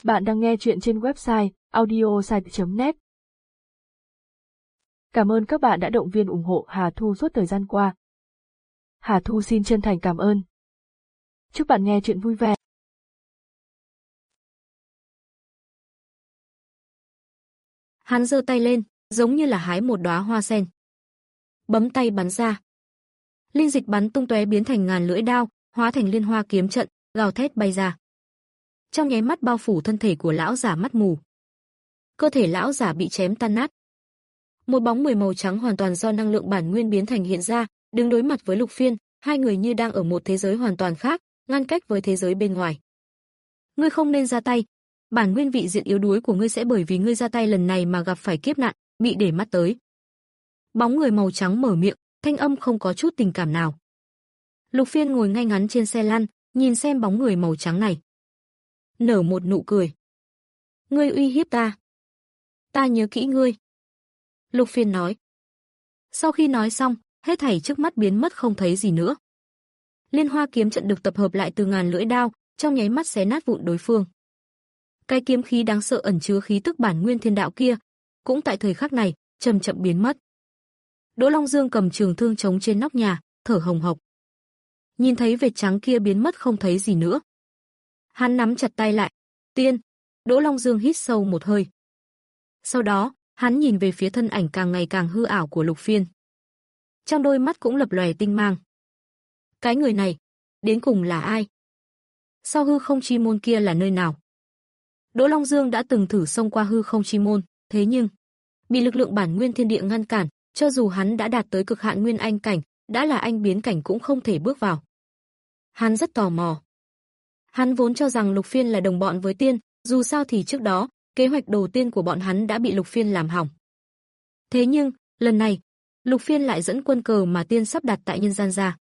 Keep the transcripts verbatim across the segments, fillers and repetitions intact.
Bạn đang nghe chuyện trên website audiosite chấm net. Cảm ơn các bạn đã động viên ủng hộ Hà Thu suốt thời gian qua. Hà Thu xin chân thành cảm ơn. Chúc bạn nghe chuyện vui vẻ. Hắn giơ tay lên, giống như là hái một đóa hoa sen. Bấm tay bắn ra. Linh dịch bắn tung tóe biến thành ngàn lưỡi đao, hóa thành liên hoa kiếm trận, gào thét bay ra. Trong nháy mắt bao phủ thân thể của lão giả mắt mù. Cơ thể lão giả bị chém tan nát. Một bóng mười màu trắng hoàn toàn do năng lượng bản nguyên biến thành hiện ra, đứng đối mặt với Lục Phiên, hai người như đang ở một thế giới hoàn toàn khác, ngăn cách với thế giới bên ngoài. Ngươi không nên ra tay, bản nguyên vị diện yếu đuối của ngươi sẽ bởi vì ngươi ra tay lần này mà gặp phải kiếp nạn, bị để mắt tới. Bóng người màu trắng mở miệng, thanh âm không có chút tình cảm nào. Lục Phiên ngồi ngay ngắn trên xe lăn, nhìn xem bóng người màu trắng này. Nở một nụ cười. Ngươi uy hiếp ta. Ta nhớ kỹ ngươi. Lục Phiên nói. Sau khi nói xong, hết thảy trước mắt biến mất không thấy gì nữa. Liên hoa kiếm trận được tập hợp lại từ ngàn lưỡi đao, trong nháy mắt xé nát vụn đối phương. Cái kiếm khí đáng sợ ẩn chứa khí tức bản nguyên thiên đạo kia, cũng tại thời khắc này, chậm chậm biến mất. Đỗ Long Dương cầm trường thương chống trên nóc nhà, thở hồng hộc. Nhìn thấy vệt trắng kia biến mất không thấy gì nữa. Hắn nắm chặt tay lại. Tiên. Đỗ Long Dương hít sâu một hơi. Sau đó, hắn nhìn về phía thân ảnh càng ngày càng hư ảo của Lục Phiên. Trong đôi mắt cũng lập lòe tinh mang. Cái người này, đến cùng là ai? Sau hư không chi môn kia là nơi nào? Đỗ Long Dương đã từng thử xông qua hư không chi môn, thế nhưng bị lực lượng bản nguyên thiên địa ngăn cản, cho dù hắn đã đạt tới cực hạn nguyên anh cảnh, đã là anh biến cảnh cũng không thể bước vào. Hắn rất tò mò. Hắn vốn cho rằng Lục Phiên là đồng bọn với Tiên, dù sao thì trước đó, kế hoạch đầu tiên của bọn hắn đã bị Lục Phiên làm hỏng. Thế nhưng, lần này, Lục Phiên lại dẫn quân cờ mà Tiên sắp đặt tại nhân gian ra.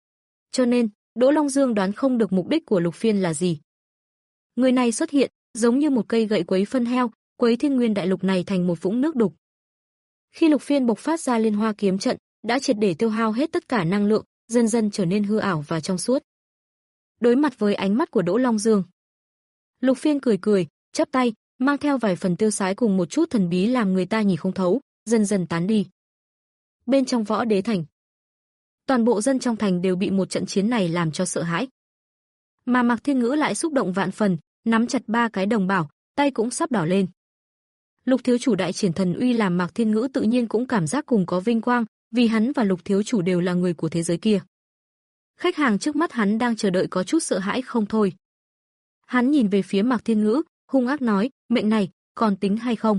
Cho nên, Đỗ Long Dương đoán không được mục đích của Lục Phiên là gì. Người này xuất hiện, giống như một cây gậy quấy phân heo, quấy thiên nguyên đại lục này thành một vũng nước đục. Khi Lục Phiên bộc phát ra liên hoa kiếm trận, đã triệt để tiêu hao hết tất cả năng lượng, dần dần trở nên hư ảo và trong suốt. Đối mặt với ánh mắt của Đỗ Long Dương, Lục Phiên cười cười, chắp tay, mang theo vài phần tiêu sái cùng một chút thần bí làm người ta nhìn không thấu, dần dần tán đi. Bên trong Võ Đế Thành, toàn bộ dân trong thành đều bị một trận chiến này làm cho sợ hãi. Mà Mạc Thiên Ngữ lại xúc động vạn phần, nắm chặt ba cái đồng bảo, tay cũng sắp đỏ lên. Lục thiếu chủ đại triển thần uy làm Mạc Thiên Ngữ tự nhiên cũng cảm giác cùng có vinh quang, vì hắn và Lục thiếu chủ đều là người của thế giới kia. Khách hàng trước mắt hắn đang chờ đợi có chút sợ hãi không thôi. Hắn nhìn về phía Mạc Thiên Ngữ, hung ác nói, mệnh này, còn tính hay không?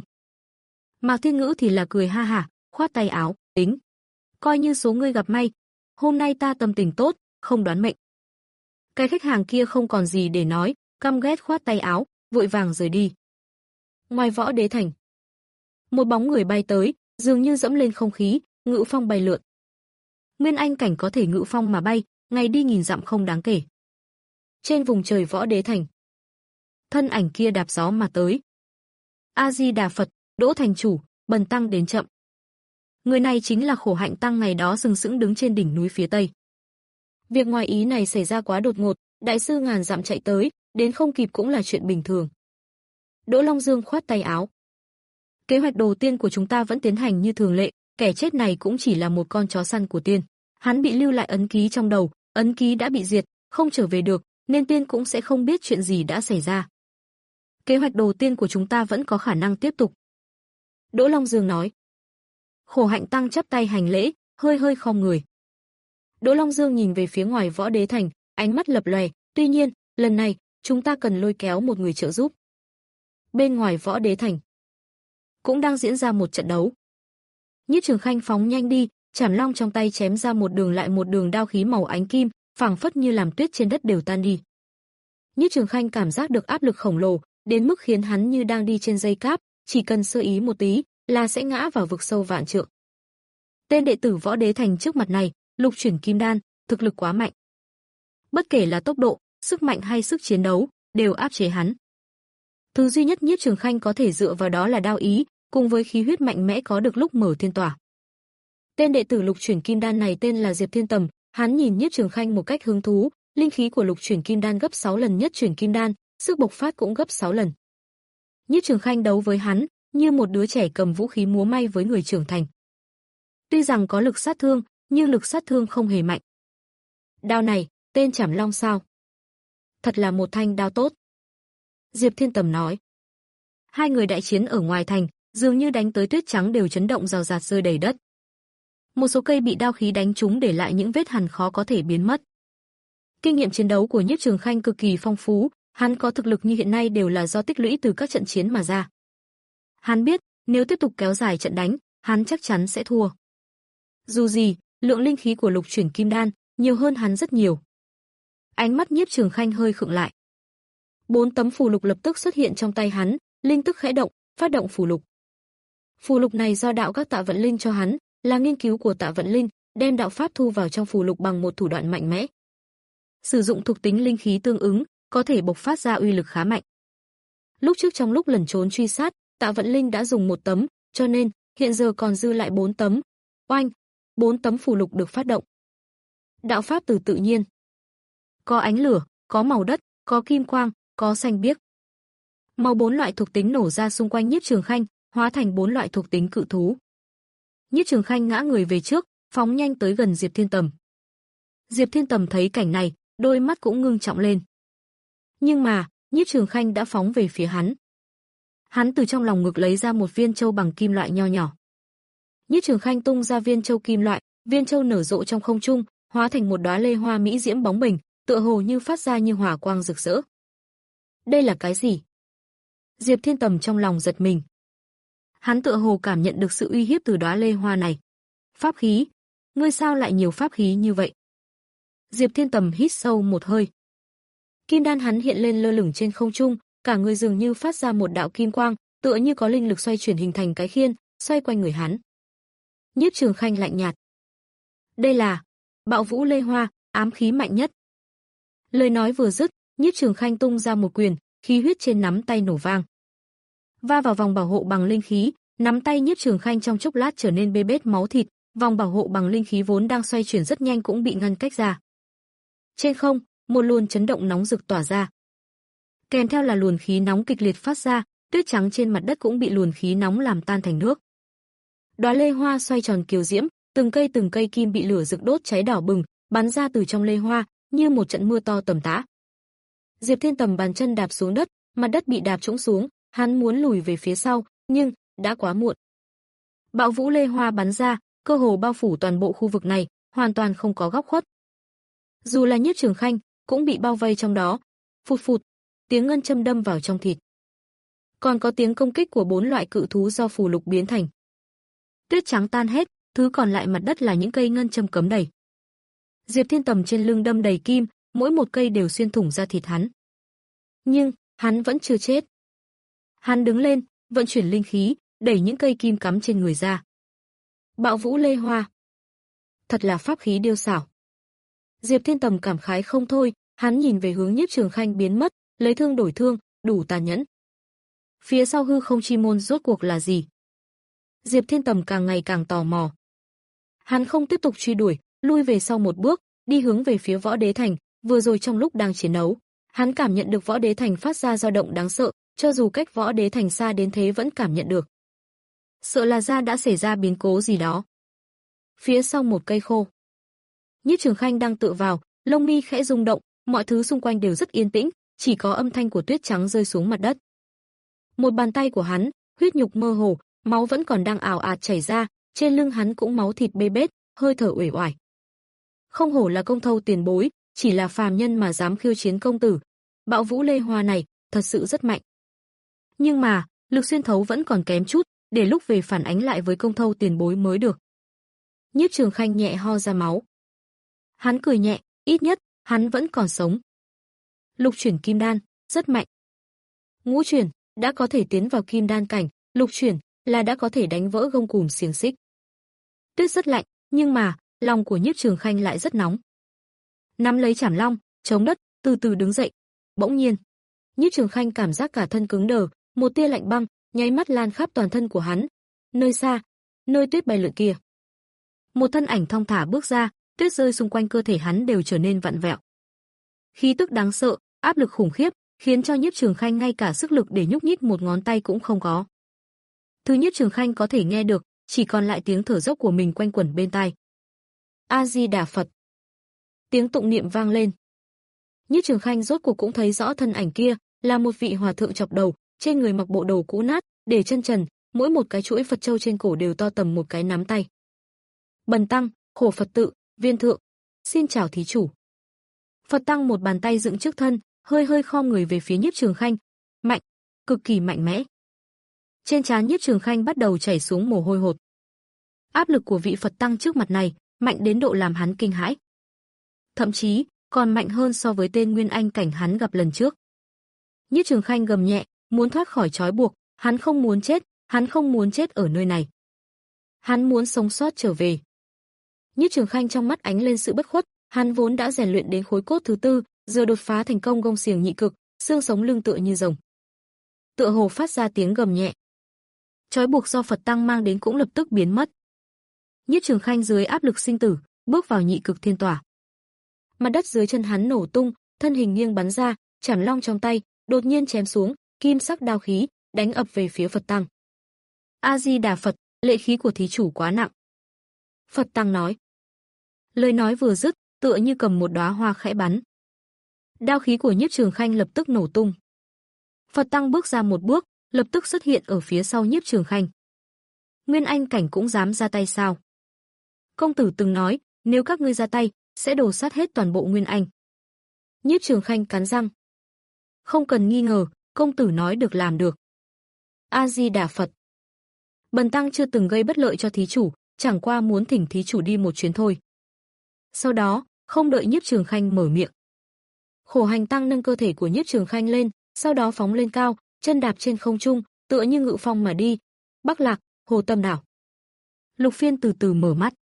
Mạc Thiên Ngữ thì là cười ha hả, khoát tay áo, tính. Coi như số ngươi gặp may, hôm nay ta tâm tình tốt, không đoán mệnh. Cái khách hàng kia không còn gì để nói, căm ghét khoát tay áo, vội vàng rời đi. Ngoài Võ Đế Thành, một bóng người bay tới, dường như dẫm lên không khí, ngự phong bay lượn. Nguyên anh cảnh có thể ngự phong mà bay, ngày đi nghìn dặm không đáng kể. Trên vùng trời Võ Đế Thành, thân ảnh kia đạp gió mà tới. A Di Đà Phật, Đỗ thành chủ, bần tăng đến chậm. Người này chính là Khổ Hạnh tăng ngày đó sừng sững đứng trên đỉnh núi phía tây. Việc ngoài ý này xảy ra quá đột ngột, đại sư ngàn dặm chạy tới, đến không kịp cũng là chuyện bình thường. Đỗ Long Dương khoát tay áo. Kế hoạch đầu tiên của chúng ta vẫn tiến hành như thường lệ, kẻ chết này cũng chỉ là một con chó săn của Tiên. Hắn bị lưu lại ấn ký trong đầu, ấn ký đã bị diệt, không trở về được, nên Tiên cũng sẽ không biết chuyện gì đã xảy ra. Kế hoạch đầu tiên của chúng ta vẫn có khả năng tiếp tục. Đỗ Long Dương nói. Khổ Hạnh tăng chắp tay hành lễ, hơi hơi khom người. Đỗ Long Dương nhìn về phía ngoài Võ Đế Thành, ánh mắt lập lòe, tuy nhiên, lần này, chúng ta cần lôi kéo một người trợ giúp. Bên ngoài Võ Đế Thành, cũng đang diễn ra một trận đấu. Nhiếp Trường Khanh phóng nhanh đi, chảm long trong tay chém ra một đường lại một đường đao khí màu ánh kim, phảng phất như làm tuyết trên đất đều tan đi. Nhiếp Trường Khanh cảm giác được áp lực khổng lồ, đến mức khiến hắn như đang đi trên dây cáp, chỉ cần sơ ý một tí là sẽ ngã vào vực sâu vạn trượng. Tên đệ tử Võ Đế Thành trước mặt này, Lục Chuyển Kim Đan, thực lực quá mạnh. Bất kể là tốc độ, sức mạnh hay sức chiến đấu, đều áp chế hắn. Thứ duy nhất Nhiếp Trường Khanh có thể dựa vào đó là đao ý, cùng với khí huyết mạnh mẽ có được lúc mở thiên tỏa. Tên đệ tử Lục Chuyển Kim Đan này tên là Diệp Thiên Tầm, hắn nhìn Nhiếp Trường Khanh một cách hứng thú, linh khí của Lục Chuyển Kim Đan gấp sáu lần Nhất Chuyển Kim Đan, sức bộc phát cũng gấp sáu lần. Nhiếp Trường Khanh đấu với hắn, như một đứa trẻ cầm vũ khí múa may với người trưởng thành. Tuy rằng có lực sát thương, nhưng lực sát thương không hề mạnh. Đao này, tên Trảm Long sao? Thật là một thanh đao tốt. Diệp Thiên Tầm nói. Hai người đại chiến ở ngoài thành, dường như đánh tới tuyết trắng đều chấn động rào rạt rơi đầy đất. Một số cây bị đao khí đánh trúng để lại những vết hằn khó có thể biến mất. Kinh nghiệm chiến đấu của Nhiếp Trường Khanh cực kỳ phong phú, hắn có thực lực như hiện nay đều là do tích lũy từ các trận chiến mà ra. Hắn biết, nếu tiếp tục kéo dài trận đánh, hắn chắc chắn sẽ thua. Dù gì, lượng linh khí của lục chuyển kim đan nhiều hơn hắn rất nhiều. Ánh mắt Nhiếp Trường Khanh hơi khựng lại. Bốn tấm phù lục lập tức xuất hiện trong tay hắn, linh tức khẽ động, phát động phù lục. Phù lục này do đạo các Tạ Vận Linh cho hắn, là nghiên cứu của Tạ Vận Linh, đem đạo pháp thu vào trong phù lục bằng một thủ đoạn mạnh mẽ. Sử dụng thuộc tính linh khí tương ứng, có thể bộc phát ra uy lực khá mạnh. Lúc trước trong lúc lẩn trốn truy sát, Tạ Vận Linh đã dùng một tấm, cho nên hiện giờ còn dư lại bốn tấm. Oanh, bốn tấm phù lục được phát động. Đạo pháp từ tự nhiên. Có ánh lửa, có màu đất, có kim quang, có xanh biếc. Màu bốn loại thuộc tính nổ ra xung quanh Nhiếp Trường Khanh, hóa thành bốn loại thuộc tính cự thú. Nhiếp Trường Khanh ngã người về trước, phóng nhanh tới gần Diệp Thiên Tầm. Diệp Thiên Tầm thấy cảnh này, đôi mắt cũng ngưng trọng lên. Nhưng mà, Nhiếp Trường Khanh đã phóng về phía hắn. Hắn từ trong lòng ngực lấy ra một viên châu bằng kim loại nho nhỏ. Nhiếp Trường Khanh tung ra viên châu kim loại, viên châu nở rộ trong không trung, hóa thành một đóa lê hoa mỹ diễm bóng bềnh, tựa hồ như phát ra như hỏa quang rực rỡ. Đây là cái gì? Diệp Thiên Tầm trong lòng giật mình. Hắn tựa hồ cảm nhận được sự uy hiếp từ đóa lê hoa này. Pháp khí? Ngươi sao lại nhiều pháp khí như vậy? Diệp Thiên Tầm hít sâu một hơi. Kim đan hắn hiện lên lơ lửng trên không trung, cả người dường như phát ra một đạo kim quang, tựa như có linh lực xoay chuyển hình thành cái khiên, xoay quanh người hắn. Nhiếp Trường Khanh lạnh nhạt. Đây là Bạo Vũ Lê Hoa, ám khí mạnh nhất. Lời nói vừa dứt, Nhiếp Trường Khanh tung ra một quyền, khí huyết trên nắm tay nổ vang. Va vào vòng bảo hộ bằng linh khí, nắm tay Nhiếp Trường Khanh trong chốc lát trở nên bê bết máu thịt, vòng bảo hộ bằng linh khí vốn đang xoay chuyển rất nhanh cũng bị ngăn cách ra. Trên không, một luồng chấn động nóng rực tỏa ra. Kèm theo là luồng khí nóng kịch liệt phát ra, tuyết trắng trên mặt đất cũng bị luồng khí nóng làm tan thành nước. Đóa lê hoa xoay tròn kiều diễm, từng cây từng cây kim bị lửa rực đốt cháy đỏ bừng, bắn ra từ trong lê hoa, như một trận mưa to tầm tã. Diệp Thiên Tầm bàn chân đạp xuống đất, mặt đất bị đạp trũng xuống, hắn muốn lùi về phía sau, nhưng đã quá muộn. Bạo Vũ Lê Hoa bắn ra, cơ hồ bao phủ toàn bộ khu vực này, hoàn toàn không có góc khuất. Dù là Nhiếp Trường Khanh, cũng bị bao vây trong đó. Phụt phụt, tiếng ngân châm đâm vào trong thịt. Còn có tiếng công kích của bốn loại cự thú do phù lục biến thành. Tuyết trắng tan hết, thứ còn lại mặt đất là những cây ngân châm cấm đầy. Diệp Thiên Tầm trên lưng đâm đầy kim, mỗi một cây đều xuyên thủng ra thịt hắn. Nhưng, hắn vẫn chưa chết. Hắn đứng lên, vận chuyển linh khí, đẩy những cây kim cắm trên người ra. Bạo Vũ Lê Hoa. Thật là pháp khí điêu xảo. Diệp Thiên Tầm cảm khái không thôi, hắn nhìn về hướng Nhiếp Trường Khanh biến mất, lấy thương đổi thương, đủ tàn nhẫn. Phía sau hư không chi môn rốt cuộc là gì? Diệp Thiên Tầm càng ngày càng tò mò. Hắn không tiếp tục truy đuổi, lui về sau một bước, đi hướng về phía Võ Đế Thành, vừa rồi trong lúc đang chiến đấu, hắn cảm nhận được Võ Đế Thành phát ra dao động đáng sợ, cho dù cách Võ Đế Thành xa đến thế vẫn cảm nhận được. Sợ là ra đã xảy ra biến cố gì đó. Phía sau một cây khô, Nhiếp Trường Khanh đang tựa vào, lông mi khẽ rung động, mọi thứ xung quanh đều rất yên tĩnh, chỉ có âm thanh của tuyết trắng rơi xuống mặt đất. Một bàn tay của hắn, huyết nhục mơ hồ, máu vẫn còn đang ào ạt chảy ra, trên lưng hắn cũng máu thịt bê bết, hơi thở uể oải. Không hổ là Công Thâu tiền bối, chỉ là phàm nhân mà dám khiêu chiến công tử. Bạo Vũ Lê Hoa này, thật sự rất mạnh. Nhưng mà, lực xuyên thấu vẫn còn kém chút, để lúc về phản ánh lại với Công Thâu tiền bối mới được. Nhiếp Trường Khanh nhẹ ho ra máu. Hắn cười nhẹ, ít nhất, hắn vẫn còn sống. Lục chuyển kim đan, rất mạnh. Ngũ chuyển, đã có thể tiến vào kim đan cảnh, lục chuyển, là đã có thể đánh vỡ gông cùm xiềng xích. Tuyết rất lạnh, nhưng mà, lòng của Nhiếp Trường Khanh lại rất nóng. Nắm lấy Trảm Long, chống đất, từ từ đứng dậy. Bỗng nhiên, Nhiếp Trường Khanh cảm giác cả thân cứng đờ, một tia lạnh băng, nháy mắt lan khắp toàn thân của hắn. Nơi xa, nơi tuyết bay lượn kia. Một thân ảnh thong thả bước ra, tuyết rơi xung quanh cơ thể hắn đều trở nên vặn vẹo. Khí tức đáng sợ, áp lực khủng khiếp, khiến cho Nhiếp Trường Khanh ngay cả sức lực để nhúc nhích một ngón tay cũng không có. Thứ Nhiếp Trường Khanh có thể nghe được, chỉ còn lại tiếng thở dốc của mình quanh quẩn bên tai. A Di Đà Phật. Tiếng tụng niệm vang lên. Nhiếp Trường Khanh rốt cuộc cũng thấy rõ thân ảnh kia, là một vị hòa thượng chọc đầu, trên người mặc bộ đồ cũ nát, để chân trần, mỗi một cái chuỗi Phật châu trên cổ đều to tầm một cái nắm tay. Bần tăng, khổ Phật tự, viên thượng, xin chào thí chủ. Phật tăng một bàn tay dựng trước thân, hơi hơi khom người về phía Nhiếp Trường Khanh, mạnh, cực kỳ mạnh mẽ. Trên trán Nhiếp Trường Khanh bắt đầu chảy xuống mồ hôi hột. Áp lực của vị Phật tăng trước mặt này, mạnh đến độ làm hắn kinh hãi. Thậm chí, còn mạnh hơn so với tên Nguyên Anh cảnh hắn gặp lần trước. Nhiếp Trường Khanh gầm nhẹ, muốn thoát khỏi trói buộc, hắn không muốn chết, hắn không muốn chết ở nơi này. Hắn muốn sống sót trở về. Nhiếp Trường Khanh trong mắt ánh lên sự bất khuất, hắn vốn đã rèn luyện đến khối cốt thứ tư, giờ đột phá thành công gông xiềng nhị cực, xương sống lưng tựa như rồng. Tựa hồ phát ra tiếng gầm nhẹ. Trói buộc do Phật tăng mang đến cũng lập tức biến mất. Nhiếp Trường Khanh dưới áp lực sinh tử, bước vào nhị cực thiên tỏa. Mặt đất dưới chân hắn nổ tung, thân hình nghiêng bắn ra, chảm long trong tay, đột nhiên chém xuống, kim sắc đao khí, đánh ập về phía Phật tăng. A Di Đà Phật, lệ khí của thí chủ quá nặng. Phật tăng nói. Lời nói vừa dứt, tựa như cầm một đóa hoa khẽ bắn. Đao khí của Nhiếp Trường Khanh lập tức nổ tung. Phật tăng bước ra một bước, lập tức xuất hiện ở phía sau Nhiếp Trường Khanh. Nguyên Anh cảnh cũng dám ra tay sao? Công tử từng nói, nếu các ngươi ra tay, sẽ đổ sát hết toàn bộ Nguyên Anh. Nhiếp Trường Khanh cắn răng. Không cần nghi ngờ, công tử nói được làm được. A Di Đà Phật. Bần tăng chưa từng gây bất lợi cho thí chủ, chẳng qua muốn thỉnh thí chủ đi một chuyến thôi. Sau đó, không đợi Nhiếp Trường Khanh mở miệng. Khổ Hành tăng nâng cơ thể của Nhiếp Trường Khanh lên, sau đó phóng lên cao, chân đạp trên không trung, tựa như ngự phong mà đi. Bắc Lạc, Hồ Tâm Đảo. Lục Phiên từ từ mở mắt.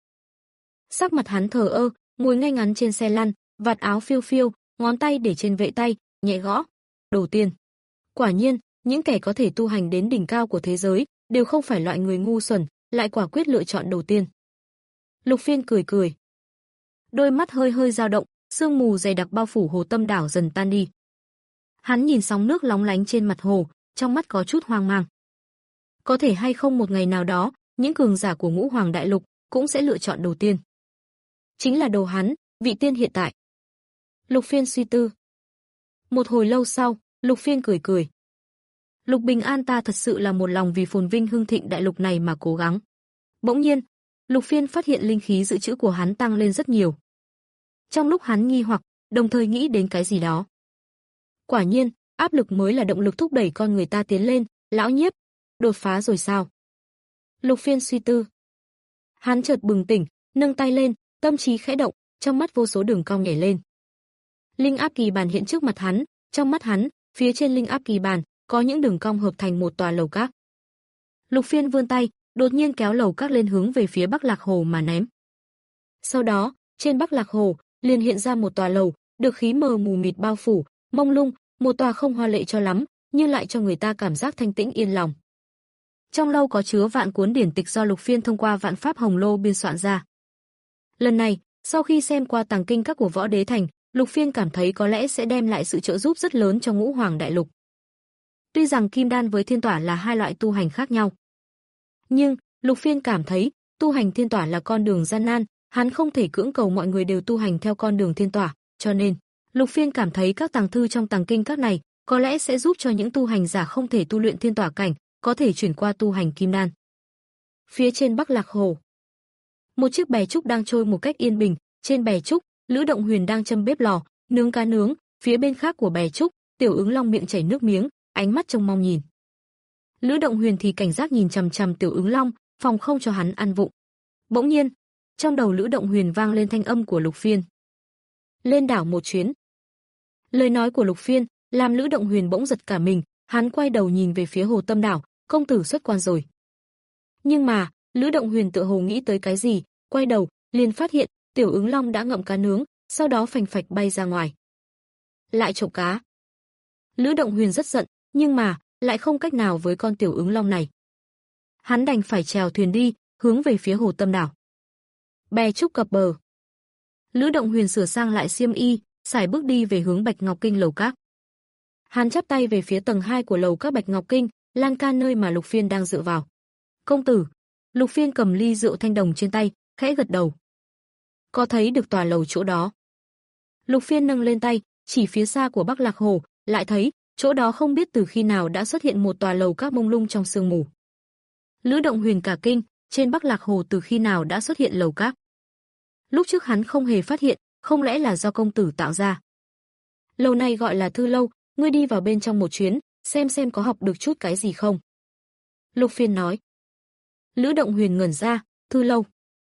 Sắc mặt hắn thờ ơ, ngồi ngay ngắn trên xe lăn, vạt áo phiêu phiêu, ngón tay để trên vệ tay, nhẹ gõ. Đầu tiên. Quả nhiên, những kẻ có thể tu hành đến đỉnh cao của thế giới, đều không phải loại người ngu xuẩn, lại quả quyết lựa chọn đầu tiên. Lục Phiên cười cười. Đôi mắt hơi hơi dao động, sương mù dày đặc bao phủ Hồ Tâm Đảo dần tan đi. Hắn nhìn sóng nước lóng lánh trên mặt hồ, trong mắt có chút hoang mang. Có thể hay không một ngày nào đó, những cường giả của Ngũ Hoàng Đại Lục cũng sẽ lựa chọn đầu tiên. Chính là đầu hắn, vị tiên hiện tại. Lục Phiên suy tư. Một hồi lâu sau, Lục Phiên cười cười. Lục Bình An ta thật sự là một lòng vì phồn vinh hưng thịnh đại lục này mà cố gắng. Bỗng nhiên, Lục Phiên phát hiện linh khí dự trữ của hắn tăng lên rất nhiều. Trong lúc hắn nghi hoặc, đồng thời nghĩ đến cái gì đó. Quả nhiên, áp lực mới là động lực thúc đẩy con người ta tiến lên, lão Nhiếp, đột phá rồi sao? Lục Phiên suy tư. Hắn chợt bừng tỉnh, nâng tay lên, tâm trí khẽ động, trong mắt vô số đường cong nhảy lên. Linh áp kỳ bàn hiện trước mặt hắn, trong mắt hắn, phía trên linh áp kỳ bàn có những đường cong hợp thành một tòa lầu các. Lục Phiên vươn tay, đột nhiên kéo lầu các lên hướng về phía Bắc Lạc Hồ mà ném. Sau đó, trên Bắc Lạc Hồ liền hiện ra một tòa lầu, được khí mờ mù mịt bao phủ, mông lung, một tòa không hoa lệ cho lắm, nhưng lại cho người ta cảm giác thanh tĩnh yên lòng. Trong lâu có chứa vạn cuốn điển tịch do Lục Phiên thông qua Vạn Pháp Hồng Lô biên soạn ra. Lần này, sau khi xem qua tàng kinh các của Võ Đế Thành, Lục Phiên cảm thấy có lẽ sẽ đem lại sự trợ giúp rất lớn cho Ngũ Hoàng Đại Lục. Tuy rằng kim đan với thiên tỏa là hai loại tu hành khác nhau, nhưng Lục Phiên cảm thấy tu hành thiên tỏa là con đường gian nan, hắn không thể cưỡng cầu mọi người đều tu hành theo con đường thiên tỏa, cho nên Lục Phiên cảm thấy các tàng thư trong tàng kinh các này có lẽ sẽ giúp cho những tu hành giả không thể tu luyện thiên tỏa cảnh, có thể chuyển qua tu hành kim đan. Phía trên Bắc Lạc Hồ, một chiếc bè trúc đang trôi một cách yên bình, trên bè trúc, Lữ Động Huyền đang châm bếp lò, nướng cá nướng, phía bên khác của bè trúc, Tiểu Ứng Long miệng chảy nước miếng, ánh mắt trông mong nhìn. Lữ Động Huyền thì cảnh giác nhìn chằm chằm Tiểu Ứng Long, phòng không cho hắn ăn vụng. Bỗng nhiên, trong đầu Lữ Động Huyền vang lên thanh âm của Lục Phiên. Lên đảo một chuyến. Lời nói của Lục Phiên làm Lữ Động Huyền bỗng giật cả mình, hắn quay đầu nhìn về phía Hồ Tâm Đảo, công tử xuất quan rồi. Nhưng mà, Lữ Động Huyền tựa hồ nghĩ tới cái gì, quay đầu, liền phát hiện Tiểu Ứng Long đã ngậm cá nướng, sau đó phành phạch bay ra ngoài. Lại trộm cá. Lữ Động Huyền rất giận, nhưng mà lại không cách nào với con Tiểu Ứng Long này. Hắn đành phải chèo thuyền đi, hướng về phía Hồ Tâm Đảo. Bè trúc cập bờ. Lữ Động Huyền sửa sang lại xiêm y, sải bước đi về hướng Bạch Ngọc Kinh lầu các. Hắn chắp tay về phía tầng hai của lầu các Bạch Ngọc Kinh, lan can nơi mà Lục Phiên đang dựa vào. "Công tử." Lục Phiên cầm ly rượu thanh đồng trên tay, khẽ gật đầu. "Có thấy được tòa lầu chỗ đó?" Lục Phiên nâng lên tay, chỉ phía xa của Bắc Lạc Hồ, lại thấy, chỗ đó không biết từ khi nào đã xuất hiện một tòa lầu các mông lung trong sương mù. Lữ Động Huyền cả kinh, trên Bắc Lạc Hồ từ khi nào đã xuất hiện lầu các? Lúc trước hắn không hề phát hiện, không lẽ là do công tử tạo ra? Lầu này gọi là Thư lâu, ngươi đi vào bên trong một chuyến, xem xem có học được chút cái gì không. Lục Phiên nói. Lữ Động Huyền ngẩn ra, Thư lâu.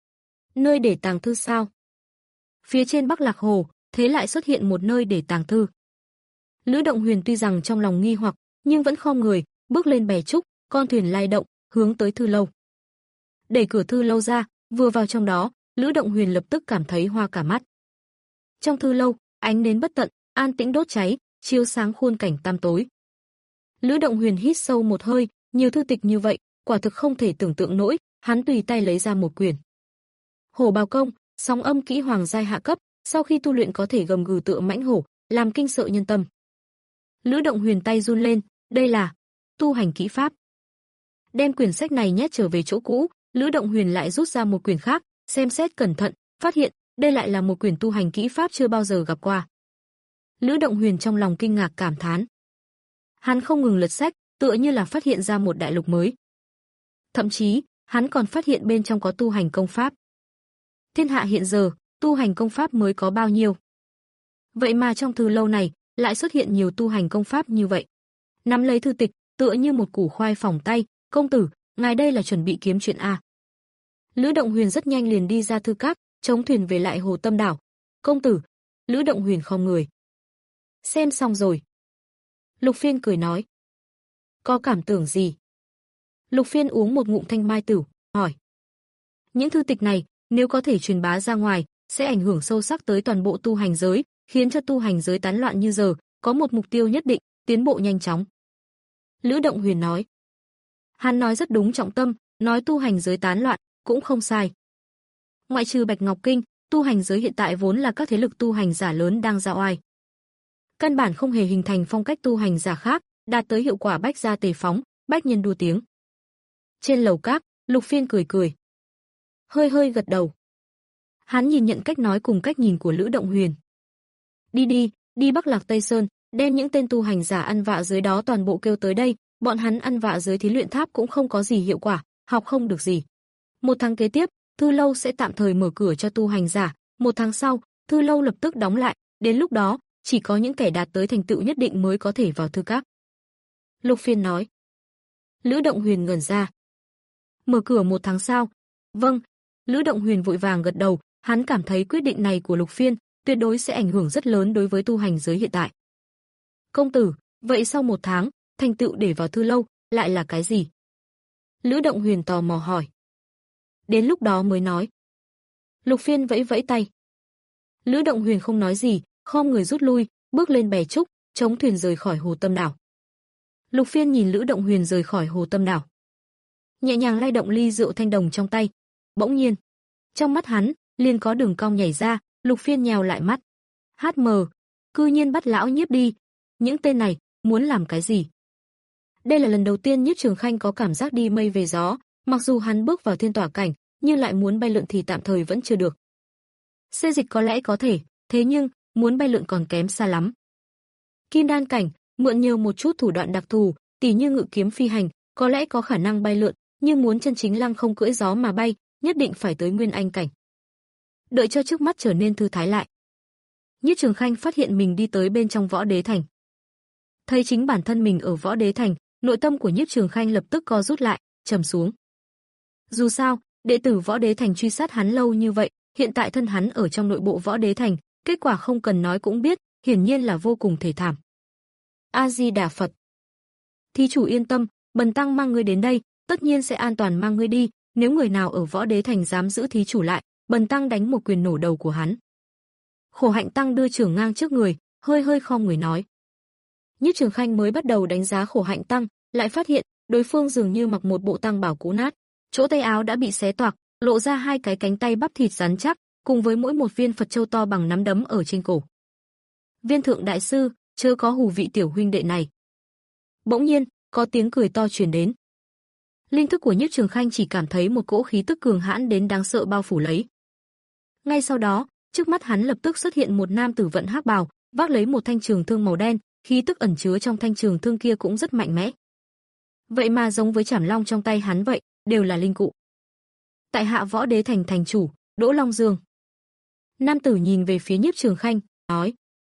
Nơi để tàng thư sao? Phía trên Bắc Lạc Hồ, thế lại xuất hiện một nơi để tàng thư. Lữ Động Huyền tuy rằng trong lòng nghi hoặc, nhưng vẫn khom người, bước lên bè trúc, con thuyền lay động, hướng tới thư lâu. Đẩy cửa thư lâu ra, vừa vào trong đó, Lữ Động Huyền lập tức cảm thấy hoa cả mắt. Trong thư lâu, ánh nến bất tận, an tĩnh đốt cháy, chiếu sáng khuôn cảnh tăm tối. Lữ Động Huyền hít sâu một hơi, nhiều thư tịch như vậy, quả thực không thể tưởng tượng nổi, hắn tùy tay lấy ra một quyển. Hổ Bào Công, sóng âm kỹ hoàng giai hạ cấp, sau khi tu luyện có thể gầm gừ tựa mãnh hổ, làm kinh sợ nhân tâm. Lữ Động Huyền tay run lên, đây là tu hành kỹ pháp. Đem quyển sách này nhét trở về chỗ cũ, Lữ Động Huyền lại rút ra một quyển khác, xem xét cẩn thận, phát hiện đây lại là một quyển tu hành kỹ pháp chưa bao giờ gặp qua. Lữ Động Huyền trong lòng kinh ngạc cảm thán. Hắn không ngừng lật sách, tựa như là phát hiện ra một đại lục mới. Thậm chí, hắn còn phát hiện bên trong có tu hành công pháp. Thiên hạ hiện giờ, tu hành công pháp mới có bao nhiêu? Vậy mà trong thư lâu này, lại xuất hiện nhiều tu hành công pháp như vậy. Nắm lấy thư tịch, tựa như một củ khoai phỏng tay, công tử, ngài đây là chuẩn bị kiếm chuyện a? Lữ Động Huyền rất nhanh liền đi ra thư các, chống thuyền về lại Hồ Tâm đảo. Công tử, Lữ Động Huyền khom người. Xem xong rồi. Lục Phiên cười nói. Có cảm tưởng gì? Lục Phiên uống một ngụm thanh mai tử, hỏi. Những thư tịch này, nếu có thể truyền bá ra ngoài, sẽ ảnh hưởng sâu sắc tới toàn bộ tu hành giới, khiến cho tu hành giới tán loạn như giờ, có một mục tiêu nhất định, tiến bộ nhanh chóng. Lữ Động Huyền nói. Hắn nói rất đúng trọng tâm, nói tu hành giới tán loạn, cũng không sai. Ngoại trừ Bạch Ngọc Kinh, tu hành giới hiện tại vốn là các thế lực tu hành giả lớn đang ra oai. Căn bản không hề hình thành phong cách tu hành giả khác, đạt tới hiệu quả bách gia tề phóng, bách nhân đua tiếng. Trên lầu các, Lục Phiên cười cười. Hơi hơi gật đầu. Hắn nhìn nhận cách nói cùng cách nhìn của Lữ Động Huyền. Đi đi, đi Bắc Lạc Tây Sơn, đem những tên tu hành giả ăn vạ dưới đó toàn bộ kêu tới đây, bọn hắn ăn vạ dưới thí luyện tháp cũng không có gì hiệu quả, học không được gì. Một tháng kế tiếp, thư lâu sẽ tạm thời mở cửa cho tu hành giả, một tháng sau, thư lâu lập tức đóng lại, đến lúc đó, chỉ có những kẻ đạt tới thành tựu nhất định mới có thể vào thư các. Lục Phiên nói. Lữ Động Huyền ngẩn ra. Mở cửa một tháng sau. Vâng, Lữ Động Huyền vội vàng gật đầu, hắn cảm thấy quyết định này của Lục Phiên tuyệt đối sẽ ảnh hưởng rất lớn đối với tu hành giới hiện tại. Công tử, vậy sau một tháng, thành tựu để vào thư lâu, lại là cái gì? Lữ Động Huyền tò mò hỏi. Đến lúc đó mới nói. Lục Phiên vẫy vẫy tay. Lữ Động Huyền không nói gì, khom người rút lui, bước lên bè trúc, chống thuyền rời khỏi Hồ Tâm đảo. Lục Phiên nhìn Lữ Động Huyền rời khỏi Hồ Tâm đảo, nhẹ nhàng lay động ly rượu thanh đồng trong tay. Bỗng nhiên, trong mắt hắn liền có đường cong nhảy ra, Lục Phiên nhèo lại mắt. Hát mờ, cư nhiên bắt lão Nhiếp đi, những tên này muốn làm cái gì? Đây là lần đầu tiên Nhiếp Trường Khanh có cảm giác đi mây về gió, mặc dù hắn bước vào thiên tỏa cảnh, nhưng lại muốn bay lượn thì tạm thời vẫn chưa được. Xê dịch có lẽ có thể, thế nhưng muốn bay lượn còn kém xa lắm. Kim đan cảnh, mượn nhờ một chút thủ đoạn đặc thù, tỉ như ngự kiếm phi hành, có lẽ có khả năng bay lượn, nhưng muốn chân chính lăng không cưỡi gió mà bay, nhất định phải tới nguyên anh cảnh. Đợi cho trước mắt trở nên thư thái lại, Nhiếp Trường Khanh phát hiện mình đi tới bên trong Võ Đế Thành. Thấy chính bản thân mình ở Võ Đế Thành, nội tâm của Nhiếp Trường Khanh lập tức co rút lại, trầm xuống. Dù sao, đệ tử Võ Đế Thành truy sát hắn lâu như vậy, hiện tại thân hắn ở trong nội bộ Võ Đế Thành, kết quả không cần nói cũng biết, hiển nhiên là vô cùng thê thảm. A Di Đà Phật. Thí chủ yên tâm, bần tăng mang ngươi đến đây, tất nhiên sẽ an toàn mang ngươi đi, nếu người nào ở Võ Đế Thành dám giữ thí chủ lại, bần tăng đánh một quyền nổ đầu của hắn. Khổ Hạnh Tăng đưa trưởng ngang trước người, hơi hơi khom người nói. Nhiếp Trường Khanh mới bắt đầu đánh giá Khổ Hạnh Tăng, lại phát hiện đối phương dường như mặc một bộ tăng bảo cũ nát, chỗ tay áo đã bị xé toạc, lộ ra hai cái cánh tay bắp thịt rắn chắc, cùng với mỗi một viên Phật châu to bằng nắm đấm ở trên cổ. Viên Thượng đại sư, chớ có hù vị tiểu huynh đệ này. Bỗng nhiên, có tiếng cười to truyền đến. Linh thức của Nhiếp Trường Khanh chỉ cảm thấy một cỗ khí tức cường hãn đến đáng sợ bao phủ lấy. Ngay sau đó, trước mắt hắn lập tức xuất hiện một nam tử vận hắc bào, vác lấy một thanh trường thương màu đen, khí tức ẩn chứa trong thanh trường thương kia cũng rất mạnh mẽ. Vậy mà giống với Trảm Long trong tay hắn vậy, đều là linh cụ. Tại hạ Võ Đế Thành thành chủ, Đỗ Long Dương. Nam tử nhìn về phía Nhiếp Trường Khanh, nói: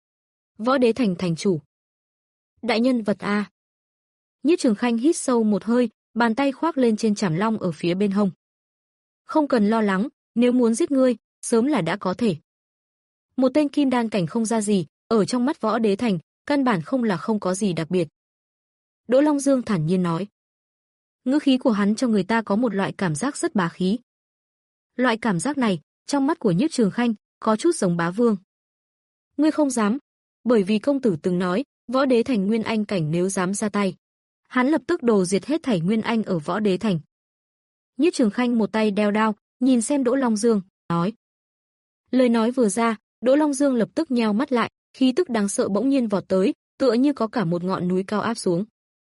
Võ Đế Thành thành chủ. Đại nhân vật a. Nhiếp Trường Khanh hít sâu một hơi, bàn tay khoác lên trên Trảm Long ở phía bên hông. Không cần lo lắng, nếu muốn giết ngươi, sớm là đã có thể. Một tên kim đan cảnh không ra gì, ở trong mắt Võ Đế Thành, căn bản không là không có gì đặc biệt. Đỗ Long Dương thản nhiên nói. Ngữ khí của hắn cho người ta có một loại cảm giác rất bá khí. Loại cảm giác này, trong mắt của Nhiếp Trường Khanh, có chút giống bá vương. Ngươi không dám, bởi vì công tử từng nói, Võ Đế Thành Nguyên Anh cảnh nếu dám ra tay, hắn lập tức đồ diệt hết thảy Nguyên Anh ở Võ Đế Thành. Nhiếp Trường Khanh một tay đeo đao, nhìn xem Đỗ Long Dương, nói. Lời nói vừa ra, Đỗ Long Dương lập tức nheo mắt lại, khí tức đáng sợ bỗng nhiên vọt tới, tựa như có cả một ngọn núi cao áp xuống.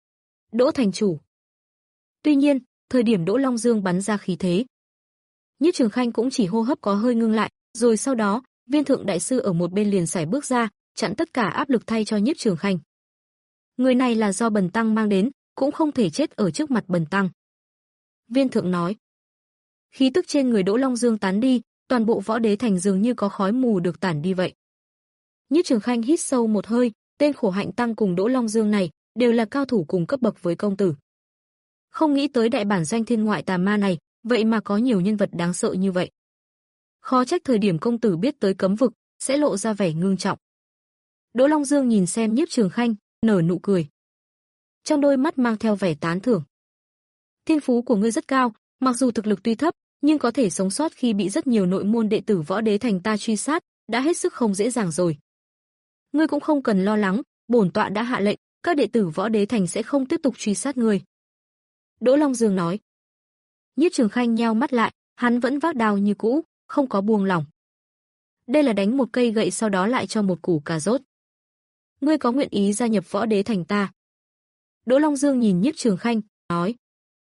Đỗ thành chủ. Tuy nhiên, thời điểm Đỗ Long Dương bắn ra khí thế, Nhiếp Trường Khanh cũng chỉ hô hấp có hơi ngưng lại, rồi sau đó, Viên Thượng đại sư ở một bên liền sải bước ra, chặn tất cả áp lực thay cho Nhiếp Trường Khanh. Người này là do Bần tăng mang đến, cũng không thể chết ở trước mặt Bần tăng. Viên Thượng nói. Khí tức trên người Đỗ Long Dương tán đi, toàn bộ Võ Đế Thành dường như có khói mù được tản đi vậy. Nhiếp Trường Khanh hít sâu một hơi, tên Khổ Hạnh Tăng cùng Đỗ Long Dương này đều là cao thủ cùng cấp bậc với công tử. Không nghĩ tới đại bản doanh thiên ngoại tà ma này, vậy mà có nhiều nhân vật đáng sợ như vậy. Khó trách thời điểm công tử biết tới cấm vực, sẽ lộ ra vẻ ngưng trọng. Đỗ Long Dương nhìn xem Nhiếp Trường Khanh, nở nụ cười. Trong đôi mắt mang theo vẻ tán thưởng. Thiên phú của ngươi rất cao, mặc dù thực lực tuy thấp, nhưng có thể sống sót khi bị rất nhiều nội môn đệ tử Võ Đế Thành ta truy sát, đã hết sức không dễ dàng rồi. Ngươi cũng không cần lo lắng, bổn tọa đã hạ lệnh, các đệ tử Võ Đế Thành sẽ không tiếp tục truy sát ngươi. Đỗ Long Dương nói. Nhiếp Trường Khanh nheo mắt lại, hắn vẫn vác đao như cũ, không có buông lỏng. Đây là đánh một cây gậy sau đó lại cho một củ cà rốt. Ngươi có nguyện ý gia nhập Võ Đế Thành ta? Đỗ Long Dương nhìn Nhiếp Trường Khanh, nói.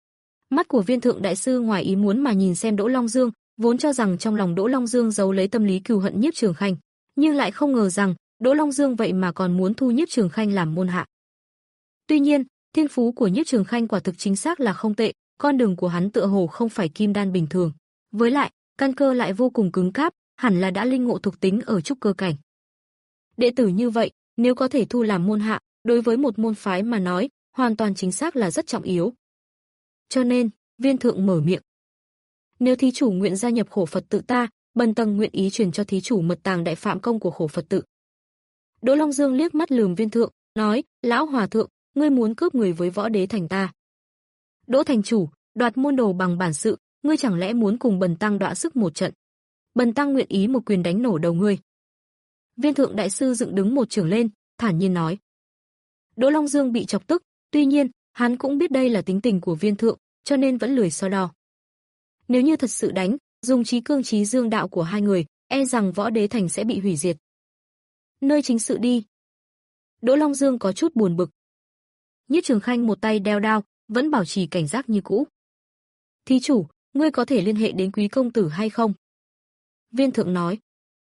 Mắt của Viên Thượng đại sư ngoài ý muốn mà nhìn xem Đỗ Long Dương, vốn cho rằng trong lòng Đỗ Long Dương giấu lấy tâm lý cừu hận Nhiếp Trường Khanh, nhưng lại không ngờ rằng Đỗ Long Dương vậy mà còn muốn thu Nhiếp Trường Khanh làm môn hạ. Tuy nhiên, thiên phú của Nhiếp Trường Khanh quả thực chính xác là không tệ, con đường của hắn tựa hồ không phải kim đan bình thường, với lại, căn cơ lại vô cùng cứng cáp, hẳn là đã linh ngộ thuộc tính ở trúc cơ cảnh. Đệ tử như vậy, nếu có thể thu làm môn hạ, đối với một môn phái mà nói, hoàn toàn chính xác là rất trọng yếu. Cho nên, Viên Thượng mở miệng. Nếu thí chủ nguyện gia nhập Khổ Phật tự ta, bần tăng nguyện ý truyền cho thí chủ mật tàng đại phạm công của Khổ Phật tự. Đỗ Long Dương liếc mắt lườm Viên Thượng, nói, lão hòa thượng, ngươi muốn cướp người với Võ Đế Thành ta. Đỗ thành chủ, đoạt môn đồ bằng bản sự, ngươi chẳng lẽ muốn cùng bần tăng đọa sức một trận? Bần tăng nguyện ý một quyền đánh nổ đầu ngươi. Viên Thượng đại sư dựng đứng một chưởng lên, thản nhiên nói. Đỗ Long Dương bị chọc tức, tuy nhiên, hắn cũng biết đây là tính tình của Viên Thượng, cho nên vẫn lười so đo. Nếu như thật sự đánh, dùng trí cương trí dương đạo của hai người, e rằng Võ Đế Thành sẽ bị hủy diệt. Nơi chính sự đi. Đỗ Long Dương có chút buồn bực. Nhiếp Trường Khanh một tay đeo đao, vẫn bảo trì cảnh giác như cũ. Thí chủ, ngươi có thể liên hệ đến quý công tử hay không? Viên Thượng nói.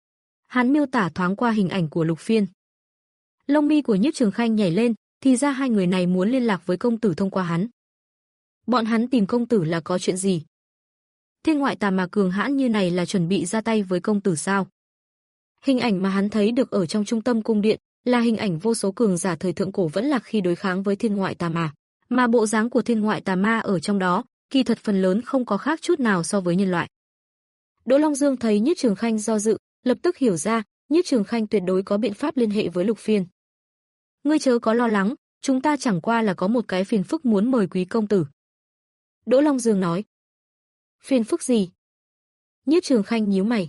Hắn miêu tả thoáng qua hình ảnh của Lục Phiên. Lông mi của Nhiếp Trường Khanh nhảy lên, thì ra hai người này muốn liên lạc với công tử thông qua hắn. Bọn hắn tìm công tử là có chuyện gì? Thiên ngoại tà ma cường hãn như này là chuẩn bị ra tay với công tử sao? Hình ảnh mà hắn thấy được ở trong trung tâm cung điện là hình ảnh vô số cường giả thời thượng cổ vẫn lạc khi đối kháng với thiên ngoại tà ma, mà bộ dáng của thiên ngoại tà ma ở trong đó, kỳ thật phần lớn không có khác chút nào so với nhân loại. Đỗ Long Dương thấy Nhiếp Trường Khanh do dự, lập tức hiểu ra, Nhiếp Trường Khanh tuyệt đối có biện pháp liên hệ với Lục Phiên. Ngươi chớ có lo lắng, chúng ta chẳng qua là có một cái phiền phức muốn mời quý công tử. Đỗ Long Dương nói. Phiền phức gì? Nhiếp Trường Khanh nhíu mày.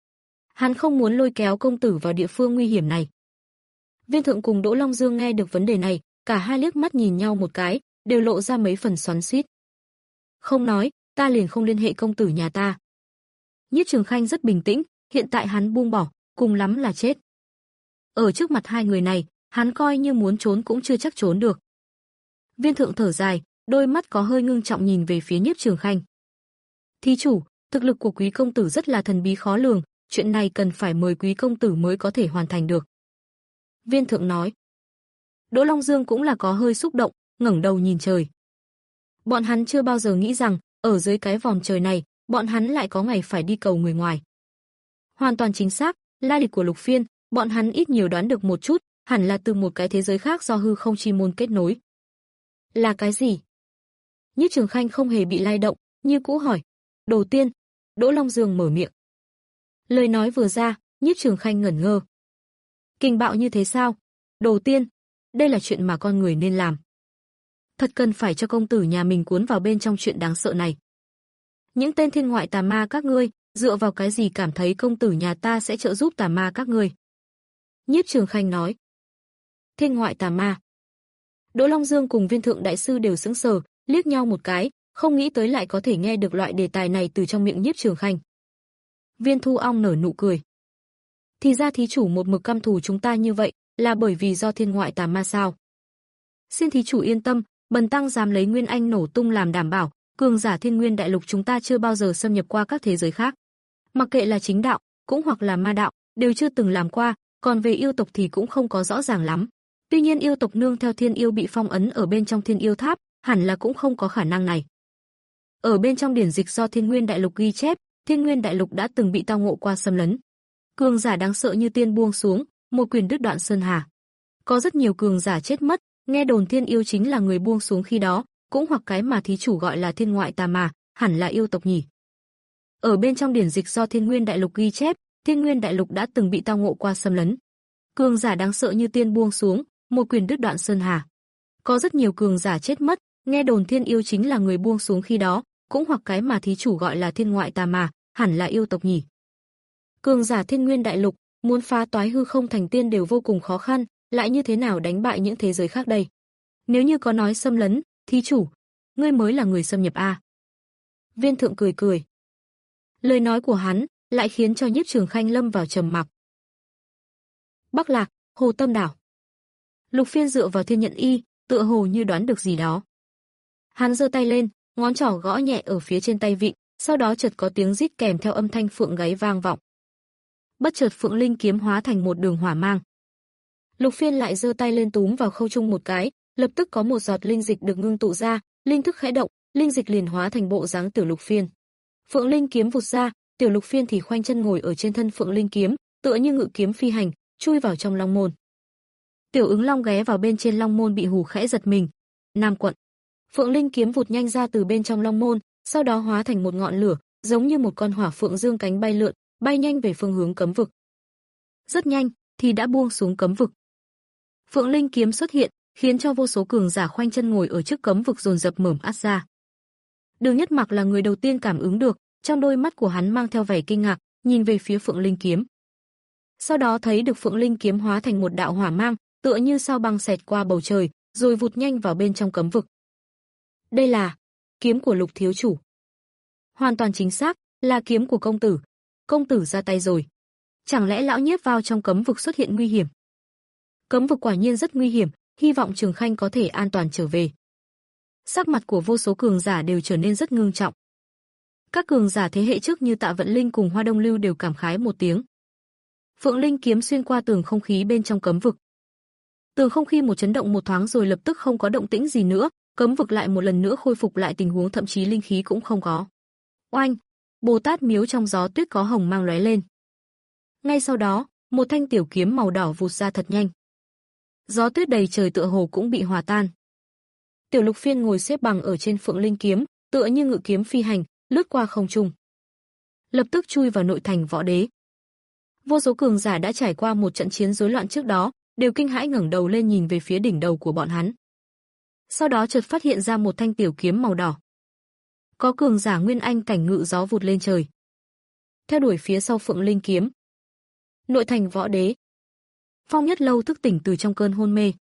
Hắn không muốn lôi kéo công tử vào địa phương nguy hiểm này. Viên Thượng cùng Đỗ Long Dương nghe được vấn đề này, cả hai liếc mắt nhìn nhau một cái, đều lộ ra mấy phần xoắn xuýt. Không nói, ta liền không liên hệ công tử nhà ta. Nhiếp Trường Khanh rất bình tĩnh, hiện tại hắn buông bỏ, cùng lắm là chết. Ở trước mặt hai người này, hắn coi như muốn trốn cũng chưa chắc trốn được. Viên Thượng thở dài, đôi mắt có hơi ngưng trọng nhìn về phía Nhiếp Trường Khanh. Thí chủ, thực lực của quý công tử rất là thần bí khó lường, chuyện này cần phải mời quý công tử mới có thể hoàn thành được. Viên Thượng nói. Đỗ Long Dương cũng là có hơi xúc động, ngẩng đầu nhìn trời. Bọn hắn chưa bao giờ nghĩ rằng, ở dưới cái vòm trời này, bọn hắn lại có ngày phải đi cầu người ngoài. Hoàn toàn chính xác, lai lịch của Lục Phiên, bọn hắn ít nhiều đoán được một chút, hẳn là từ một cái thế giới khác do hư không chi môn kết nối. Là cái gì? Nhiếp Trường Khanh không hề bị lay động, như cũ hỏi. Đầu tiên, Đỗ Long Dương mở miệng. Lời nói vừa ra, Nhiếp Trường Khanh ngẩn ngơ. Kinh bạo như thế sao? Đầu tiên, đây là chuyện mà con người nên làm. Thật cần phải cho công tử nhà mình cuốn vào bên trong chuyện đáng sợ này. Những tên thiên ngoại tà ma các ngươi, dựa vào cái gì cảm thấy công tử nhà ta sẽ trợ giúp tà ma các ngươi? Nhiếp Trường Khanh nói. Thiên ngoại tà ma. Đỗ Long Dương cùng Viên Thượng đại sư đều sững sờ, liếc nhau một cái, không nghĩ tới lại có thể nghe được loại đề tài này từ trong miệng Nhiếp Trường Khanh. Viên Thu Ong nở nụ cười. Thì ra thí chủ một mực căm thù chúng ta như vậy, là bởi vì do thiên ngoại tà ma sao? Xin thí chủ yên tâm, bần tăng dám lấy Nguyên Anh nổ tung làm đảm bảo, cường giả Thiên Nguyên đại lục chúng ta chưa bao giờ xâm nhập qua các thế giới khác. Mặc kệ là chính đạo, cũng hoặc là ma đạo, đều chưa từng làm qua, còn về yêu tộc thì cũng không có rõ ràng lắm. Tuy nhiên yêu tộc nương theo thiên yêu bị phong ấn ở bên trong Thiên Yêu Tháp, hẳn là cũng không có khả năng này. Ở bên trong điển dịch do Thiên Nguyên đại lục ghi chép, Thiên Nguyên đại lục đã từng bị tao ngộ qua xâm lấn. Cường giả đáng sợ như tiên buông xuống, một quyền đứt đoạn sơn hà. Có rất nhiều cường giả chết mất, nghe đồn thiên yêu chính là người buông xuống khi đó, cũng hoặc cái mà thí chủ gọi là thiên ngoại tà ma, hẳn là yêu tộc nhỉ. Ở bên trong điển dịch do Thiên Nguyên đại lục ghi chép, Thiên Nguyên đại lục đã từng bị tao ngộ qua xâm lấn. Cường giả đáng sợ như tiên buông xuống, một quyền đứt đoạn sơn hà. Có rất nhiều cường giả chết mất, nghe đồn thiên yêu chính là người buông xuống khi đó, cũng hoặc cái mà thí chủ gọi là thiên ngoại tà ma, hẳn là yêu tộc nhỉ. Cường giả Thiên Nguyên đại lục, muốn phá toái hư không thành tiên đều vô cùng khó khăn, lại như thế nào đánh bại những thế giới khác đây? Nếu như có nói xâm lấn, thí chủ, ngươi mới là người xâm nhập a. Viên Thượng cười cười. Lời nói của hắn lại khiến cho Nhiếp Trường Khanh lâm vào trầm mặc. Bắc Lạc, Hồ Tâm đảo. Lục Phiên dựa vào Thiên Nhận Y, tựa hồ như đoán được gì đó. Hắn giơ tay lên, ngón trỏ gõ nhẹ ở phía trên tay vịn, sau đó chợt có tiếng rít kèm theo âm thanh phượng gáy vang vọng. Bất chợt Phượng Linh kiếm hóa thành một đường hỏa mang. Lục Phiên lại giơ tay lên túm vào khâu trung một cái, lập tức có một giọt linh dịch được ngưng tụ ra, linh thức khẽ động, linh dịch liền hóa thành bộ dáng Tiểu Lục Phiên. Phượng Linh kiếm vụt ra, Tiểu Lục Phiên thì khoanh chân ngồi ở trên thân Phượng Linh kiếm, tựa như ngự kiếm phi hành, chui vào trong long môn. Tiểu Ứng Long ghé vào bên trên long môn bị hù khẽ giật mình. Nam quận. Phượng Linh kiếm vụt nhanh ra từ bên trong long môn, sau đó hóa thành một ngọn lửa, giống như một con hỏa phượng dương cánh bay lượn, bay nhanh về phương hướng cấm vực. Rất nhanh thì đã buông xuống cấm vực. Phượng Linh kiếm xuất hiện, khiến cho vô số cường giả khoanh chân ngồi ở trước cấm vực dồn dập mởm át ra. Đường Nhất Mặc là người đầu tiên cảm ứng được, trong đôi mắt của hắn mang theo vẻ kinh ngạc, nhìn về phía Phượng Linh kiếm. Sau đó thấy được Phượng Linh kiếm hóa thành một đạo hỏa mang, tựa như sao băng xẹt qua bầu trời, rồi vụt nhanh vào bên trong cấm vực. Đây là kiếm của Lục thiếu chủ. Hoàn toàn chính xác, là kiếm của công tử. Công tử ra tay rồi. Chẳng lẽ lão Nhiếp vào trong cấm vực xuất hiện nguy hiểm? Cấm vực quả nhiên rất nguy hiểm, hy vọng Trường Khanh có thể an toàn trở về. Sắc mặt của vô số cường giả đều trở nên rất ngưng trọng. Các cường giả thế hệ trước như Tạ Vận Linh cùng Hoa Đông Lưu đều cảm khái một tiếng. Phượng Linh kiếm xuyên qua tường không khí bên trong cấm vực. Tường không khí một chấn động một thoáng rồi lập tức không có động tĩnh gì nữa, cấm vực lại một lần nữa khôi phục lại tình huống thậm chí linh khí cũng không có. Oanh! Bồ Tát miếu trong gió tuyết có hồng mang lóe lên. Ngay sau đó, một thanh tiểu kiếm màu đỏ vụt ra thật nhanh. Gió tuyết đầy trời tựa hồ cũng bị hòa tan. Tiểu Lục Phiên ngồi xếp bằng ở trên Phượng Linh kiếm, tựa như ngự kiếm phi hành, lướt qua không trung. Lập tức chui vào nội thành Võ Đế. Vô số cường giả đã trải qua một trận chiến rối loạn trước đó, đều kinh hãi ngẩng đầu lên nhìn về phía đỉnh đầu của bọn hắn. Sau đó chợt phát hiện ra một thanh tiểu kiếm màu đỏ. Có cường giả Nguyên Anh cảnh ngự gió vụt lên trời, theo đuổi phía sau Phượng Linh kiếm. Nội thành Võ Đế. Phong Nhất Lâu thức tỉnh từ trong cơn hôn mê.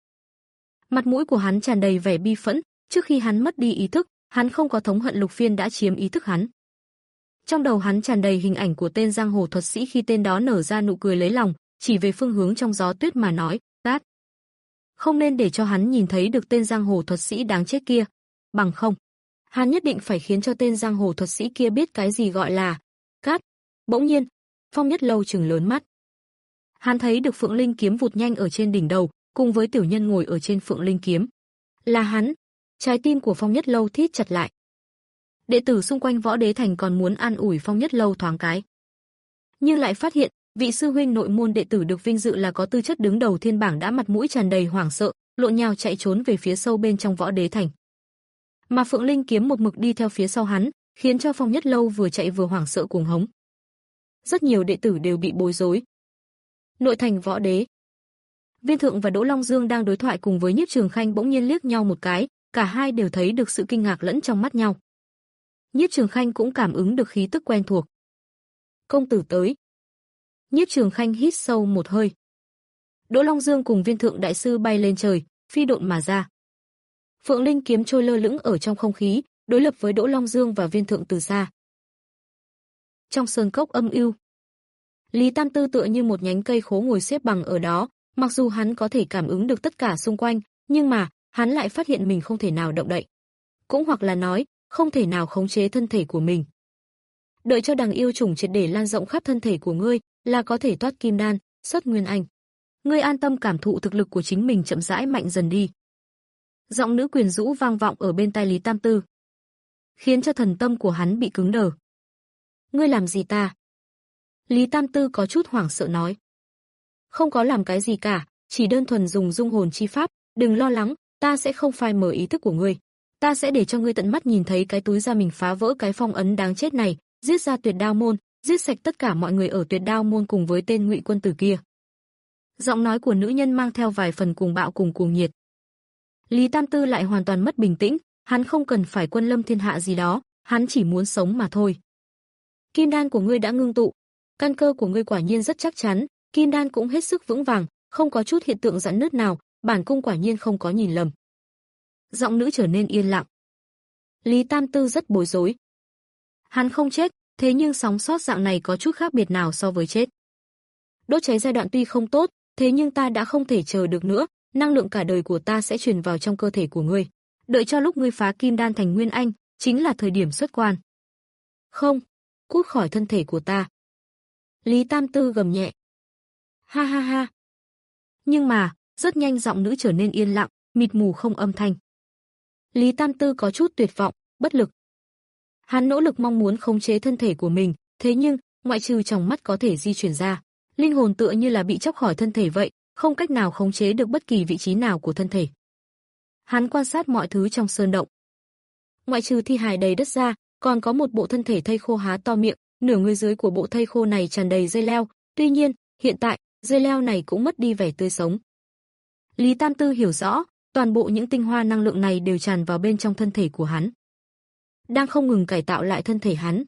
Mặt mũi của hắn tràn đầy vẻ bi phẫn, trước khi hắn mất đi ý thức, hắn không có thống hận Lục Phiên đã chiếm ý thức hắn. Trong đầu hắn tràn đầy hình ảnh của tên giang hồ thuật sĩ khi tên đó nở ra nụ cười lấy lòng, chỉ về phương hướng trong gió tuyết mà nói, "Tát." Không nên để cho hắn nhìn thấy được tên giang hồ thuật sĩ đáng chết kia, bằng không, hắn nhất định phải khiến cho tên giang hồ thuật sĩ kia biết cái gì gọi là cát. Bỗng nhiên, Phong Nhất Lâu trừng lớn mắt. Hắn thấy được Phượng Linh kiếm vụt nhanh ở trên đỉnh đầu, cùng với tiểu nhân ngồi ở trên Phượng Linh kiếm. Là hắn. Trái tim của Phong Nhất Lâu thít chặt lại. Đệ tử xung quanh Võ Đế Thành còn muốn an ủi Phong Nhất Lâu thoáng cái, nhưng lại phát hiện, vị sư huynh nội môn đệ tử được vinh dự là có tư chất đứng đầu thiên bảng đã mặt mũi tràn đầy hoảng sợ, lộn nhào chạy trốn về phía sâu bên trong Võ Đế Thành. Mà Phượng Linh kiếm một mực đi theo phía sau hắn, khiến cho Phong Nhất Lâu vừa chạy vừa hoảng sợ cuồng hống. Rất nhiều đệ tử đều bị bối rối. Nội thành Võ Đế, Viên Thượng và Đỗ Long Dương đang đối thoại cùng với Nhiếp Trường Khanh bỗng nhiên liếc nhau một cái, cả hai đều thấy được sự kinh ngạc lẫn trong mắt nhau. Nhiếp Trường Khanh cũng cảm ứng được khí tức quen thuộc. Công tử tới. Nhiếp Trường Khanh hít sâu một hơi. Đỗ Long Dương cùng Viên Thượng đại sư bay lên trời, phi độn mà ra. Phượng Linh kiếm trôi lơ lửng ở trong không khí, đối lập với Đỗ Long Dương và Viên Thượng từ xa. Trong sơn cốc âm u, Lý Tam Tư tựa như một nhánh cây khố ngồi xếp bằng ở đó, mặc dù hắn có thể cảm ứng được tất cả xung quanh, nhưng mà hắn lại phát hiện mình không thể nào động đậy, cũng hoặc là nói, không thể nào khống chế thân thể của mình. Đợi cho đằng yêu trùng triệt để lan rộng khắp thân thể của ngươi, là có thể toát kim đan, xuất nguyên anh. Ngươi an tâm cảm thụ thực lực của chính mình chậm rãi mạnh dần đi. Giọng nữ quyền rũ vang vọng ở bên tai Lý Tam Tư, khiến cho thần tâm của hắn bị cứng đờ. Ngươi làm gì ta? Lý Tam Tư có chút hoảng sợ nói. Không có làm cái gì cả, chỉ đơn thuần dùng dung hồn chi pháp, đừng lo lắng, ta sẽ không phai mờ ý thức của ngươi. Ta sẽ để cho ngươi tận mắt nhìn thấy cái túi da mình phá vỡ cái phong ấn đáng chết này, giết ra Tuyệt Đao môn, giết sạch tất cả mọi người ở Tuyệt Đao môn cùng với tên Ngụy quân tử kia. Giọng nói của nữ nhân mang theo vài phần cuồng bạo cùng cuồng nhiệt. Lý Tam Tư lại hoàn toàn mất bình tĩnh, hắn không cần phải quân lâm thiên hạ gì đó, hắn chỉ muốn sống mà thôi. Kim đan của ngươi đã ngưng tụ, căn cơ của ngươi quả nhiên rất chắc chắn, kim đan cũng hết sức vững vàng, không có chút hiện tượng giãn nứt nào, bản cung quả nhiên không có nhìn lầm. Giọng nữ trở nên yên lặng. Lý Tam Tư rất bối rối. Hắn không chết, thế nhưng sóng sót dạng này có chút khác biệt nào so với chết. Đốt cháy giai đoạn tuy không tốt, thế nhưng ta đã không thể chờ được nữa, năng lượng cả đời của ta sẽ truyền vào trong cơ thể của ngươi. Đợi cho lúc ngươi phá kim đan thành nguyên anh, chính là thời điểm xuất quan. Không, cút khỏi thân thể của ta. Lý Tam Tư gầm nhẹ. Ha ha ha. Nhưng mà, rất nhanh giọng nữ trở nên yên lặng, mịt mù không âm thanh. Lý Tam Tư có chút tuyệt vọng, bất lực. Hắn nỗ lực mong muốn khống chế thân thể của mình, thế nhưng, ngoại trừ tròng mắt có thể di chuyển ra, linh hồn tựa như là bị chóc khỏi thân thể vậy, không cách nào khống chế được bất kỳ vị trí nào của thân thể. Hắn quan sát mọi thứ trong sơn động. Ngoại trừ thi hài đầy đất ra, còn có một bộ thân thể thây khô há to miệng, nửa người dưới của bộ thây khô này tràn đầy dây leo, tuy nhiên, hiện tại, dây leo này cũng mất đi vẻ tươi sống. Lý Tam Tư hiểu rõ, toàn bộ những tinh hoa năng lượng này đều tràn vào bên trong thân thể của hắn, đang không ngừng cải tạo lại thân thể hắn.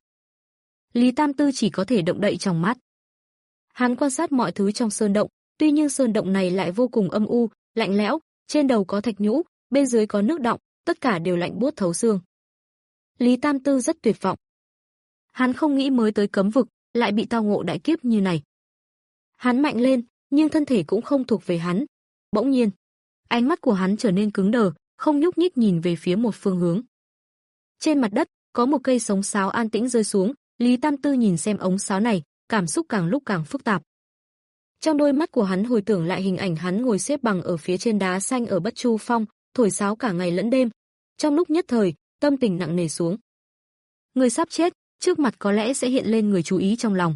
Lý Tam Tư chỉ có thể động đậy trong mắt. Hắn quan sát mọi thứ trong sơn động, tuy nhiên sơn động này lại vô cùng âm u, lạnh lẽo, trên đầu có thạch nhũ, bên dưới có nước đọng, tất cả đều lạnh buốt thấu xương. Lý Tam Tư rất tuyệt vọng. Hắn không nghĩ mới tới cấm vực, lại bị tao ngộ đại kiếp như này. Hắn mạnh lên, nhưng thân thể cũng không thuộc về hắn. Bỗng nhiên, ánh mắt của hắn trở nên cứng đờ, không nhúc nhích nhìn về phía một phương hướng. Trên mặt đất, có một cây sống sáo an tĩnh rơi xuống, Lý Tam Tư nhìn xem ống sáo này, cảm xúc càng lúc càng phức tạp. Trong đôi mắt của hắn hồi tưởng lại hình ảnh hắn ngồi xếp bằng ở phía trên đá xanh ở Bất Chu Phong, thổi sáo cả ngày lẫn đêm. Trong lúc nhất thời, tâm tình nặng nề xuống. Người sắp chết, trước mặt có lẽ sẽ hiện lên người chú ý trong lòng.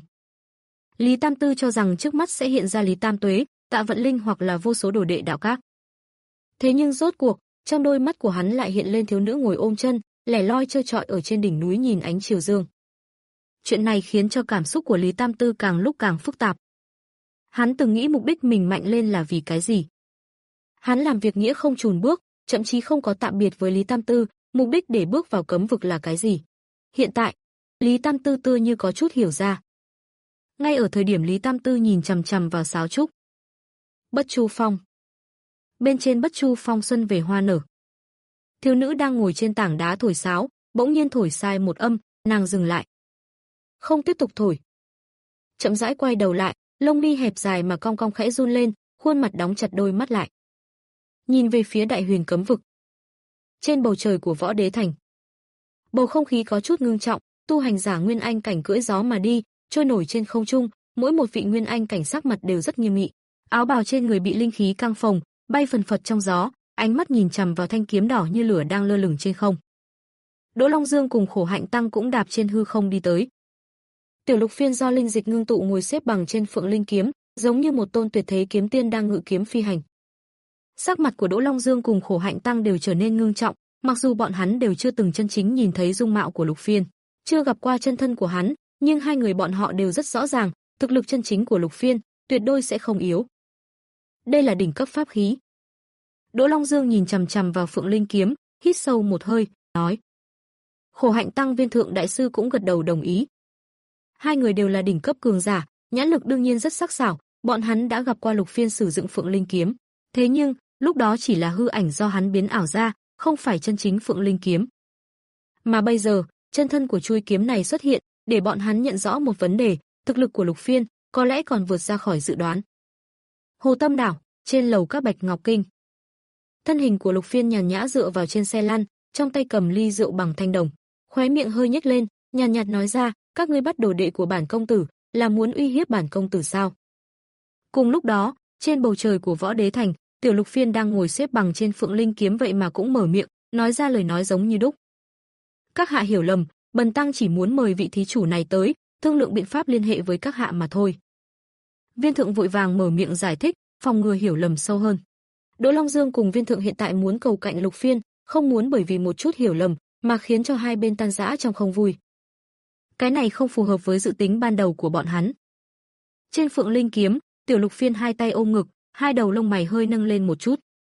Lý Tam Tư cho rằng trước mắt sẽ hiện ra Lý Tam Tuế, Tạ Vận Linh hoặc là vô số đồ đệ đạo các. Thế nhưng rốt cuộc, trong đôi mắt của hắn lại hiện lên thiếu nữ ngồi ôm chân, lẻ loi trơ trọi ở trên đỉnh núi nhìn ánh chiều dương. Chuyện này khiến cho cảm xúc của Lý Tam Tư càng lúc càng phức tạp. Hắn từng nghĩ mục đích mình mạnh lên là vì cái gì? Hắn làm việc nghĩa không chùn bước, thậm chí không có tạm biệt với Lý Tam Tư, mục đích để bước vào cấm vực là cái gì? Hiện tại, Lý Tam Tư tựa như có chút hiểu ra. Ngay ở thời điểm Lý Tam Tư nhìn chằm chằm vào sáo trúc. Bất Chu Phong. Bên trên Bất Chu Phong xuân về hoa nở. Thiếu nữ đang ngồi trên tảng đá thổi sáo, bỗng nhiên thổi sai một âm, nàng dừng lại. Không tiếp tục thổi. Chậm rãi quay đầu lại, lông mi hẹp dài mà cong cong khẽ run lên, khuôn mặt đóng chặt đôi mắt lại. nhìn về phía Đại Huyền cấm vực. Trên bầu trời của Võ Đế Thành, bầu không khí có chút ngưng trọng, tu hành giả nguyên anh cảnh cưỡi gió mà đi, trôi nổi trên không trung, mỗi một vị nguyên anh cảnh sắc mặt đều rất nghiêm nghị. Áo bào trên người bị linh khí căng phồng, bay phần phật trong gió, ánh mắt nhìn chằm vào thanh kiếm đỏ như lửa đang lơ lửng trên không. Đỗ Long Dương cùng Khổ Hạnh Tăng cũng đạp trên hư không đi tới. Tiểu Lục Phiên do linh dịch ngưng tụ ngồi xếp bằng trên Phượng Linh kiếm, giống như một tôn tuyệt thế kiếm tiên đang ngự kiếm phi hành. Sắc mặt của Đỗ Long Dương cùng Khổ Hạnh Tăng đều trở nên ngưng trọng, mặc dù bọn hắn đều chưa từng chân chính nhìn thấy dung mạo của Lục Phiên, chưa gặp qua chân thân của hắn, nhưng hai người bọn họ đều rất rõ ràng, thực lực chân chính của Lục Phiên tuyệt đối sẽ không yếu. Đây là đỉnh cấp pháp khí. Đỗ Long Dương nhìn chằm chằm vào Phượng Linh kiếm, hít sâu một hơi, nói. Khổ Hạnh Tăng Viên Thượng đại sư cũng gật đầu đồng ý. Hai người đều là đỉnh cấp cường giả, nhãn lực đương nhiên rất sắc sảo, bọn hắn đã gặp qua Lục Phiên sử dụng Phượng Linh kiếm, thế nhưng, lúc đó chỉ là hư ảnh do hắn biến ảo ra, không phải chân chính Phượng Linh kiếm. Mà bây giờ, chân thân của chuôi kiếm này xuất hiện, để bọn hắn nhận rõ một vấn đề, thực lực của Lục Phiên có lẽ còn vượt ra khỏi dự đoán. Hồ Tâm Đảo, trên lầu các Bạch Ngọc Kinh. Thân hình của Lục Phiên nhàn nhã dựa vào trên xe lăn, trong tay cầm ly rượu bằng thanh đồng, khóe miệng hơi nhếch lên, nhàn nhạt nói ra, các ngươi bắt đồ đệ của bản công tử, là muốn uy hiếp bản công tử sao? Cùng lúc đó, trên bầu trời của Võ Đế Thành, Tiểu Lục Phiên đang ngồi xếp bằng trên Phượng Linh kiếm vậy mà cũng mở miệng, nói ra lời nói giống như đúc. Các hạ hiểu lầm, bần tăng chỉ muốn mời vị thí chủ này tới, thương lượng biện pháp liên hệ với các hạ mà thôi. Viên Thượng vội vàng mở miệng giải thích, phòng ngừa hiểu lầm sâu hơn. Đỗ Long Dương cùng Viên Thượng hiện tại muốn cầu cạnh Lục Phiên, không muốn bởi vì một chút hiểu lầm mà khiến cho hai bên tan rã trong không vui. Cái này không phù hợp với dự tính ban đầu của bọn hắn. Trên Phượng Linh kiếm, Tiểu Lục Phiên hai tay ôm ngực, hai đầu lông mày hơi nâng lên một chút.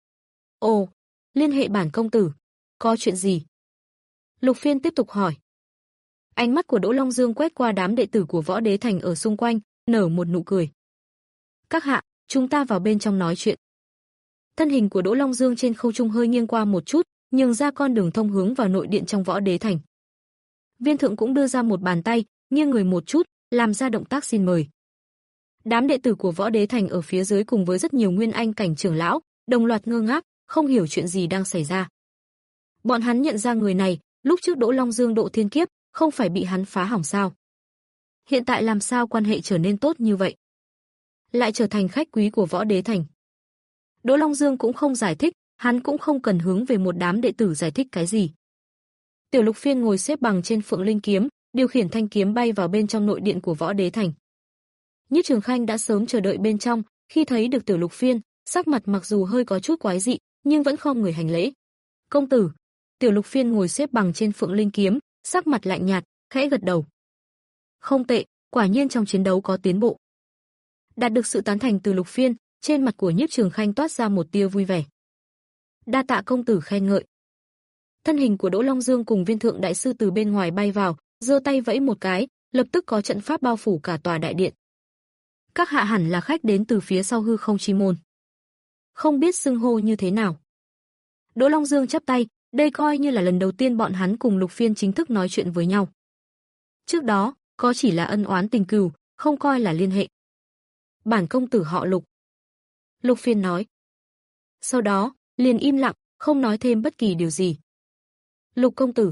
Ồ, liên hệ bản công tử, có chuyện gì? Lục Phiên tiếp tục hỏi. Ánh mắt của Đỗ Long Dương quét qua đám đệ tử của Võ Đế Thành ở xung quanh, nở một nụ cười. Các hạ, chúng ta vào bên trong nói chuyện. Thân hình của Đỗ Long Dương trên không trung hơi nghiêng qua một chút, nhường ra con đường thông hướng vào nội điện trong Võ Đế Thành. Viên Thượng cũng đưa ra một bàn tay, nghiêng người một chút, làm ra động tác xin mời. Đám đệ tử của Võ Đế Thành ở phía dưới cùng với rất nhiều nguyên anh cảnh trưởng lão, đồng loạt ngơ ngác, không hiểu chuyện gì đang xảy ra. Bọn hắn nhận ra người này, lúc trước Đỗ Long Dương độ thiên kiếp, không phải bị hắn phá hỏng sao? Hiện tại làm sao quan hệ trở nên tốt như vậy? Lại trở thành khách quý của Võ Đế Thành. Đỗ Long Dương cũng không giải thích, hắn cũng không cần hướng về một đám đệ tử giải thích cái gì. Tiểu Lục Phiên ngồi xếp bằng trên Phượng Linh kiếm, điều khiển thanh kiếm bay vào bên trong nội điện của Võ Đế Thành. Nhiếp Trường Khanh đã sớm chờ đợi bên trong, khi thấy được Tiểu Lục Phiên, sắc mặt mặc dù hơi có chút quái dị, nhưng vẫn khom người hành lễ. "Công tử." Tiểu Lục Phiên ngồi xếp bằng trên Phượng Linh kiếm, sắc mặt lạnh nhạt, khẽ gật đầu. "Không tệ, quả nhiên trong chiến đấu có tiến bộ." Đạt được sự tán thành từ Lục Phiên, trên mặt của Nhiếp Trường Khanh toát ra một tia vui vẻ. "Đa tạ công tử khen ngợi." Thân hình của Đỗ Long Dương cùng Viên Thượng đại sư từ bên ngoài bay vào, giơ tay vẫy một cái, lập tức có trận pháp bao phủ cả tòa đại điện. Các hạ hẳn là khách đến từ phía sau hư không chi môn. Không biết xưng hô như thế nào. Đỗ Long Dương chắp tay, đây coi như là lần đầu tiên bọn hắn cùng Lục Phiên chính thức nói chuyện với nhau. Trước đó, có chỉ là ân oán tình cừu, không coi là liên hệ. Bản công tử họ Lục. Lục Phiên nói. Sau đó, liền im lặng, không nói thêm bất kỳ điều gì. Lục công tử.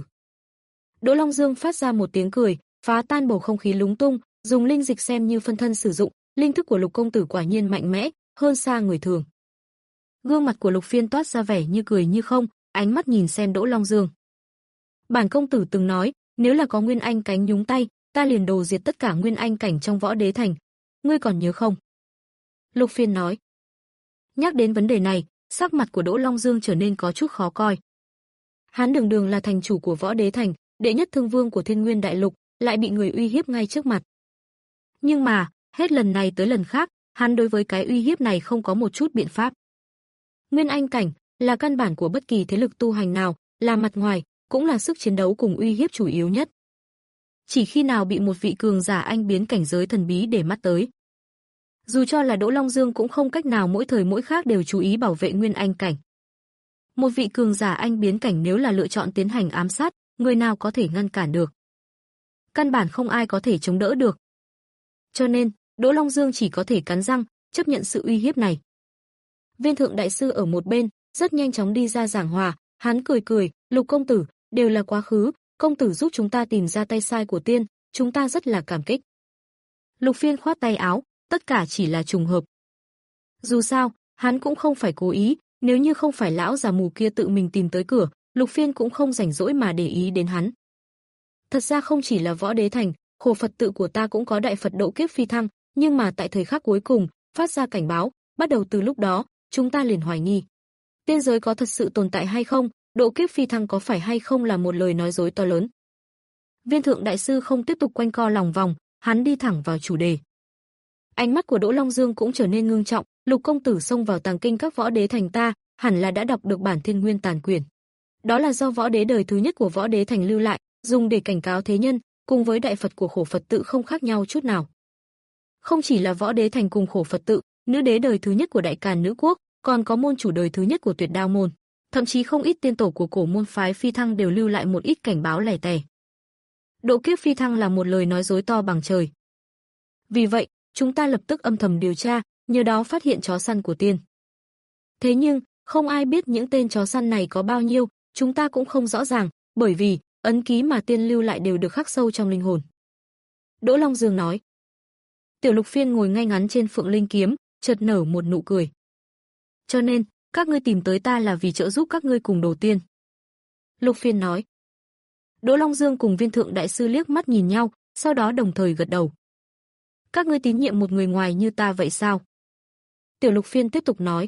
Đỗ Long Dương phát ra một tiếng cười, phá tan bầu không khí lúng tung, dùng linh dịch xem như phân thân sử dụng, linh thức của Lục công tử quả nhiên mạnh mẽ, hơn xa người thường. Gương mặt của Lục Phiên toát ra vẻ như cười như không, ánh mắt nhìn xem Đỗ Long Dương. Bản công tử từng nói, nếu là có nguyên anh cánh nhúng tay, ta liền đồ diệt tất cả nguyên anh cảnh trong Võ Đế Thành. Ngươi còn nhớ không? Lục Phiên nói. Nhắc đến vấn đề này, sắc mặt của Đỗ Long Dương trở nên có chút khó coi. Hắn đường đường là thành chủ của Võ Đế Thành, đệ nhất thương vương của Thiên Nguyên Đại Lục, lại bị người uy hiếp ngay trước mặt. Nhưng mà, hết lần này tới lần khác, hắn đối với cái uy hiếp này không có một chút biện pháp. Nguyên anh cảnh là căn bản của bất kỳ thế lực tu hành nào, là mặt ngoài, cũng là sức chiến đấu cùng uy hiếp chủ yếu nhất. Chỉ khi nào bị một vị cường giả anh biến cảnh giới thần bí để mắt tới. Dù cho là Đỗ Long Dương cũng không cách nào mỗi thời mỗi khác đều chú ý bảo vệ nguyên anh cảnh. Một vị cường giả anh biến cảnh nếu là lựa chọn tiến hành ám sát, người nào có thể ngăn cản được. Căn bản không ai có thể chống đỡ được. Cho nên, Đỗ Long Dương chỉ có thể cắn răng, chấp nhận sự uy hiếp này. Viên Thượng đại sư ở một bên, rất nhanh chóng đi ra giảng hòa, hắn cười cười, Lục công tử, đều là quá khứ, công tử giúp chúng ta tìm ra tay sai của tiên, chúng ta rất là cảm kích. Lục Phiên khoát tay áo, tất cả chỉ là trùng hợp. Dù sao, hắn cũng không phải cố ý, nếu như không phải lão già mù kia tự mình tìm tới cửa, Lục Phiên cũng không rảnh rỗi mà để ý đến hắn. Thật ra không chỉ là Võ Đế Thành, khổ Phật tự của ta cũng có đại Phật độ kiếp phi thăng, nhưng mà tại thời khắc cuối cùng, phát ra cảnh báo, bắt đầu từ lúc đó, chúng ta liền hoài nghi. Tiên giới có thật sự tồn tại hay không, độ kiếp phi thăng có phải hay không là một lời nói dối to lớn. Viên Thượng đại sư không tiếp tục quanh co lòng vòng, hắn đi thẳng vào chủ đề. Ánh mắt của Đỗ Long Dương cũng trở nên ngưng trọng, Lục công tử xông vào tàng kinh các Võ Đế Thành ta, hẳn là đã đọc được bản Thiên Nguyên Tàn Quyển. Đó là do Võ Đế đời thứ nhất của Võ Đế Thành lưu lại, dùng để cảnh cáo thế nhân, cùng với đại Phật của khổ Phật tự không khác nhau chút nào. Không chỉ là Võ Đế Thành cùng khổ Phật tự, nữ đế đời thứ nhất của Đại Càn Nữ Quốc, còn có môn chủ đời thứ nhất của Tuyệt Đao môn, thậm chí không ít tiên tổ của cổ môn phái phi thăng đều lưu lại một ít cảnh báo lẻ tẻ. Độ kiếp phi thăng là một lời nói dối to bằng trời. Vì vậy, chúng ta lập tức âm thầm điều tra, nhờ đó phát hiện chó săn của tiên. Thế nhưng, không ai biết những tên chó săn này có bao nhiêu, chúng ta cũng không rõ ràng, bởi vì ấn ký mà tiên lưu lại đều được khắc sâu trong linh hồn. Đỗ Long Dương nói. Tiểu Lục Phiên ngồi ngay ngắn trên Phượng Linh kiếm, chợt nở một nụ cười. Cho nên, các ngươi tìm tới ta là vì trợ giúp các ngươi cùng đồ tiên. Lục Phiên nói. Đỗ Long Dương cùng Viên Thượng đại sư liếc mắt nhìn nhau, sau đó đồng thời gật đầu. Các ngươi tín nhiệm một người ngoài như ta vậy sao? Tiểu Lục Phiên tiếp tục nói.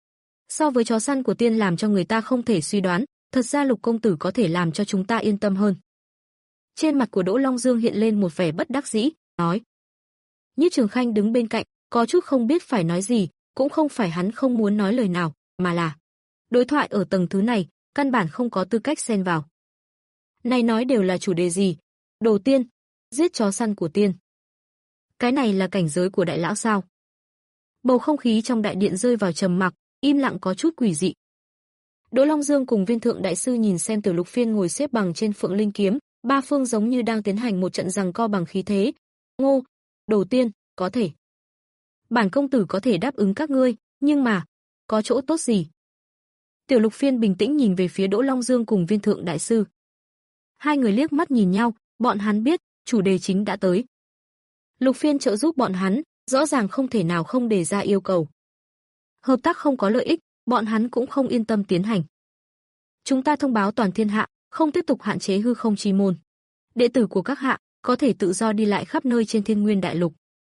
So với chó săn của tiên làm cho người ta không thể suy đoán, thật ra Lục công tử có thể làm cho chúng ta yên tâm hơn. Trên mặt của Đỗ Long Dương hiện lên một vẻ bất đắc dĩ, nói. Nhiếp Trường Khanh đứng bên cạnh, có chút không biết phải nói gì, cũng không phải hắn không muốn nói lời nào, mà là đối thoại ở tầng thứ này, căn bản không có tư cách xen vào. Này nói đều là chủ đề gì? Đồ tiên, giết chó săn của tiên. Cái này là cảnh giới của đại lão sao? Bầu không khí trong đại điện rơi vào trầm mặc, im lặng có chút quỷ dị. Đỗ Long Dương cùng Viên Thượng đại sư nhìn xem Tiểu Lục Phiên ngồi xếp bằng trên Phượng Linh kiếm, ba phương giống như đang tiến hành một trận giằng co bằng khí thế. Ngô, đồ tiên, có thể. Bản công tử có thể đáp ứng các ngươi, nhưng mà, có chỗ tốt gì? Tiểu Lục Phiên bình tĩnh nhìn về phía Đỗ Long Dương cùng Viên Thượng đại sư. Hai người liếc mắt nhìn nhau, bọn hắn biết, chủ đề chính đã tới. Lục Phiên trợ giúp bọn hắn, rõ ràng không thể nào không đề ra yêu cầu. Hợp tác không có lợi ích, bọn hắn cũng không yên tâm tiến hành. Chúng ta thông báo toàn thiên hạ, không tiếp tục hạn chế hư không chi môn. Đệ tử của các hạ có thể tự do đi lại khắp nơi trên Thiên Nguyên đại lục.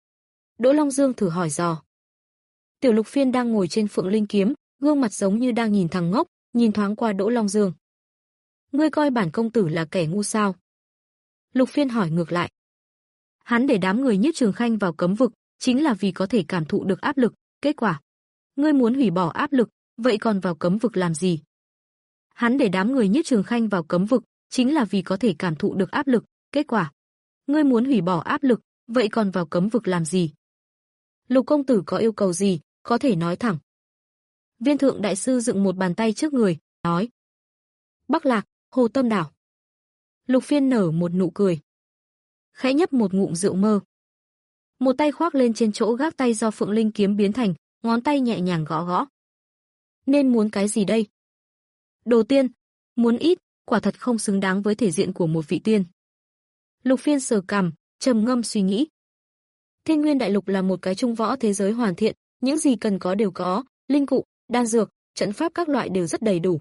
Đỗ Long Dương thử hỏi dò. Tiểu Lục Phiên đang ngồi trên Phượng Linh kiếm, gương mặt giống như đang nhìn thằng ngốc, nhìn thoáng qua Đỗ Long Dương. Ngươi coi bản công tử là kẻ ngu sao? Lục Phiên hỏi ngược lại. Hắn để đám người Nhiếp Trường Khanh vào cấm vực, chính là vì có thể cảm thụ được áp lực, kết quả. Ngươi muốn hủy bỏ áp lực, vậy còn vào cấm vực làm gì? Hắn để đám người Nhiếp Trường Khanh vào cấm vực, chính là vì có thể cảm thụ được áp lực, kết quả. Ngươi muốn hủy bỏ áp lực, vậy còn vào cấm vực làm gì? Lục công tử có yêu cầu gì, có thể nói thẳng. Viên Thượng đại sư dựng một bàn tay trước người, nói. Bắc Lạc, Hồ Tâm Đảo. Lục Phiên nở một nụ cười. Khẽ nhấp một ngụm rượu mơ. Một tay khoác lên trên chỗ gác tay do Phượng Linh kiếm biến thành, ngón tay nhẹ nhàng gõ gõ. Nên muốn cái gì đây? Đồ tiên, muốn ít, quả thật không xứng đáng với thể diện của một vị tiên. Lục Phiên sờ cằm, trầm ngâm suy nghĩ. Thiên Nguyên đại lục là một cái trung võ thế giới hoàn thiện, những gì cần có đều có, linh cụ, đan dược, trận pháp các loại đều rất đầy đủ.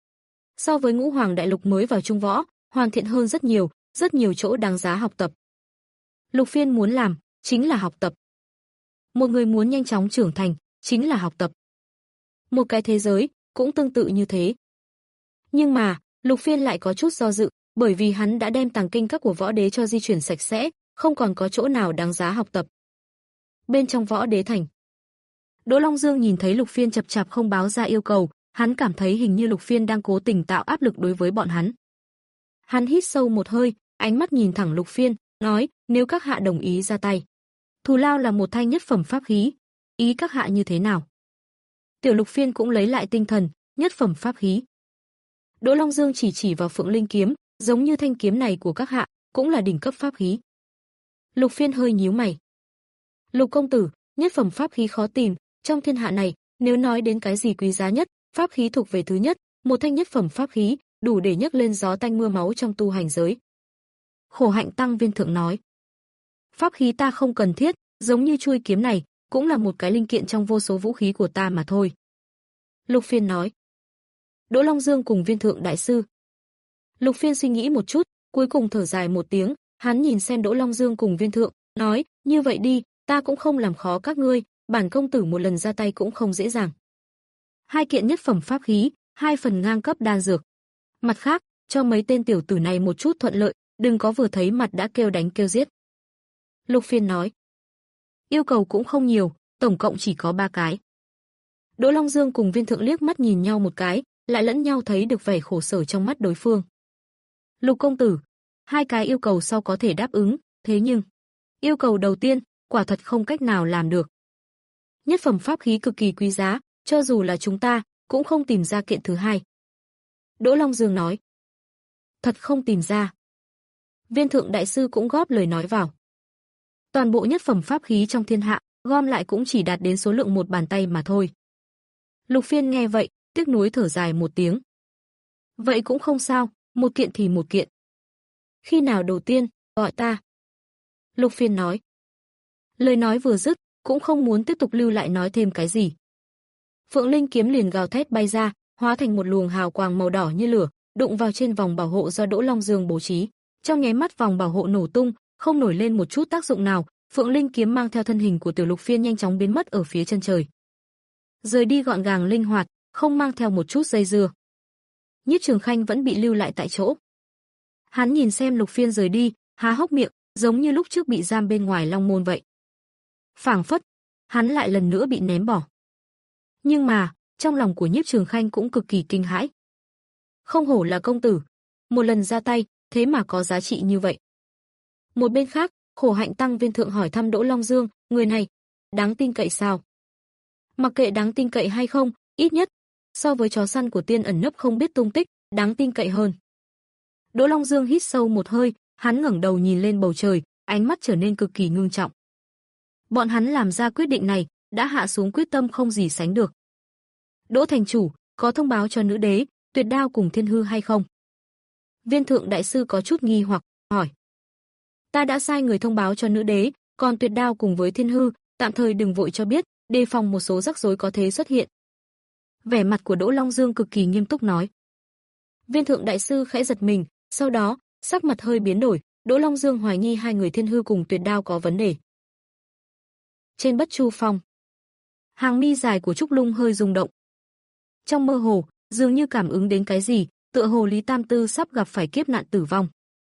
So với Ngũ Hoàng đại lục mới vào trung võ, hoàn thiện hơn rất nhiều, rất nhiều chỗ đáng giá học tập. Lục Phiên muốn làm, chính là học tập. Một người muốn nhanh chóng trưởng thành, chính là học tập. Một cái thế giới, cũng tương tự như thế. Nhưng mà, Lục Phiên lại có chút do dự, bởi vì hắn đã đem tàng kinh các của Võ Đế cho di chuyển sạch sẽ, không còn có chỗ nào đáng giá học tập. Bên trong Võ Đế Thành, Đỗ Long Dương nhìn thấy Lục Phiên chập chạp không báo ra yêu cầu, hắn cảm thấy hình như Lục Phiên đang cố tình tạo áp lực đối với bọn hắn. Hắn hít sâu một hơi, ánh mắt nhìn thẳng Lục Phiên, nói, nếu các hạ đồng ý ra tay. Thù lao là một thanh nhất phẩm pháp khí, ý các hạ như thế nào? Tiểu Lục Phiên cũng lấy lại tinh thần, nhất phẩm pháp khí. Đỗ Long Dương chỉ chỉ vào Phượng Linh kiếm, giống như thanh kiếm này của các hạ, cũng là đỉnh cấp pháp khí. Lục Phiên hơi nhíu mày. Lục công tử, nhất phẩm pháp khí khó tìm, trong thiên hạ này, nếu nói đến cái gì quý giá nhất, Pháp khí thuộc về thứ nhất, một thanh nhất phẩm pháp khí, đủ để nhấc lên gió tanh mưa máu trong tu hành giới. Khổ hạnh tăng viên thượng nói. Pháp khí ta không cần thiết, giống như chuôi kiếm này, cũng là một cái linh kiện trong vô số vũ khí của ta mà thôi. Lục Phiên nói. Đỗ Long Dương cùng viên thượng đại sư. Lục Phiên suy nghĩ một chút, cuối cùng thở dài một tiếng, hắn nhìn xem Đỗ Long Dương cùng viên thượng, nói, như vậy đi, ta cũng không làm khó các ngươi, bản công tử một lần ra tay cũng không dễ dàng. Hai kiện nhất phẩm pháp khí, hai phần ngang cấp đan dược. Mặt khác, cho mấy tên tiểu tử này một chút thuận lợi, đừng có vừa thấy mặt đã kêu đánh kêu giết. Lục Phiên nói. Yêu cầu cũng không nhiều, tổng cộng chỉ có ba cái. Đỗ Long Dương cùng viên thượng liếc mắt nhìn nhau một cái, lại lẫn nhau thấy được vẻ khổ sở trong mắt đối phương. Lục công tử, hai cái yêu cầu sau có thể đáp ứng, thế nhưng yêu cầu đầu tiên, quả thật không cách nào làm được. Nhất phẩm pháp khí cực kỳ quý giá, cho dù là chúng ta, cũng không tìm ra kiện thứ hai. Đỗ Long Dương nói. Thật không tìm ra. Viên thượng đại sư cũng góp lời nói vào. Toàn bộ nhất phẩm pháp khí trong thiên hạ, gom lại cũng chỉ đạt đến số lượng một bàn tay mà thôi. Lục Phiên nghe vậy, tiếc nuối thở dài một tiếng. Vậy cũng không sao, một kiện thì một kiện. Khi nào đầu tiên, gọi ta. Lục Phiên nói. Lời nói vừa dứt, cũng không muốn tiếp tục lưu lại nói thêm cái gì. Phượng Linh kiếm liền gào thét bay ra, hóa thành một luồng hào quang màu đỏ như lửa, đụng vào trên vòng bảo hộ do Đỗ Long Dương bố trí. Trong nháy mắt vòng bảo hộ nổ tung, không nổi lên một chút tác dụng nào, Phượng Linh kiếm mang theo thân hình của Tiểu Lục Phiên nhanh chóng biến mất ở phía chân trời. Rời đi gọn gàng linh hoạt, không mang theo một chút dây dưa. Nhiếp Trường Khanh vẫn bị lưu lại tại chỗ. Hắn nhìn xem Lục Phiên rời đi, há hốc miệng, giống như lúc trước bị giam bên ngoài Long Môn vậy. Phảng phất, hắn lại lần nữa bị ném bỏ. Nhưng mà, trong lòng của Nhiếp Trường Khanh cũng cực kỳ kinh hãi. Không hổ là công tử, một lần ra tay, thế mà có giá trị như vậy. Một bên khác, Khổ Hạnh tăng viên thượng hỏi thăm Đỗ Long Dương, người này, đáng tin cậy sao? Mặc kệ đáng tin cậy hay không, ít nhất, so với chó săn của tiên ẩn nấp không biết tung tích, đáng tin cậy hơn. Đỗ Long Dương hít sâu một hơi, hắn ngẩng đầu nhìn lên bầu trời, ánh mắt trở nên cực kỳ ngưng trọng. Bọn hắn làm ra quyết định này, đã hạ xuống quyết tâm không gì sánh được. Đỗ thành chủ, có thông báo cho nữ đế, Tuyệt Đao cùng Thiên Hư hay không? Viên thượng đại sư có chút nghi hoặc, hỏi. Ta đã sai người thông báo cho nữ đế, còn Tuyệt Đao cùng với Thiên Hư, tạm thời đừng vội cho biết, đề phòng một số rắc rối có thể xuất hiện. Vẻ mặt của Đỗ Long Dương cực kỳ nghiêm túc nói. Viên thượng đại sư khẽ giật mình, sau đó, sắc mặt hơi biến đổi, Đỗ Long Dương hoài nghi hai người Thiên Hư cùng Tuyệt Đao có vấn đề. Trên Bất Chu Phong, hàng mi dài của Trúc Lung hơi rung động. Trong mơ hồ, dường như cảm ứng đến cái gì, tựa hồ Lý Tam Tư sắp gặp phải kiếp nạn tử vong.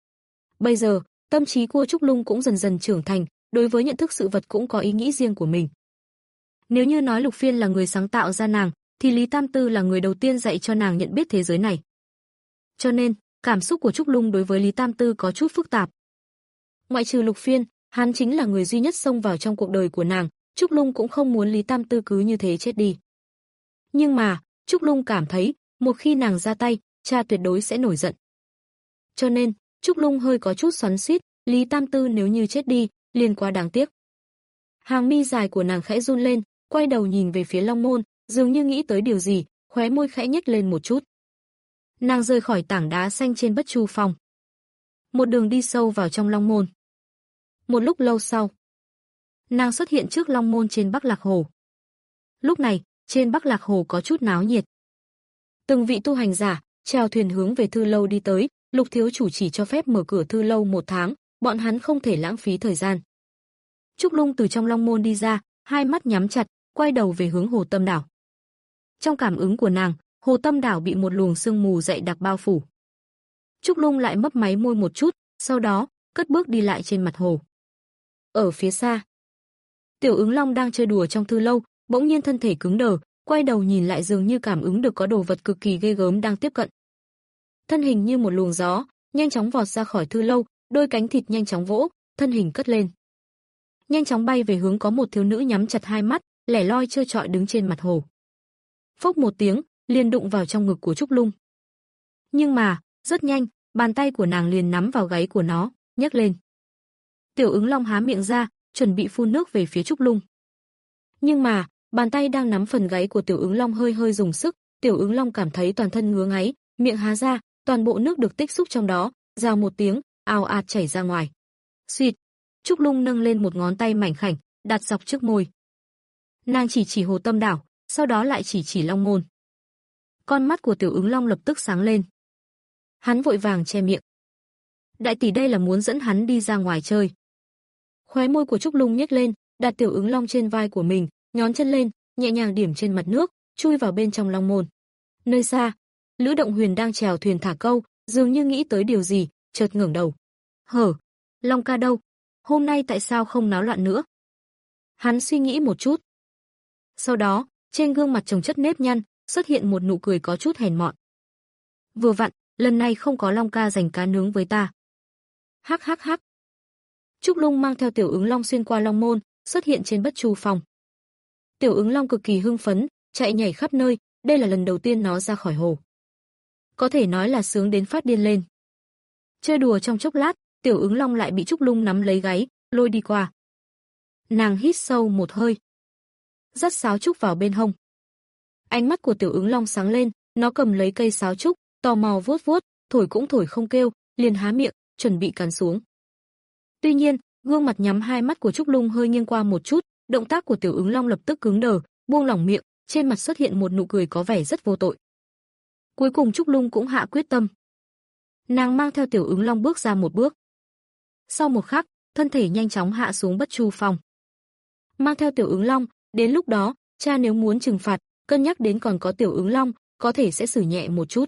Bây giờ, tâm trí của Trúc Lung cũng dần dần trưởng thành, đối với nhận thức sự vật cũng có ý nghĩ riêng của mình. Nếu như nói Lục Phiên là người sáng tạo ra nàng, thì Lý Tam Tư là người đầu tiên dạy cho nàng nhận biết thế giới này. Cho nên, cảm xúc của Trúc Lung đối với Lý Tam Tư có chút phức tạp. Ngoại trừ Lục Phiên, hắn chính là người duy nhất xông vào trong cuộc đời của nàng, Trúc Lung cũng không muốn Lý Tam Tư cứ như thế chết đi. Nhưng mà, Trúc Lung cảm thấy, một khi nàng ra tay, cha tuyệt đối sẽ nổi giận. Cho nên, Trúc Lung hơi có chút xoắn xuýt, Lý Tam Tư nếu như chết đi, liền quá đáng tiếc. Hàng mi dài của nàng khẽ run lên, quay đầu nhìn về phía Long Môn, dường như nghĩ tới điều gì, khóe môi khẽ nhếch lên một chút. Nàng rời khỏi tảng đá xanh trên Bất Chu Phong, một đường đi sâu vào trong Long Môn. Một lúc lâu sau, nàng xuất hiện trước Long Môn trên Bắc Lạc Hồ. Lúc này, trên Bắc Lạc Hồ có chút náo nhiệt. Từng vị tu hành giả chèo thuyền hướng về thư lâu đi tới, Lục thiếu chủ chỉ cho phép mở cửa thư lâu một tháng, bọn hắn không thể lãng phí thời gian. Trúc Lung từ trong Long Môn đi ra, hai mắt nhắm chặt, quay đầu về hướng Hồ Tâm Đảo. Trong cảm ứng của nàng, Hồ Tâm Đảo bị một luồng sương mù dậy đặc bao phủ. Trúc Lung lại mấp máy môi một chút, sau đó, cất bước đi lại trên mặt hồ. Ở phía xa, Tiểu Ứng Long đang chơi đùa trong thư lâu, bỗng nhiên thân thể cứng đờ, quay đầu nhìn lại dường như cảm ứng được có đồ vật cực kỳ ghê gớm đang tiếp cận. Thân hình như một luồng gió, nhanh chóng vọt ra khỏi thư lâu, đôi cánh thịt nhanh chóng vỗ, thân hình cất lên. Nhanh chóng bay về hướng có một thiếu nữ nhắm chặt hai mắt, lẻ loi trơ trọi đứng trên mặt hồ. Phốc một tiếng, liền đụng vào trong ngực của Trúc Lung. Nhưng mà, rất nhanh, bàn tay của nàng liền nắm vào gáy của nó, nhấc lên. Tiểu Ứng Long há miệng ra, chuẩn bị phun nước về phía Trúc Lung. Nhưng mà, bàn tay đang nắm phần gáy của Tiểu Ứng Long hơi hơi dùng sức, Tiểu Ứng Long cảm thấy toàn thân ngứa ngáy, miệng há ra, toàn bộ nước được tích xúc trong đó, rào một tiếng, ào ạt chảy ra ngoài. Xuyệt, Trúc Lung nâng lên một ngón tay mảnh khảnh, đặt dọc trước môi. Nàng chỉ chỉ Hồ Tâm Đảo, sau đó lại chỉ chỉ Long Môn. Con mắt của Tiểu Ứng Long lập tức sáng lên. Hắn vội vàng che miệng. Đại tỷ đây là muốn dẫn hắn đi ra ngoài chơi. Khóe môi của Trúc Lung nhếch lên, đặt Tiểu Ứng Long trên vai của mình, nhón chân lên, nhẹ nhàng điểm trên mặt nước, chui vào bên trong Long Môn. Nơi xa, Lữ Động Huyền đang chèo thuyền thả câu, dường như nghĩ tới điều gì, chợt ngẩng đầu. Hở, Long ca đâu? Hôm nay tại sao không náo loạn nữa? Hắn suy nghĩ một chút. Sau đó, trên gương mặt chồng chất nếp nhăn, xuất hiện một nụ cười có chút hèn mọn. Vừa vặn, lần này không có Long ca giành cá nướng với ta. Hắc hắc hắc. Trúc Lung mang theo Tiểu Ứng Long xuyên qua Long Môn, xuất hiện trên Bất Chu Phong. Tiểu Ứng Long cực kỳ hưng phấn, chạy nhảy khắp nơi, đây là lần đầu tiên nó ra khỏi hồ. Có thể nói là sướng đến phát điên lên. Chơi đùa trong chốc lát, Tiểu Ứng Long lại bị Trúc Lung nắm lấy gáy, lôi đi qua. Nàng hít sâu một hơi, dắt sáo trúc vào bên hông. Ánh mắt của Tiểu Ứng Long sáng lên, nó cầm lấy cây sáo trúc, tò mò vuốt vuốt, thổi cũng thổi không kêu, liền há miệng, chuẩn bị cắn xuống. Tuy nhiên, gương mặt nhắm hai mắt của Trúc Lung hơi nghiêng qua một chút, động tác của Tiểu Ứng Long lập tức cứng đờ, buông lỏng miệng, trên mặt xuất hiện một nụ cười có vẻ rất vô tội. Cuối cùng Trúc Lung cũng hạ quyết tâm. Nàng mang theo Tiểu Ứng Long bước ra một bước. Sau một khắc, thân thể nhanh chóng hạ xuống Bất Chu Phong. Mang theo Tiểu Ứng Long, đến lúc đó, cha nếu muốn trừng phạt, cân nhắc đến còn có Tiểu Ứng Long, có thể sẽ xử nhẹ một chút.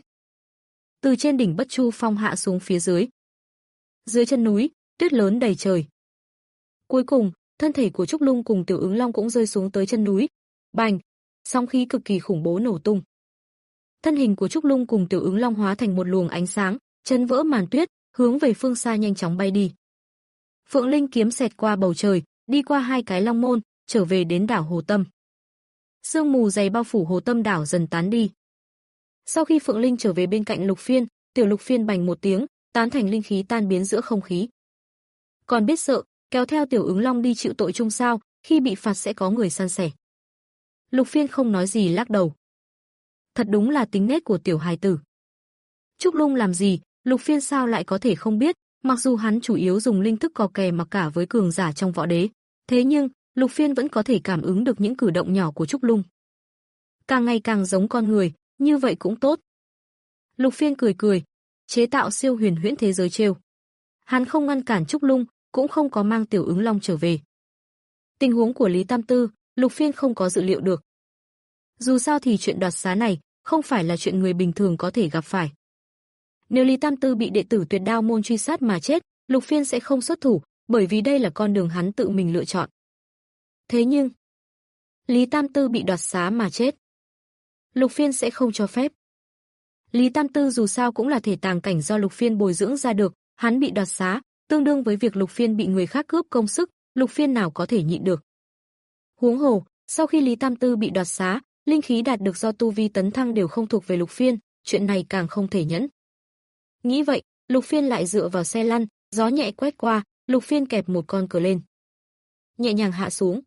Từ trên đỉnh Bất Chu Phong hạ xuống phía dưới. Dưới chân núi, tuyết lớn đầy trời. Cuối cùng, thân thể của Trúc Lung cùng Tiểu Ứng Long cũng rơi xuống tới chân núi. Bành, sóng khí cực kỳ khủng bố nổ tung. Thân hình của Trúc Lung cùng Tiểu Ứng Long hóa thành một luồng ánh sáng, chấn vỡ màn tuyết, hướng về phương xa nhanh chóng bay đi. Phượng Linh kiếm xẹt qua bầu trời, đi qua hai cái Long Môn, trở về đến đảo Hồ Tâm. Sương mù dày bao phủ Hồ Tâm đảo dần tán đi. Sau khi Phượng Linh trở về bên cạnh Lục Phiên, Tiểu Lục Phiên bành một tiếng, tán thành linh khí tan biến giữa không khí. Còn biết sợ, kéo theo Tiểu Ứng Long đi chịu tội chung sao, khi bị phạt sẽ có người san sẻ. Lục Phiên không nói gì lắc đầu. Thật đúng là tính nết của tiểu hài tử. Trúc Lung làm gì, Lục Phiên sao lại có thể không biết, mặc dù hắn chủ yếu dùng linh thức cò kè mặc cả với cường giả trong võ đế, thế nhưng Lục Phiên vẫn có thể cảm ứng được những cử động nhỏ của Trúc Lung. Càng ngày càng giống con người, như vậy cũng tốt. Lục Phiên cười cười, chế tạo siêu huyền huyễn thế giới trêu. Hắn không ngăn cản Trúc Lung, cũng không có mang Tiểu Ứng Long trở về. Tình huống của Lý Tam Tư, Lục Phiên không có dự liệu được. Dù sao thì chuyện đoạt xá này không phải là chuyện người bình thường có thể gặp phải. Nếu Lý Tam Tư bị đệ tử Tuyệt Đao môn truy sát mà chết, Lục Phiên sẽ không xuất thủ, bởi vì đây là con đường hắn tự mình lựa chọn. Thế nhưng, Lý Tam Tư bị đoạt xá mà chết, Lục Phiên sẽ không cho phép. Lý Tam Tư dù sao cũng là thể tàng cảnh do Lục Phiên bồi dưỡng ra được, hắn bị đoạt xá, tương đương với việc Lục Phiên bị người khác cướp công sức, Lục Phiên nào có thể nhịn được. Huống hồ, sau khi Lý Tam Tư bị đoạt xá, linh khí đạt được do tu vi tấn thăng đều không thuộc về Lục Phiên, chuyện này càng không thể nhẫn. Nghĩ vậy, Lục Phiên lại dựa vào xe lăn, gió nhẹ quét qua, Lục Phiên kẹp một con cờ lên, nhẹ nhàng hạ xuống.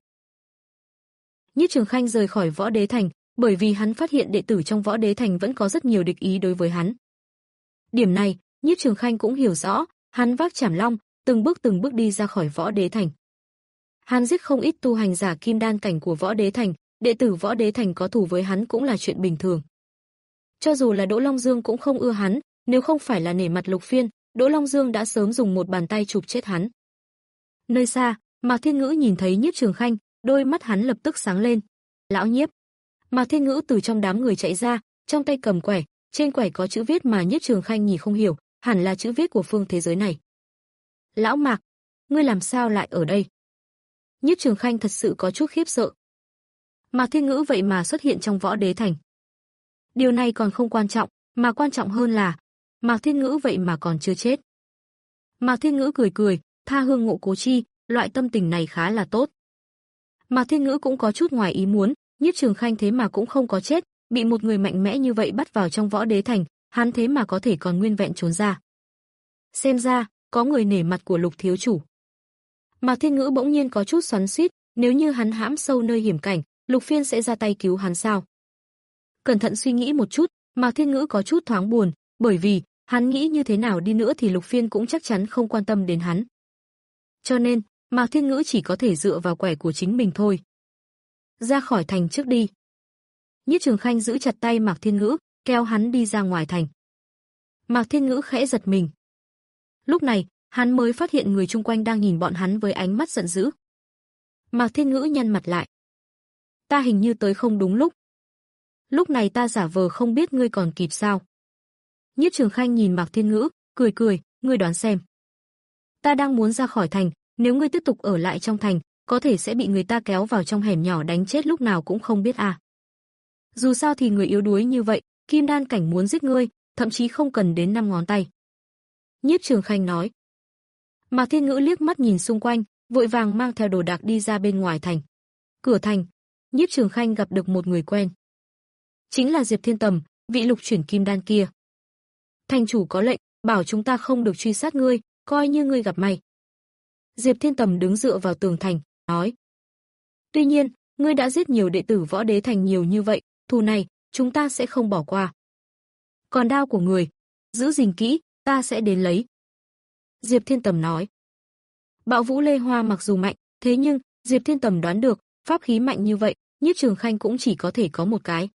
Nhiếp Trường Khanh rời khỏi Võ Đế Thành, bởi vì hắn phát hiện đệ tử trong Võ Đế Thành vẫn có rất nhiều địch ý đối với hắn. Điểm này, Nhiếp Trường Khanh cũng hiểu rõ, hắn vác Trảm Long, từng bước từng bước đi ra khỏi Võ Đế Thành. Hắn giết không ít tu hành giả kim đan cảnh của Võ Đế Thành, đệ tử Võ Đế Thành có thù với hắn cũng là chuyện bình thường. Cho dù là Đỗ Long Dương cũng không ưa hắn, nếu không phải là nể mặt Lục Phiên, Đỗ Long Dương đã sớm dùng một bàn tay chụp chết hắn. Nơi xa, Mạc Thiên Ngữ nhìn thấy Nhiếp Trường Khanh, đôi mắt hắn lập tức sáng lên. Lão Nhiếp. Mạc Thiên Ngữ từ trong đám người chạy ra, trong tay cầm quẻ, trên quẻ có chữ viết mà Nhiếp Trường Khanh nhìn không hiểu, hẳn là chữ viết của phương thế giới này. Lão Mạc, ngươi làm sao lại ở đây? Nhiếp Trường Khanh thật sự có chút khiếp sợ. Mạc Thiên Ngữ vậy mà xuất hiện trong Võ Đế Thành. Điều này còn không quan trọng, mà quan trọng hơn là Mạc Thiên Ngữ vậy mà còn chưa chết. Mạc Thiên Ngữ cười cười, tha hương ngộ cố chi, loại tâm tình này khá là tốt. Mạc Thiên Ngữ cũng có chút ngoài ý muốn, Nhiếp Trường Khanh thế mà cũng không có chết, bị một người mạnh mẽ như vậy bắt vào trong Võ Đế Thành, hắn thế mà có thể còn nguyên vẹn trốn ra. Xem ra, có người nể mặt của Lục thiếu chủ. Mạc Thiên Ngữ bỗng nhiên có chút xoắn xuýt, nếu như hắn hãm sâu nơi hiểm cảnh, Lục Phiên sẽ ra tay cứu hắn sao? Cẩn thận suy nghĩ một chút, Mạc Thiên Ngữ có chút thoáng buồn, bởi vì hắn nghĩ như thế nào đi nữa thì Lục Phiên cũng chắc chắn không quan tâm đến hắn. Cho nên, Mạc Thiên Ngữ chỉ có thể dựa vào quẻ của chính mình thôi. Ra khỏi thành trước đi. Nhiếp Trường Khanh giữ chặt tay Mạc Thiên Ngữ, kéo hắn đi ra ngoài thành. Mạc Thiên Ngữ khẽ giật mình. Lúc này, hắn mới phát hiện người chung quanh đang nhìn bọn hắn với ánh mắt giận dữ. Mạc Thiên Ngữ nhăn mặt lại. Ta hình như tới không đúng lúc. Lúc này ta giả vờ không biết ngươi còn kịp sao? Nhiếp Trường Khanh nhìn Mạc Thiên Ngữ, cười cười, ngươi đoán xem. Ta đang muốn ra khỏi thành, nếu ngươi tiếp tục ở lại trong thành, có thể sẽ bị người ta kéo vào trong hẻm nhỏ đánh chết lúc nào cũng không biết à. Dù sao thì người yếu đuối như vậy, kim đan cảnh muốn giết ngươi, thậm chí không cần đến năm ngón tay. Nhiếp Trường Khanh nói. Mạc Thiên Ngữ liếc mắt nhìn xung quanh, vội vàng mang theo đồ đạc đi ra bên ngoài thành. Cửa thành, Nhiếp Trường Khanh gặp được một người quen. Chính là Diệp Thiên Tầm, vị lục chuyển kim đan kia. Thành chủ có lệnh, bảo chúng ta không được truy sát ngươi, coi như ngươi gặp may. Diệp Thiên Tầm đứng dựa vào tường thành, nói. Tuy nhiên, ngươi đã giết nhiều đệ tử Võ Đế Thành nhiều như vậy, thù này, chúng ta sẽ không bỏ qua. Còn đao của người, giữ gìn kỹ, ta sẽ đến lấy. Diệp Thiên Tầm nói. Bạo Vũ Lê Hoa mặc dù mạnh, thế nhưng, Diệp Thiên Tầm đoán được, pháp khí mạnh như vậy, Nhiếp Trường Khanh cũng chỉ có thể có một cái.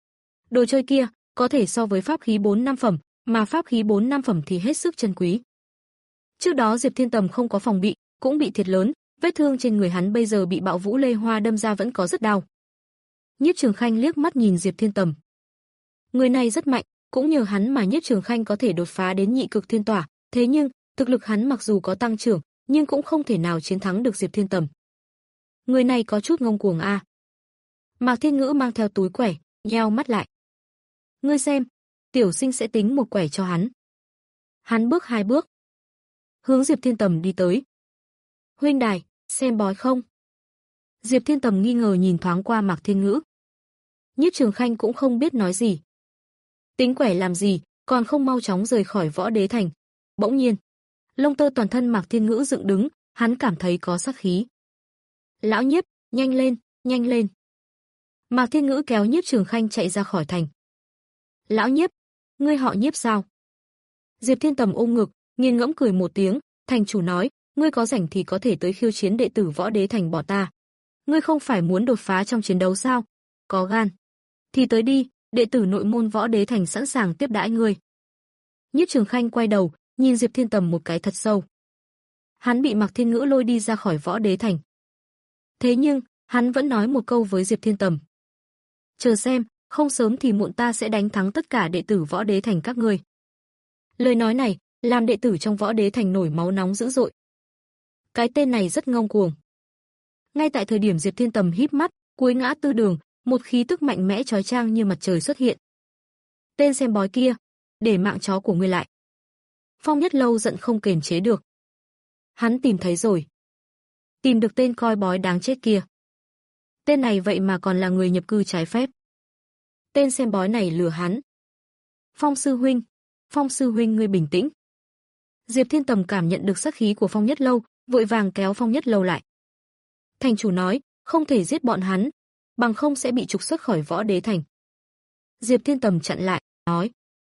Đồ chơi kia, có thể so với pháp khí bốn năm phẩm, mà pháp khí bốn năm phẩm thì hết sức chân quý. Trước đó Diệp Thiên Tầm không có phòng bị, cũng bị thiệt lớn, vết thương trên người hắn bây giờ bị Bạo Vũ Lê Hoa đâm ra vẫn có rất đau. Nhiếp Trường Khanh liếc mắt nhìn Diệp Thiên Tầm. Người này rất mạnh, cũng nhờ hắn mà Nhiếp Trường Khanh có thể đột phá đến nhị cực thiên tỏa, thế nhưng, thực lực hắn mặc dù có tăng trưởng, nhưng cũng không thể nào chiến thắng được Diệp Thiên Tầm. Người này có chút ngông cuồng a. À. Mạc Thiên Ngữ mang theo túi quẻ, nheo mắt lại. Ngươi xem, tiểu sinh sẽ tính một quẻ cho hắn. Hắn bước hai bước, hướng Diệp Thiên Tầm đi tới. Huynh đài, xem bói không? Diệp Thiên Tầm nghi ngờ nhìn thoáng qua Mạc Thiên Ngữ. Nhiếp Trường Khanh cũng không biết nói gì. Tính quẻ làm gì, còn không mau chóng rời khỏi Võ Đế Thành. Bỗng nhiên, lông tơ toàn thân Mạc Thiên Ngữ dựng đứng, hắn cảm thấy có sát khí. Lão Nhiếp, nhanh lên, nhanh lên. Mạc Thiên Ngữ kéo Nhiếp Trường Khanh chạy ra khỏi thành. Lão Nhiếp, ngươi họ Nhiếp sao? Diệp Thiên Tầm ôm ngực, nghiền ngẫm cười một tiếng, thành chủ nói, ngươi có rảnh thì có thể tới khiêu chiến đệ tử Võ Đế Thành bỏ ta. Ngươi không phải muốn đột phá trong chiến đấu sao? Có gan thì tới đi, đệ tử nội môn Võ Đế Thành sẵn sàng tiếp đãi ngươi. Nhiếp Trường Khanh quay đầu, nhìn Diệp Thiên Tầm một cái thật sâu. Hắn bị Mạc Thiên Ngữ lôi đi ra khỏi Võ Đế Thành. Thế nhưng, hắn vẫn nói một câu với Diệp Thiên Tầm. Chờ xem, không sớm thì muộn ta sẽ đánh thắng tất cả đệ tử Võ Đế Thành các ngươi. Lời nói này, làm đệ tử trong Võ Đế Thành nổi máu nóng dữ dội. Cái tên này rất ngông cuồng. Ngay tại thời điểm Diệp Thiên Tầm híp mắt, cuối ngã tư đường, một khí tức mạnh mẽ chói chang như mặt trời xuất hiện. Tên xem bói kia, để mạng chó của ngươi lại. Phong Nhất Lâu giận không kềm chế được. Hắn tìm thấy rồi. Tìm được tên coi bói đáng chết kia. Tên này vậy mà còn là người nhập cư trái phép. Tên xem bói này lừa hắn. Phong sư huynh, Phong sư huynh ngươi bình tĩnh. Diệp Thiên Tầm cảm nhận được sát khí của Phong Nhất Lâu, vội vàng kéo Phong Nhất Lâu lại. Thành chủ nói, không thể giết bọn hắn, bằng không sẽ bị trục xuất khỏi Võ Đế Thành. Diệp Thiên Tầm chặn lại, nói.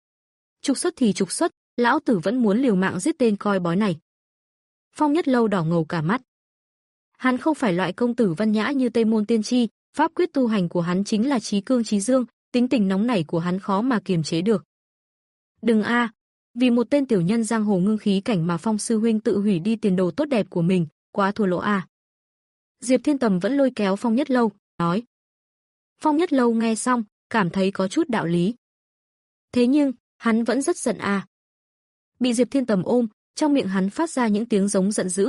Trục xuất thì trục xuất, lão tử vẫn muốn liều mạng giết tên coi bói này. Phong Nhất Lâu đỏ ngầu cả mắt. Hắn không phải loại công tử văn nhã như Tây Môn Tiên Tri, pháp quyết tu hành của hắn chính là chí cương chí dương, tính tình nóng nảy của hắn khó mà kiềm chế được. Đừng a, vì một tên tiểu nhân giang hồ ngưng khí cảnh mà Phong sư huynh tự hủy đi tiền đồ tốt đẹp của mình, quá thua lỗ a. Diệp Thiên Tầm vẫn lôi kéo Phong Nhất Lâu, nói. Phong Nhất Lâu nghe xong, cảm thấy có chút đạo lý. Thế nhưng, hắn vẫn rất giận a. Bị Diệp Thiên Tầm ôm, trong miệng hắn phát ra những tiếng giống giận dữ.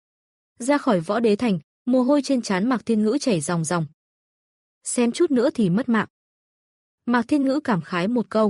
Ra khỏi Võ Đế Thành, mồ hôi trên trán Mạc Thiên Ngữ chảy ròng ròng. Xém chút nữa thì mất mạng. Mạc Thiên Ngữ cảm khái một câu.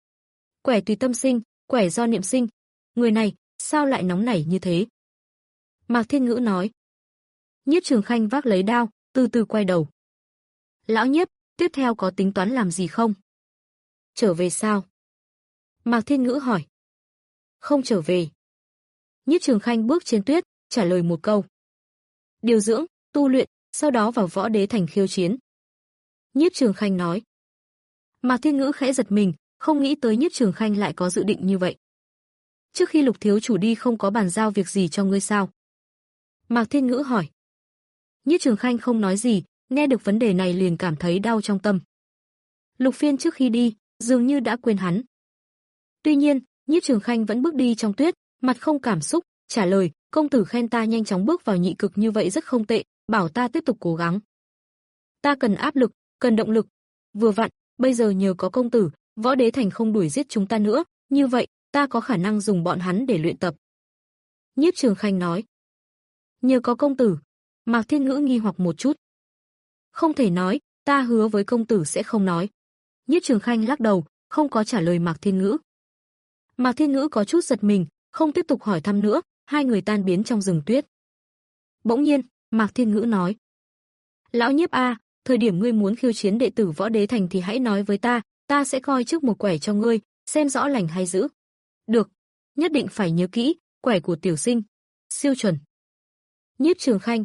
Quẻ tùy tâm sinh, quẻ do niệm sinh. Người này, sao lại nóng nảy như thế? Mạc Thiên Ngữ nói. Nhiếp Trường Khanh vác lấy đao, từ từ quay đầu. Lão Nhiếp, tiếp theo có tính toán làm gì không? Trở về sao? Mạc Thiên Ngữ hỏi. Không trở về. Nhiếp Trường Khanh bước trên tuyết, trả lời một câu. Điều dưỡng, tu luyện, sau đó vào Võ Đế Thành khiêu chiến. Nhiếp Trường Khanh nói. Mạc Thiên Ngữ khẽ giật mình, không nghĩ tới Nhiếp Trường Khanh lại có dự định như vậy. Trước khi Lục thiếu chủ đi không có bàn giao việc gì cho ngươi sao? Mạc Thiên Ngữ hỏi. Nhiếp Trường Khanh không nói gì, nghe được vấn đề này liền cảm thấy đau trong tâm. Lục Phiên trước khi đi, dường như đã quên hắn. Tuy nhiên, Nhiếp Trường Khanh vẫn bước đi trong tuyết, mặt không cảm xúc, trả lời, công tử khen ta nhanh chóng bước vào nhị cực như vậy rất không tệ, bảo ta tiếp tục cố gắng. Ta cần áp lực, cần động lực. Vừa vặn, bây giờ nhờ có công tử, Võ Đế Thành không đuổi giết chúng ta nữa, như vậy, ta có khả năng dùng bọn hắn để luyện tập. Nhiếp Trường Khanh nói. Nhờ có công tử. Mạc Thiên Ngữ nghi hoặc một chút. Không thể nói, ta hứa với công tử sẽ không nói. Nhiếp Trường Khanh lắc đầu, không có trả lời Mạc Thiên Ngữ. Mạc Thiên Ngữ có chút giật mình, không tiếp tục hỏi thăm nữa, hai người tan biến trong rừng tuyết. Bỗng nhiên, Mạc Thiên Ngữ nói. Lão Nhiếp a, thời điểm ngươi muốn khiêu chiến đệ tử Võ Đế Thành thì hãy nói với ta, ta sẽ coi trước một quẻ cho ngươi, xem rõ lành hay dữ. Được, nhất định phải nhớ kỹ, quẻ của tiểu sinh. Siêu chuẩn. Nhiếp Trường Khanh.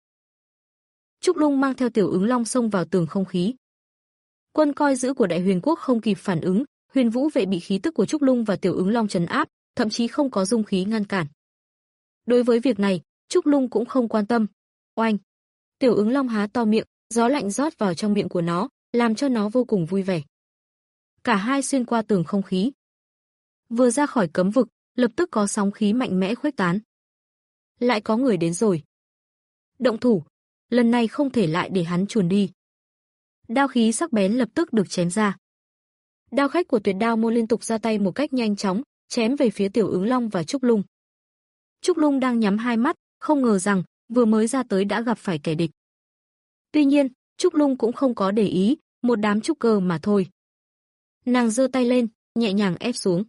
Trúc Lung mang theo Tiểu Ứng Long xông vào tường không khí. Quân coi giữ của Đại Huyền Quốc không kịp phản ứng, Huyền Vũ vệ bị khí tức của Trúc Lung và Tiểu Ứng Long trấn áp, thậm chí không có dung khí ngăn cản. Đối với việc này, Trúc Lung cũng không quan tâm. Oanh! Tiểu Ứng Long há to miệng, gió lạnh rót vào trong miệng của nó, làm cho nó vô cùng vui vẻ. Cả hai xuyên qua tường không khí. Vừa ra khỏi cấm vực, lập tức có sóng khí mạnh mẽ khuếch tán. Lại có người đến rồi. Động thủ, lần này không thể lại để hắn chuồn đi. Đao khí sắc bén lập tức được chém ra. Đao khách của Tuyệt Đao môn liên tục ra tay một cách nhanh chóng, chém về phía Tiểu Ứng Long và Trúc Lung. Trúc Lung đang nhắm hai mắt, không ngờ rằng vừa mới ra tới đã gặp phải kẻ địch. Tuy nhiên, Trúc Lung cũng không có để ý, một đám trúc cơ mà thôi. Nàng giơ tay lên, nhẹ nhàng ép xuống.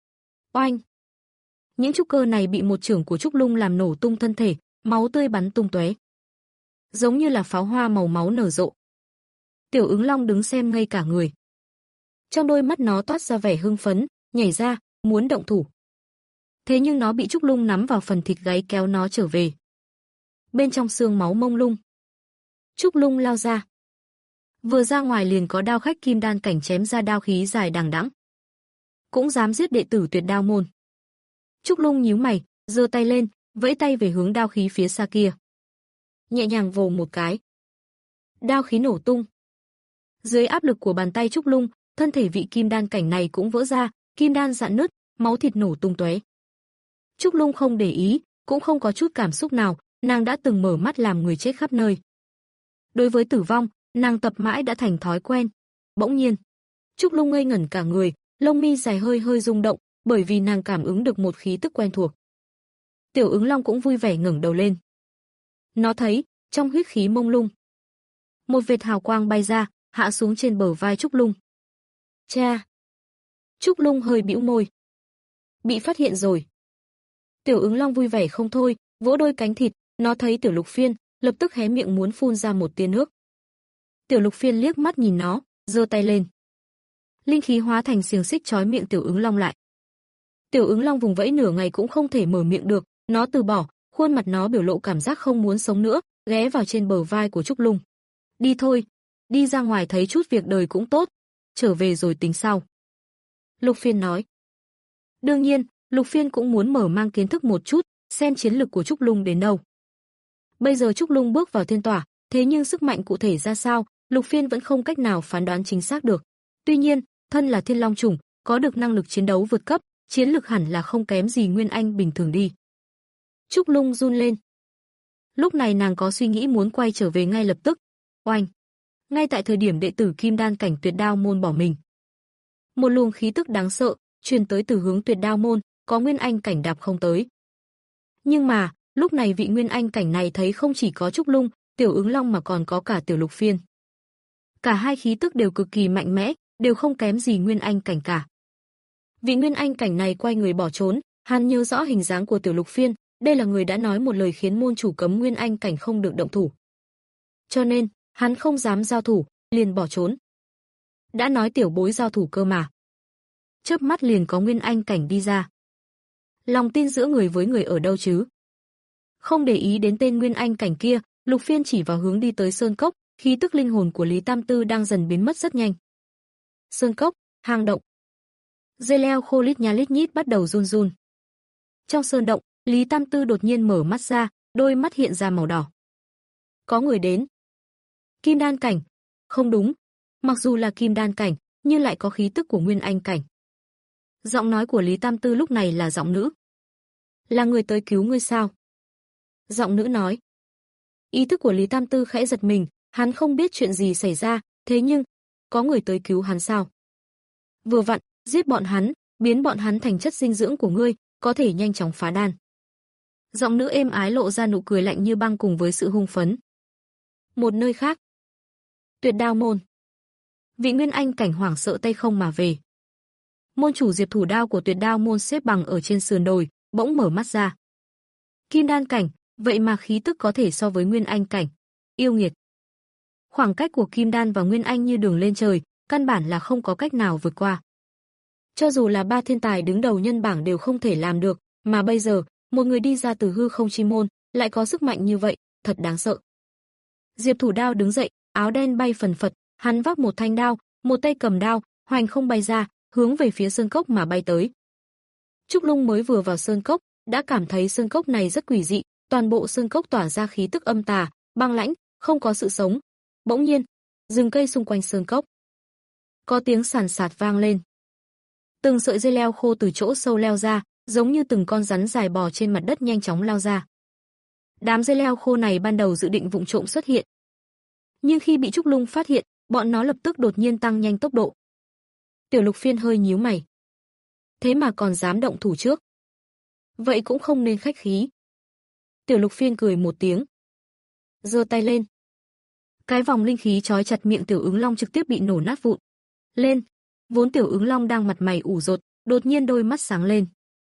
Oanh! Những trúc cơ này bị một chưởng của Trúc Lung làm nổ tung thân thể, máu tươi bắn tung tóe. Giống như là pháo hoa màu máu nở rộ. Tiểu Ứng Long đứng xem ngây cả người. Trong đôi mắt nó toát ra vẻ hưng phấn, nhảy ra, muốn động thủ. Thế nhưng nó bị Trúc Lung nắm vào phần thịt gáy kéo nó trở về. Bên trong xương máu mông lung. Trúc Lung lao ra. Vừa ra ngoài liền có đao khách kim đan cảnh chém ra đao khí dài đằng đẵng. Cũng dám giết đệ tử Tuyệt Đao môn. Trúc Lung nhíu mày, giơ tay lên, vẫy tay về hướng đao khí phía xa kia. Nhẹ nhàng vồ một cái. Đao khí nổ tung. Dưới áp lực của bàn tay Trúc Lung, thân thể vị kim đan cảnh này cũng vỡ ra, kim đan rạn nứt, máu thịt nổ tung tóe. Trúc Lung không để ý, cũng không có chút cảm xúc nào, nàng đã từng mở mắt làm người chết khắp nơi. Đối với tử vong, nàng tập mãi đã thành thói quen. Bỗng nhiên, Trúc Lung ngây ngẩn cả người, lông mi dài hơi hơi rung động, bởi vì nàng cảm ứng được một khí tức quen thuộc. Tiểu Ứng Long cũng vui vẻ ngẩng đầu lên. Nó thấy, trong huyết khí mông lung, một vệt hào quang bay ra, hạ xuống trên bờ vai Trúc Lung. Cha! Trúc Lung hơi bĩu môi. Bị phát hiện rồi. Tiểu Ứng Long vui vẻ không thôi, vỗ đôi cánh thịt, nó thấy Tiểu Lục Phiên, lập tức hé miệng muốn phun ra một tia nước. Tiểu Lục Phiên liếc mắt nhìn nó, giơ tay lên. Linh khí hóa thành xiềng xích trói miệng Tiểu Ứng Long lại. Tiểu Ứng Long vùng vẫy nửa ngày cũng không thể mở miệng được, nó từ bỏ, khuôn mặt nó biểu lộ cảm giác không muốn sống nữa, ghé vào trên bờ vai của Trúc Lung. Đi thôi, đi ra ngoài thấy chút việc đời cũng tốt, trở về rồi tính sau. Lục Phiên nói. Đương nhiên, Lục Phiên cũng muốn mở mang kiến thức một chút, xem chiến lực của Trúc Lung đến đâu. Bây giờ Trúc Lung bước vào thiên tỏa, thế nhưng sức mạnh cụ thể ra sao, Lục Phiên vẫn không cách nào phán đoán chính xác được. Tuy nhiên, thân là Thiên Long chủng, có được năng lực chiến đấu vượt cấp, chiến lực hẳn là không kém gì Nguyên Anh bình thường đi. Trúc Lung run lên. Lúc này nàng có suy nghĩ muốn quay trở về ngay lập tức. Oanh! Ngay tại thời điểm đệ tử Kim Đan cảnh Tuyệt Đao môn bỏ mình, một luồng khí tức đáng sợ truyền tới từ hướng Tuyệt Đao môn, có Nguyên Anh cảnh đạp không tới. Nhưng mà, lúc này vị Nguyên Anh cảnh này thấy không chỉ có Trúc Lung, Tiểu Ứng Long mà còn có cả Tiểu Lục Phiên. Cả hai khí tức đều cực kỳ mạnh mẽ, đều không kém gì Nguyên Anh cảnh cả. Vị Nguyên Anh cảnh này quay người bỏ trốn, hắn nhớ rõ hình dáng của Tiểu Lục Phiên, đây là người đã nói một lời khiến môn chủ cấm Nguyên Anh cảnh không được động thủ. Cho nên, hắn không dám giao thủ, liền bỏ trốn. Đã nói tiểu bối giao thủ cơ mà. Chớp mắt liền có Nguyên Anh cảnh đi ra. Lòng tin giữa người với người ở đâu chứ? Không để ý đến tên Nguyên Anh cảnh kia, Lục Phiên chỉ vào hướng đi tới sơn cốc, khí tức linh hồn của Lý Tam Tư đang dần biến mất rất nhanh. sơn cốc, hang động. Dây leo khô lít nha lít nhít bắt đầu run run. Trong sơn động, Lý Tam Tư đột nhiên mở mắt ra, đôi mắt hiện ra màu đỏ. Có người đến. Kim đan cảnh. Không đúng. Mặc dù là kim đan cảnh, nhưng lại có khí tức của nguyên anh cảnh. Giọng nói của Lý Tam Tư lúc này là giọng nữ. Là người tới cứu ngươi sao? Giọng nữ nói. Ý thức của Lý Tam Tư khẽ giật mình, hắn không biết chuyện gì xảy ra, thế nhưng, có người tới cứu hắn sao? Vừa vặn, giết bọn hắn, biến bọn hắn thành chất dinh dưỡng của ngươi, có thể nhanh chóng phá đan. Giọng nữ êm ái lộ ra nụ cười lạnh như băng cùng với sự hung phấn. Một nơi khác. Tuyệt Đao môn. Vị nguyên anh cảnh hoảng sợ tay không mà về. Môn chủ Diệp Thủ Đao của Tuyệt Đao môn xếp bằng ở trên sườn đồi, bỗng mở mắt ra. Kim đan cảnh, vậy mà khí tức có thể so với nguyên anh cảnh. Yêu nghiệt. Khoảng cách của kim đan và nguyên anh như đường lên trời, căn bản là không có cách nào vượt qua. Cho dù là ba thiên tài đứng đầu nhân bảng đều không thể làm được, mà bây giờ, một người đi ra từ hư không chi môn, lại có sức mạnh như vậy, thật đáng sợ. Diệp Thủ Đao đứng dậy, áo đen bay phần phật, hắn vác một thanh đao, một tay cầm đao, hoành không bay ra, hướng về phía sơn cốc mà bay tới. Trúc Lung mới vừa vào sơn cốc, đã cảm thấy sơn cốc này rất quỷ dị, toàn bộ sơn cốc tỏa ra khí tức âm tà, băng lãnh, không có sự sống. Bỗng nhiên, rừng cây xung quanh sơn cốc có tiếng sàn sạt vang lên. Từng sợi dây leo khô từ chỗ sâu leo ra, giống như từng con rắn dài bò trên mặt đất nhanh chóng lao ra. Đám dây leo khô này ban đầu dự định vụng trộm xuất hiện, nhưng khi bị Trúc Lung phát hiện, bọn nó lập tức đột nhiên tăng nhanh tốc độ. Tiểu Lục Phiên hơi nhíu mày. Thế mà còn dám động thủ trước. Vậy cũng không nên khách khí. Tiểu Lục Phiên cười một tiếng, giơ tay lên. Cái vòng linh khí trói chặt miệng Tiểu Ứng Long trực tiếp bị nổ nát vụn. Lên, vốn Tiểu Ứng Long đang mặt mày ủ rột, đột nhiên đôi mắt sáng lên.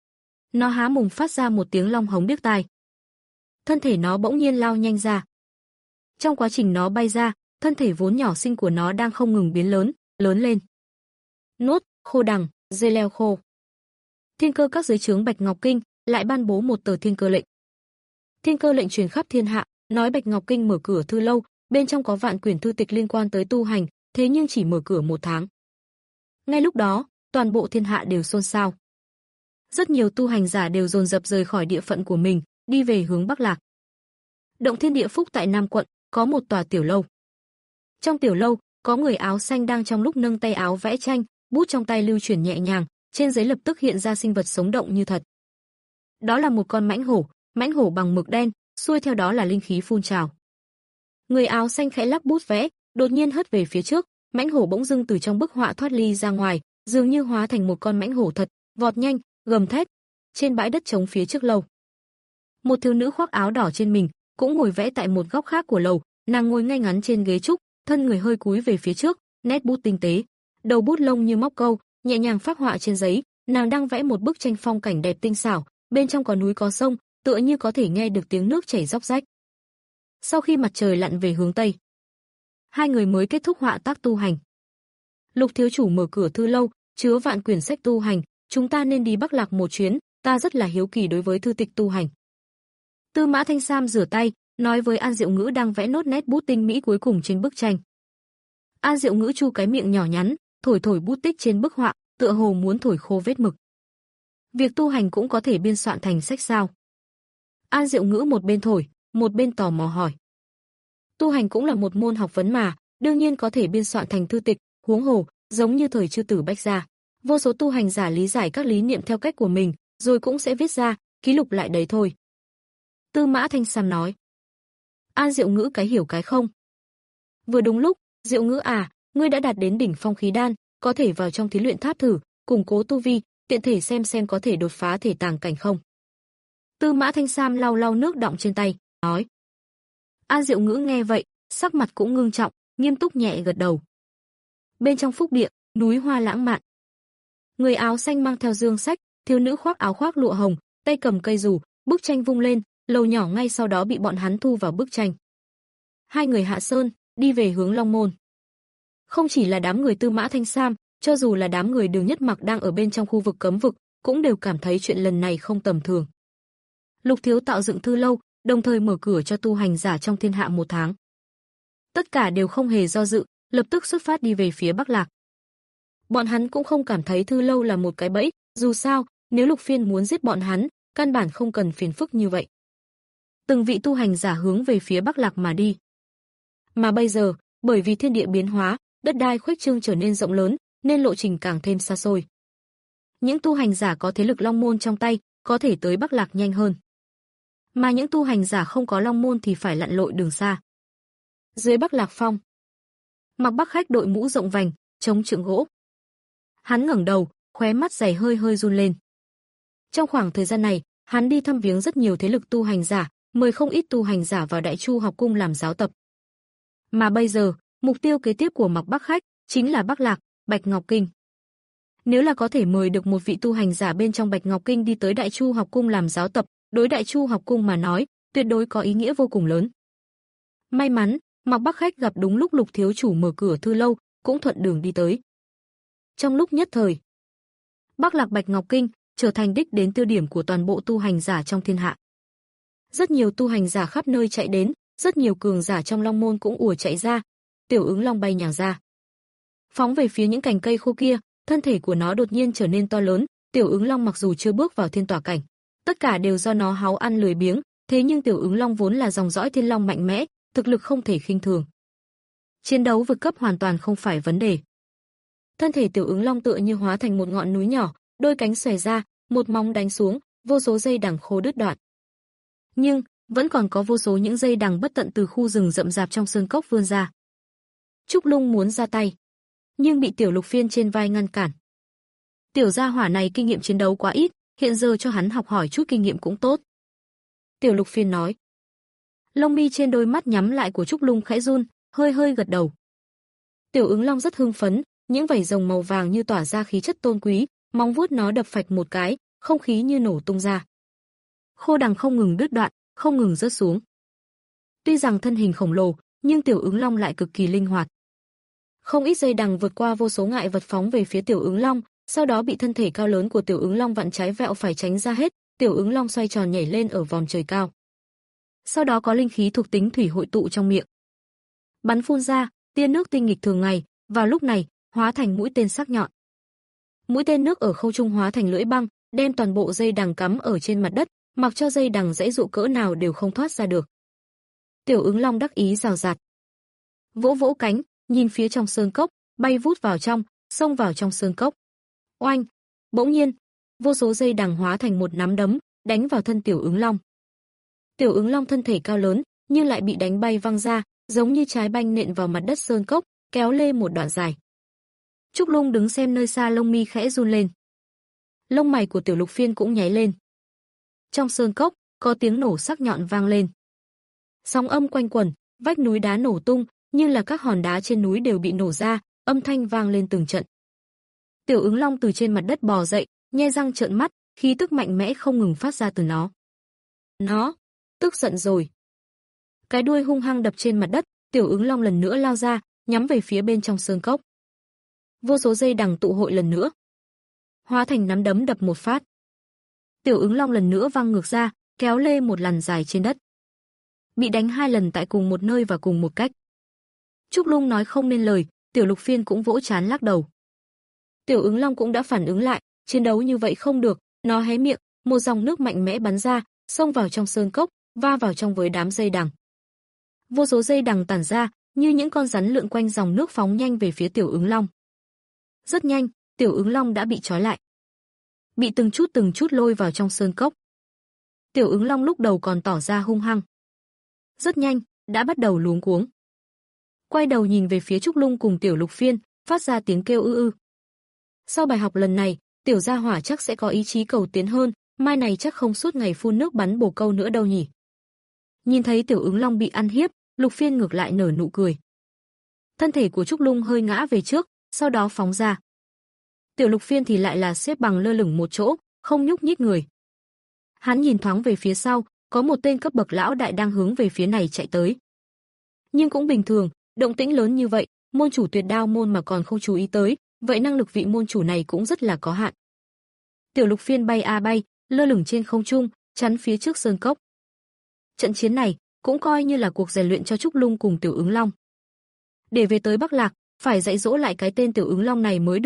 Nó há mồm phát ra một tiếng long hống điếc tai. Thân thể nó bỗng nhiên lao nhanh ra. Trong quá trình nó bay ra, thân thể vốn nhỏ xinh của nó đang không ngừng biến lớn, lớn lên. Nốt, khô đằng, dây leo khô. Thiên cơ các dưới trướng Bạch Ngọc Kinh lại ban bố một tờ thiên cơ lệnh. Thiên cơ lệnh truyền khắp thiên hạ, nói Bạch Ngọc Kinh mở cửa thư lâu, bên trong có vạn quyển thư tịch liên quan tới tu hành, thế nhưng chỉ mở cửa một tháng. Ngay lúc đó, toàn bộ thiên hạ đều xôn xao. Rất nhiều tu hành giả đều dồn dập rời khỏi địa phận của mình, đi về hướng Bắc Lạc. Động Thiên Địa Phúc tại Nam quận, có một tòa tiểu lâu. Trong tiểu lâu, có người áo xanh đang trong lúc nâng tay áo vẽ tranh, bút trong tay lưu chuyển nhẹ nhàng, trên giấy lập tức hiện ra sinh vật sống động như thật. Đó là một con mãnh hổ, mãnh hổ bằng mực đen, xuôi theo đó là linh khí phun trào. Người áo xanh khẽ lắc bút vẽ, đột nhiên hất về phía trước, mãnh hổ bỗng dưng từ trong bức họa thoát ly ra ngoài, dường như hóa thành một con mãnh hổ thật, vọt nhanh, gầm thét. Trên bãi đất trống phía trước lầu, một thiếu nữ khoác áo đỏ trên mình, cũng ngồi vẽ tại một góc khác của lầu, nàng ngồi ngay ngắn trên ghế trúc, thân người hơi cúi về phía trước, nét bút tinh tế, đầu bút lông như móc câu, nhẹ nhàng phác họa trên giấy, nàng đang vẽ một bức tranh phong cảnh đẹp tinh xảo, bên trong có núi có sông, tựa như có thể nghe được tiếng nước chảy róc rách. Sau khi mặt trời lặn về hướng tây, hai người mới kết thúc họa tác tu hành. Lục thiếu chủ mở cửa thư lâu, chứa vạn quyển sách tu hành, chúng ta nên đi Bắc Lạc một chuyến, ta rất là hiếu kỳ đối với thư tịch tu hành. Tư Mã Thanh Sam rửa tay, nói với An Diệu Ngữ đang vẽ nốt nét bút tinh mỹ cuối cùng trên bức tranh. An Diệu Ngữ chu cái miệng nhỏ nhắn, thổi thổi bút tích trên bức họa, tựa hồ muốn thổi khô vết mực. Việc tu hành cũng có thể biên soạn thành sách sao? An Diệu Ngữ một bên thổi, một bên tò mò hỏi. Tu hành cũng là một môn học vấn mà, đương nhiên có thể biên soạn thành thư tịch, huống hồ, giống như thời Chư Tử Bách Gia, vô số tu hành giả lý giải các lý niệm theo cách của mình, rồi cũng sẽ viết ra, ký lục lại đấy thôi. Tư Mã Thanh Sam nói. An Diệu Ngữ cái hiểu cái không. Vừa đúng lúc, Diệu Ngữ à, ngươi đã đạt đến đỉnh phong khí đan, có thể vào trong thí luyện tháp thử, củng cố tu vi, tiện thể xem xem có thể đột phá thể tàng cảnh không. Tư Mã Thanh Sam lau lau nước đọng trên tay, nói. An Diệu Ngữ nghe vậy, sắc mặt cũng ngưng trọng, nghiêm túc nhẹ gật đầu. Bên trong phúc địa, núi hoa lãng mạn. Người áo xanh mang theo dương sách, thiếu nữ khoác áo khoác lụa hồng, tay cầm cây dù, bức tranh vung lên, lầu nhỏ ngay sau đó bị bọn hắn thu vào bức tranh. Hai người hạ sơn, đi về hướng Long Môn. Không chỉ là đám người Tư Mã Thanh Sam, cho dù là đám người Đường Nhất Mặc đang ở bên trong khu vực cấm vực, cũng đều cảm thấy chuyện lần này không tầm thường. Lục thiếu tạo dựng thư lâu, đồng thời mở cửa cho tu hành giả trong thiên hạ một tháng. Tất cả đều không hề do dự, lập tức xuất phát đi về phía Bắc Lạc. Bọn hắn cũng không cảm thấy Thư Lâu là một cái bẫy, dù sao, nếu Lục Phiên muốn giết bọn hắn, căn bản không cần phiền phức như vậy. Từng vị tu hành giả hướng về phía Bắc Lạc mà đi. Mà bây giờ, bởi vì thiên địa biến hóa, đất đai khuếch trương trở nên rộng lớn, nên lộ trình càng thêm xa xôi. Những tu hành giả có thế lực Long Môn trong tay, có thể tới Bắc Lạc nhanh hơn. Mà những tu hành giả không có Long Môn thì phải lặn lội đường xa. Dưới Bắc Lạc Phong, Mặc Bắc Khách đội mũ rộng vành, chống trượng gỗ. Hắn ngẩng đầu, khóe mắt dày hơi hơi run lên. Trong khoảng thời gian này, hắn đi thăm viếng rất nhiều thế lực tu hành giả, mời không ít tu hành giả vào Đại Chu học cung làm giáo tập. Mà bây giờ, mục tiêu kế tiếp của Mặc Bắc Khách chính là Bắc Lạc, Bạch Ngọc Kinh. Nếu là có thể mời được một vị tu hành giả bên trong Bạch Ngọc Kinh đi tới Đại Chu học cung làm giáo tập, đối Đại Chu học cung mà nói, tuyệt đối có ý nghĩa vô cùng lớn. May mắn, Mặc Bắc Khách gặp đúng lúc Lục thiếu chủ mở cửa Thư Lâu, cũng thuận đường đi tới. Trong lúc nhất thời, Bắc Lạc Bạch Ngọc Kinh trở thành đích đến tiêu điểm của toàn bộ tu hành giả trong thiên hạ. Rất nhiều tu hành giả khắp nơi chạy đến, rất nhiều cường giả trong Long môn cũng ùa chạy ra. Tiểu Ứng Long bay nhào ra, phóng về phía những cành cây khô kia, thân thể của nó đột nhiên trở nên to lớn. Tiểu Ứng Long mặc dù chưa bước vào thiên tỏa cảnh, tất cả đều do nó háu ăn lười biếng, thế nhưng Tiểu Ứng Long vốn là dòng dõi Thiên Long mạnh mẽ, thực lực không thể khinh thường. Chiến đấu vượt cấp hoàn toàn không phải vấn đề. Thân thể Tiểu Ứng Long tựa như hóa thành một ngọn núi nhỏ, đôi cánh xòe ra, một móng đánh xuống, vô số dây đằng khô đứt đoạn. Nhưng vẫn còn có vô số những dây đằng bất tận từ khu rừng rậm rạp trong sơn cốc vươn ra. Trúc Lung muốn ra tay, nhưng bị Tiểu Lục Phiên trên vai ngăn cản. Tiểu gia hỏa này kinh nghiệm chiến đấu quá ít, hiện giờ cho hắn học hỏi chút kinh nghiệm cũng tốt. Tiểu Lục Phiên nói. Lông mi trên đôi mắt nhắm lại của Trúc Lung khẽ run, hơi hơi gật đầu. Tiểu Ứng Long rất hưng phấn, những vảy rồng màu vàng như tỏa ra khí chất tôn quý, móng vuốt nó đập phạch một cái, không khí như nổ tung ra. Khô đằng không ngừng đứt đoạn, không ngừng rớt xuống. Tuy rằng thân hình khổng lồ, nhưng Tiểu Ứng Long lại cực kỳ linh hoạt. Không ít dây đằng vượt qua vô số ngại vật phóng về phía Tiểu Ứng Long, sau đó bị thân thể cao lớn của Tiểu Ứng Long vặn trái vẹo phải tránh ra hết. Tiểu Ứng Long xoay tròn nhảy lên ở vòm trời cao. Sau đó có linh khí thuộc tính thủy hội tụ trong miệng, bắn phun ra, tia nước tinh nghịch thường ngày, vào lúc này, hóa thành mũi tên sắc nhọn. Mũi tên nước ở không trung hóa thành lưỡi băng, đem toàn bộ dây đằng cắm ở trên mặt đất, mặc cho dây đằng giãy dụ cỡ nào đều không thoát ra được. Tiểu Ứng Long đắc ý rào rạt, vỗ vỗ cánh, nhìn phía trong sơn cốc, bay vút vào trong, xông vào trong sơn cốc. Oanh! Bỗng nhiên, vô số dây đằng hóa thành một nắm đấm, đánh vào thân Tiểu Ứng Long. Tiểu Ứng Long thân thể cao lớn, nhưng lại bị đánh bay văng ra, giống như trái banh nện vào mặt đất sơn cốc, kéo lê một đoạn dài. Trúc Lung đứng xem nơi xa, lông mi khẽ run lên. Lông mày của Tiểu Lục Phiên cũng nháy lên. Trong sơn cốc, có tiếng nổ sắc nhọn vang lên. Sóng âm quanh quẩn, vách núi đá nổ tung, như là các hòn đá trên núi đều bị nổ ra, âm thanh vang lên từng trận. Tiểu Ứng Long từ trên mặt đất bò dậy, nhe răng trợn mắt, khí tức mạnh mẽ không ngừng phát ra từ nó. Nó tức giận rồi. Cái đuôi hung hăng đập trên mặt đất, Tiểu Ứng Long lần nữa lao ra, nhắm về phía bên trong sơn cốc. Vô số dây đằng tụ hội lần nữa, hóa thành nắm đấm đập một phát. Tiểu Ứng Long lần nữa văng ngược ra, kéo lê một làn dài trên đất. Bị đánh hai lần tại cùng một nơi và cùng một cách. Trúc Lung nói không nên lời, Tiểu Lục Phiên cũng vỗ trán lắc đầu. Tiểu Ứng Long cũng đã phản ứng lại, chiến đấu như vậy không được, nó hé miệng, một dòng nước mạnh mẽ bắn ra, xông vào trong sơn cốc, va vào trong với đám dây đằng. Vô số dây đằng tản ra, như những con rắn lượn quanh dòng nước phóng nhanh về phía Tiểu Ứng Long. Rất nhanh, Tiểu Ứng Long đã bị trói lại, bị từng chút từng chút lôi vào trong sơn cốc. Tiểu Ứng Long lúc đầu còn tỏ ra hung hăng, rất nhanh đã bắt đầu luống cuống. Quay đầu nhìn về phía Trúc Lung cùng Tiểu Lục Phiên, phát ra tiếng kêu ư ư. Sau bài học lần này, Tiểu gia hỏa chắc sẽ có ý chí cầu tiến hơn, mai này chắc không suốt ngày phun nước bắn bồ câu nữa đâu nhỉ. Nhìn thấy Tiểu Ứng Long bị ăn hiếp, Lục Phiên ngược lại nở nụ cười. Thân thể của Trúc Lung hơi ngã về trước, sau đó phóng ra. Tiểu Lục Phiên thì lại là xếp bằng lơ lửng một chỗ, không nhúc nhích người. Hắn nhìn thoáng về phía sau, có một tên cấp bậc lão đại đang hướng về phía này chạy tới. Nhưng cũng bình thường, động tĩnh lớn như vậy, môn chủ Tuyệt Đao môn mà còn không chú ý tới, vậy năng lực vị môn chủ này cũng rất là có hạn. Tiểu Lục Phiên bay a bay, lơ lửng trên không trung, chắn phía trước sơn cốc. Trận chiến này cũng coi như là cuộc rèn luyện cho Trúc Lung cùng Tiểu Ứng Long. Để về tới Bắc Lạc, phải dạy dỗ lại cái tên Tiểu Ứng Long này mới được,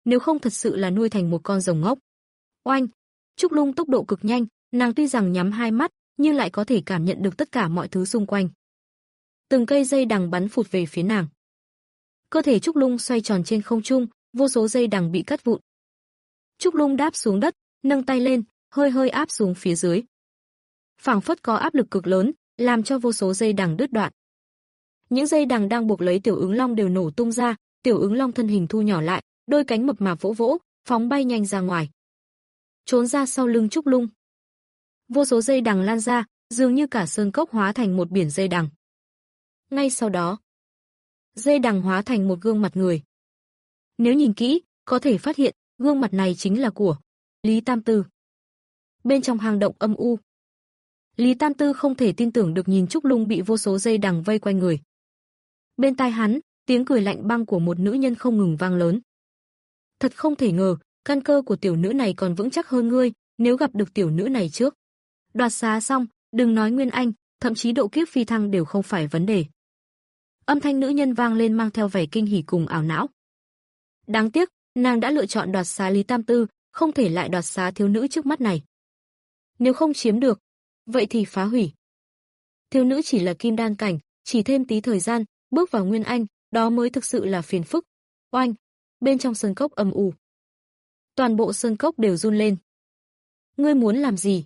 nếu không thật sự là nuôi thành một con rồng ngốc. Oanh! Trúc Lung tốc độ cực nhanh, nàng tuy rằng nhắm hai mắt, nhưng lại có thể cảm nhận được tất cả mọi thứ xung quanh. Từng cây dây đằng bắn phụt về phía nàng. Cơ thể Trúc Lung xoay tròn trên không trung, vô số dây đằng bị cắt vụn. Trúc Lung đáp xuống đất, nâng tay lên, hơi hơi áp xuống phía dưới. Phảng phất có áp lực cực lớn, làm cho vô số dây đằng đứt đoạn. Những dây đằng đang buộc lấy Tiểu Ứng Long đều nổ tung ra, Tiểu Ứng Long thân hình thu nhỏ lại, đôi cánh mập mạp vỗ vỗ, phóng bay nhanh ra ngoài. Trốn ra sau lưng Trúc Lung. Vô số dây đằng lan ra, dường như cả sơn cốc hóa thành một biển dây đằng. Ngay sau đó, dây đằng hóa thành một gương mặt người. Nếu nhìn kỹ, có thể phát hiện, gương mặt này chính là của Lý Tam Tư. Bên trong hang động âm u, Lý Tam Tư không thể tin tưởng được nhìn Trúc Lung bị vô số dây đằng vây quanh người. Bên tai hắn, tiếng cười lạnh băng của một nữ nhân không ngừng vang lớn. Thật không thể ngờ, căn cơ của tiểu nữ này còn vững chắc hơn ngươi, nếu gặp được tiểu nữ này trước. Đoạt xá xong, đừng nói Nguyên Anh, thậm chí độ kiếp phi thăng đều không phải vấn đề. Âm thanh nữ nhân vang lên mang theo vẻ kinh hỉ cùng ảo não. Đáng tiếc, nàng đã lựa chọn đoạt xá Lý Tam Tư, không thể lại đoạt xá thiếu nữ trước mắt này. Nếu không chiếm được, vậy thì phá hủy. Thiếu nữ chỉ là kim đan cảnh, chỉ thêm tí thời gian, bước vào Nguyên Anh, đó mới thực sự là phiền phức. Oanh! Bên trong sơn cốc âm u. Toàn bộ sơn cốc đều run lên. Ngươi muốn làm gì?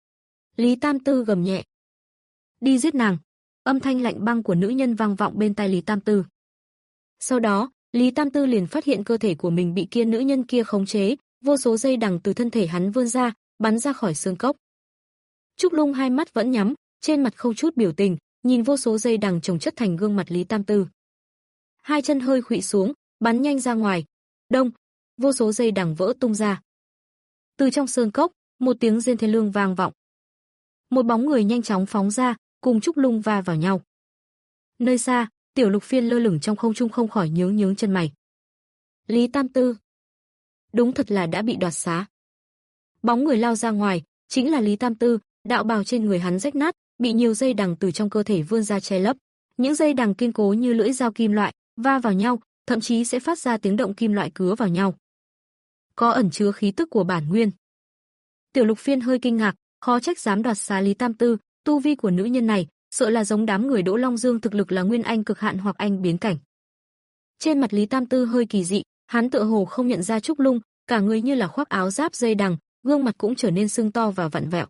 Lý Tam Tư gầm nhẹ. Đi giết nàng. Âm thanh lạnh băng của nữ nhân vang vọng bên tai Lý Tam Tư. Sau đó, Lý Tam Tư liền phát hiện cơ thể của mình bị kia nữ nhân kia khống chế, vô số dây đằng từ thân thể hắn vươn ra, bắn ra khỏi sơn cốc. Trúc Lung hai mắt vẫn nhắm, trên mặt không chút biểu tình, nhìn vô số dây đằng chồng chất thành gương mặt Lý Tam Tư. Hai chân hơi khuỵu xuống, bắn nhanh ra ngoài. Đông, vô số dây đằng vỡ tung ra. Từ trong sơn cốc, một tiếng rên thê lương vang vọng. Một bóng người nhanh chóng phóng ra, cùng Trúc Lung va vào nhau. Nơi xa, Tiểu Lục Phiên lơ lửng trong không trung không khỏi nhướng nhướng chân mày. Lý Tam Tư, đúng thật là đã bị đoạt xá. Bóng người lao ra ngoài, chính là Lý Tam Tư, đạo bào trên người hắn rách nát, bị nhiều dây đằng từ trong cơ thể vươn ra che lấp. Những dây đằng kiên cố như lưỡi dao kim loại, va vào nhau, thậm chí sẽ phát ra tiếng động kim loại cứa vào nhau. Có ẩn chứa khí tức của bản nguyên. Tiểu Lục Phiên hơi kinh ngạc, khó trách dám đoạt xá Lý Tam Tư, tu vi của nữ nhân này, sợ là giống đám người Đỗ Long Dương thực lực là Nguyên Anh cực hạn hoặc Anh biến cảnh. Trên mặt Lý Tam Tư hơi kỳ dị, hắn tựa hồ không nhận ra Trúc Lung, cả người như là khoác áo giáp dây đằng, gương mặt cũng trở nên sưng to và vặn vẹo.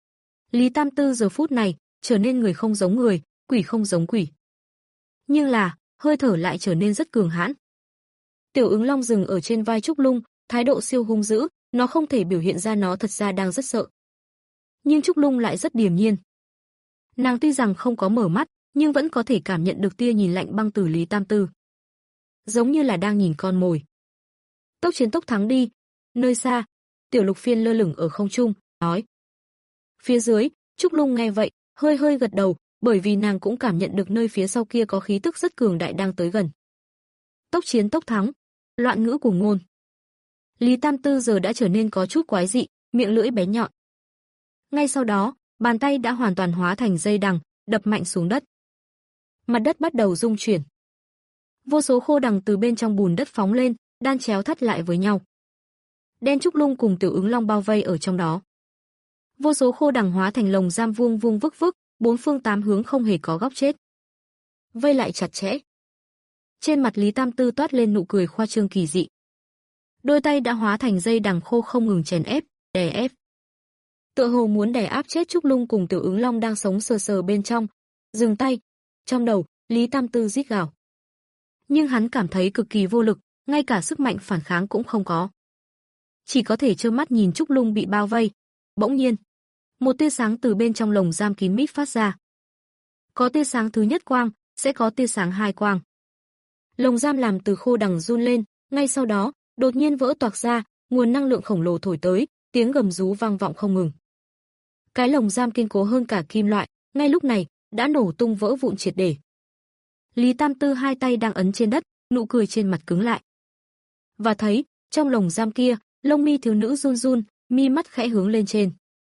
Lý Tam Tư giờ phút này, trở nên người không giống người, quỷ không giống quỷ. Nhưng là, hơi thở lại trở nên rất cường hãn. Tiểu Ứng Long dừng ở trên vai Trúc Lung, thái độ siêu hung dữ, nó không thể biểu hiện ra nó thật ra đang rất sợ. Nhưng Trúc Lung lại rất điềm nhiên. Nàng tuy rằng không có mở mắt, nhưng vẫn có thể cảm nhận được tia nhìn lạnh băng từ Lý Tam Tư. Giống như là đang nhìn con mồi. Tốc chiến tốc thắng đi. Nơi xa, Tiểu Lục Phiên lơ lửng ở không trung, nói. Phía dưới, Trúc Lung nghe vậy, hơi hơi gật đầu, bởi vì nàng cũng cảm nhận được nơi phía sau kia có khí tức rất cường đại đang tới gần. Tốc chiến tốc thắng, loạn ngữ cùng ngôn. Lý Tam Tư giờ đã trở nên có chút quái dị, miệng lưỡi bén nhọn. Ngay sau đó, bàn tay đã hoàn toàn hóa thành dây đằng, đập mạnh xuống đất. Mặt đất bắt đầu rung chuyển. Vô số khô đằng từ bên trong bùn đất phóng lên, đan chéo thắt lại với nhau. Đen Trúc Lung cùng Tiểu Ứng Long bao vây ở trong đó. Vô số khô đằng hóa thành lồng giam vuông vuông vức vức, bốn phương tám hướng không hề có góc chết. Vây lại chặt chẽ. Trên mặt Lý Tam Tư toát lên nụ cười khoa trương kỳ dị. Đôi tay đã hóa thành dây đằng khô không ngừng chèn ép, đè ép. Tựa hồ muốn đè áp chết Trúc Lung cùng Tiểu Ứng Long đang sống sờ sờ bên trong. Dừng tay. Trong đầu, Lý Tam Tư rít gào. Nhưng hắn cảm thấy cực kỳ vô lực, ngay cả sức mạnh phản kháng cũng không có. Chỉ có thể trơ mắt nhìn Trúc Lung bị bao vây. Bỗng nhiên, một tia sáng từ bên trong lồng giam kín mít phát ra. Có tia sáng thứ nhất quang, sẽ có tia sáng hai quang. Lồng giam làm từ khô đằng run lên, ngay sau đó, đột nhiên vỡ toạc ra, nguồn năng lượng khổng lồ thổi tới, tiếng gầm rú vang vọng không ngừng. Cái lồng giam kiên cố hơn cả kim loại, ngay lúc này, đã nổ tung vỡ vụn triệt để. Lý Tam Tư hai tay đang ấn trên đất, nụ cười trên mặt cứng lại. Và thấy, trong lồng giam kia, lông mi thiếu nữ run run, mi mắt khẽ hướng lên trên.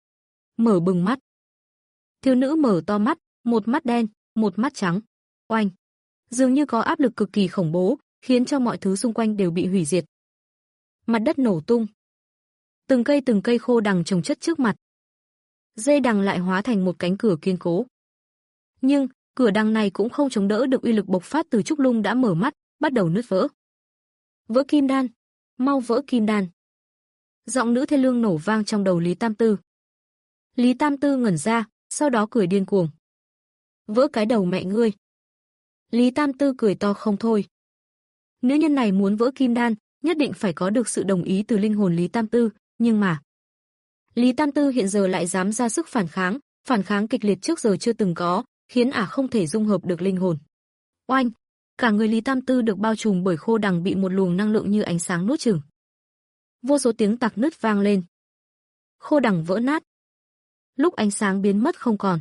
Mở bừng mắt. Thiếu nữ mở to mắt, một mắt đen, một mắt trắng. Oanh! Dường như có áp lực cực kỳ khủng bố, khiến cho mọi thứ xung quanh đều bị hủy diệt. mặt đất nổ tung. Từng cây từng cây khô đằng chồng chất trước mặt. Dây đằng lại hóa thành một cánh cửa kiên cố. Nhưng, cửa đằng này cũng không chống đỡ được uy lực bộc phát từ Trúc Lung đã mở mắt, bắt đầu nứt vỡ. Vỡ kim đan, mau vỡ kim đan. Giọng nữ thê lương nổ vang trong đầu Lý Tam Tư. Lý Tam Tư ngẩn ra, sau đó cười điên cuồng. Vỡ cái đầu mẹ ngươi. Lý Tam Tư cười to không thôi. Nữ nhân này muốn vỡ kim đan, nhất định phải có được sự đồng ý từ linh hồn Lý Tam Tư, nhưng mà Lý Tam Tư hiện giờ lại dám ra sức phản kháng, phản kháng kịch liệt trước giờ chưa từng có, khiến ả không thể dung hợp được linh hồn. Oanh, cả người Lý Tam Tư được bao trùm bởi khô đằng bị một luồng năng lượng như ánh sáng nuốt chửng. Vô số tiếng tạc nứt vang lên. Khô đằng vỡ nát. Lúc ánh sáng biến mất không còn,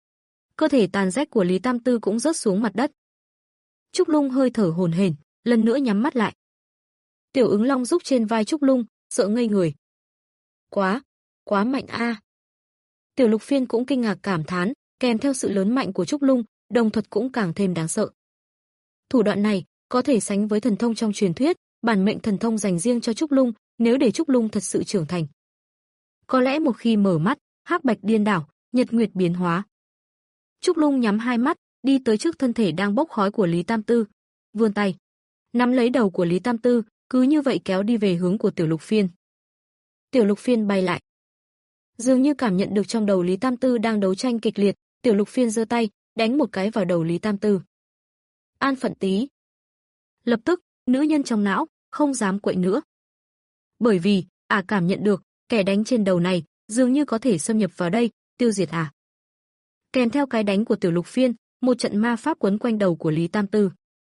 cơ thể tàn rách của Lý Tam Tư cũng rớt xuống mặt đất. Trúc Lung hơi thở hổn hển, lần nữa nhắm mắt lại. Tiểu Ứng Long rúc trên vai Trúc Lung, sợ ngây người. Quá, quá mạnh a. Tiểu Lục Phiên cũng kinh ngạc cảm thán, kèm theo sự lớn mạnh của Trúc Lung, đồng thuật cũng càng thêm đáng sợ. Thủ đoạn này có thể sánh với thần thông trong truyền thuyết, bản mệnh thần thông dành riêng cho Trúc Lung, nếu để Trúc Lung thật sự trưởng thành. Có lẽ một khi mở mắt, hắc bạch điên đảo, nhật nguyệt biến hóa. Trúc Lung nhắm hai mắt, đi tới trước thân thể đang bốc khói của Lý Tam Tư, vươn tay, nắm lấy đầu của Lý Tam Tư, cứ như vậy kéo đi về hướng của Tiểu Lục Phiên. Tiểu Lục Phiên bay lại. Dường như cảm nhận được trong đầu Lý Tam Tư đang đấu tranh kịch liệt, Tiểu Lục Phiên giơ tay, đánh một cái vào đầu Lý Tam Tư. An phận tí. Lập tức, nữ nhân trong não không dám quậy nữa. Bởi vì, ả à cảm nhận được, kẻ đánh trên đầu này dường như có thể xâm nhập vào đây, tiêu diệt ả. À. Kèm theo cái đánh của Tiểu Lục Phiên, một trận ma pháp quấn quanh đầu của Lý Tam Tư.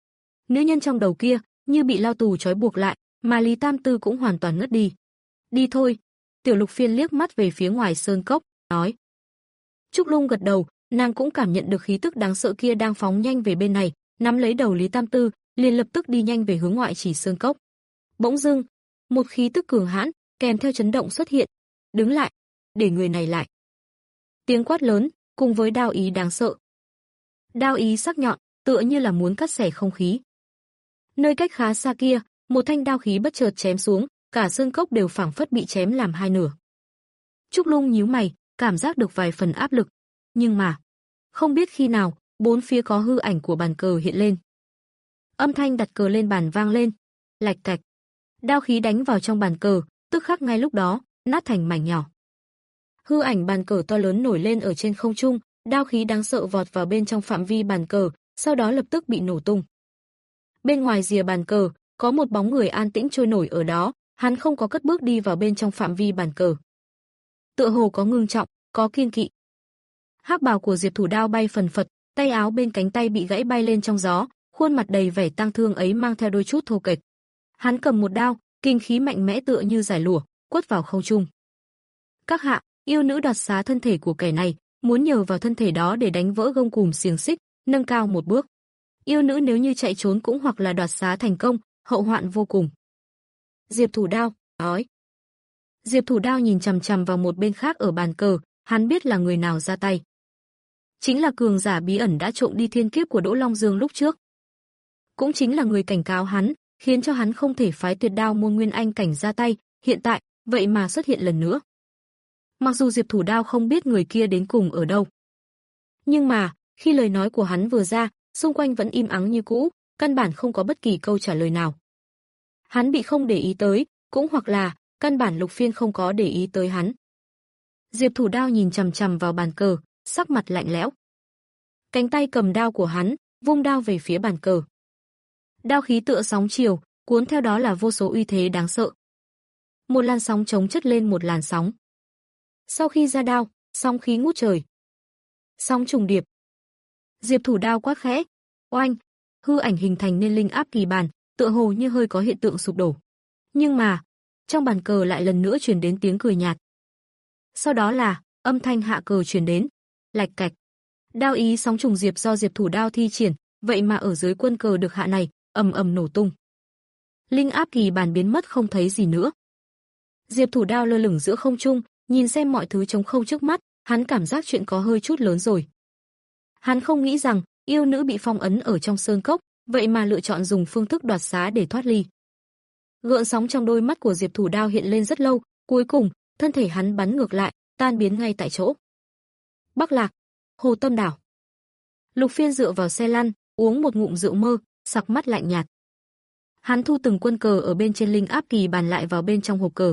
Nữ nhân trong đầu kia như bị lao tù trói buộc lại, mà Lý Tam Tư cũng hoàn toàn ngất đi. Đi thôi. Tiểu Lục Phiên liếc mắt về phía ngoài sơn cốc, nói. Trúc Lung gật đầu, nàng cũng cảm nhận được khí tức đáng sợ kia đang phóng nhanh về bên này, nắm lấy đầu Lý Tam Tư, liền lập tức đi nhanh về hướng ngoại chỉ sơn cốc. Bỗng dưng, một khí tức cường hãn, kèm theo chấn động xuất hiện. Đứng lại, để người này lại. Tiếng quát lớn, cùng với đao ý đáng sợ. Đao ý sắc nhọn, tựa như là muốn cắt xẻ không khí. Nơi cách khá xa kia, một thanh đao khí bất chợt chém xuống, cả sơn cốc đều phảng phất bị chém làm hai nửa. Trúc Lung nhíu mày, cảm giác được vài phần áp lực, nhưng mà không biết khi nào, bốn phía có hư ảnh của bàn cờ hiện lên. Âm thanh đặt cờ lên bàn vang lên, lạch cạch. Đao khí đánh vào trong bàn cờ, tức khắc ngay lúc đó, nát thành mảnh nhỏ. Hư ảnh bàn cờ to lớn nổi lên ở trên không trung, đao khí đáng sợ vọt vào bên trong phạm vi bàn cờ, sau đó lập tức bị nổ tung. Bên ngoài rìa bàn cờ, có một bóng người an tĩnh trôi nổi ở đó, hắn không có cất bước đi vào bên trong phạm vi bàn cờ. Tựa hồ có ngưng trọng, có kiêng kỵ. Hắc bào của Diệp Thủ Đao bay phần phật, tay áo bên cánh tay bị gãy bay lên trong gió, khuôn mặt đầy vẻ tang thương ấy mang theo đôi chút thô kệch. Hắn cầm một đao, kinh khí mạnh mẽ tựa như giải lụa, quất vào không trung. Các hạ, yêu nữ đoạt xá thân thể của kẻ này, muốn nhờ vào thân thể đó để đánh vỡ gông cùm xiềng xích, nâng cao một bước. Yêu nữ nếu như chạy trốn cũng hoặc là đoạt xá thành công, hậu hoạn vô cùng. Diệp Thủ Đao nói. Diệp Thủ Đao nhìn chằm chằm vào một bên khác ở bàn cờ, hắn biết là người nào ra tay. Chính là cường giả bí ẩn đã trộm đi thiên kiếp của Đỗ Long Dương lúc trước. Cũng chính là người cảnh cáo hắn, khiến cho hắn không thể phái Tuyệt Đao môn nguyên anh cảnh ra tay, hiện tại, vậy mà xuất hiện lần nữa. Mặc dù Diệp Thủ Đao không biết người kia đến cùng ở đâu. Nhưng mà, khi lời nói của hắn vừa ra, xung quanh vẫn im ắng như cũ, căn bản không có bất kỳ câu trả lời nào. Hắn bị không để ý tới, cũng hoặc là, căn bản Lục Phiên không có để ý tới hắn. Diệp Thủ Đao nhìn chằm chằm vào bàn cờ, sắc mặt lạnh lẽo. Cánh tay cầm đao của hắn, vung đao về phía bàn cờ. Đao khí tựa sóng chiều, cuốn theo đó là vô số uy thế đáng sợ. Một làn sóng chống chất lên một làn sóng. Sau khi ra đao, sóng khí ngút trời. Sóng trùng điệp. Diệp Thủ Đao quát khẽ, oanh, hư ảnh hình thành nên linh áp kỳ bàn, tựa hồ như hơi có hiện tượng sụp đổ. Nhưng mà, trong bàn cờ lại lần nữa truyền đến tiếng cười nhạt. Sau đó là âm thanh hạ cờ truyền đến, lạch cạch. Đao ý sóng trùng diệp do Diệp Thủ Đao thi triển, vậy mà ở dưới quân cờ được hạ này, ầm ầm nổ tung. Linh áp kỳ bàn biến mất không thấy gì nữa. Diệp Thủ Đao lơ lửng giữa không trung, nhìn xem mọi thứ trống không trước mắt, hắn cảm giác chuyện có hơi chút lớn rồi. Hắn không nghĩ rằng yêu nữ bị phong ấn ở trong sơn cốc, vậy mà lựa chọn dùng phương thức đoạt xá để thoát ly. Gợn sóng trong đôi mắt của Diệp Thủ Đao hiện lên rất lâu, cuối cùng, thân thể hắn bắn ngược lại, tan biến ngay tại chỗ. Bắc Lạc, Hồ Tâm Đảo. Lục Phiên dựa vào xe lăn, uống một ngụm rượu mơ, sặc mắt lạnh nhạt. Hắn thu từng quân cờ ở bên trên linh áp kỳ bàn lại vào bên trong hộp cờ.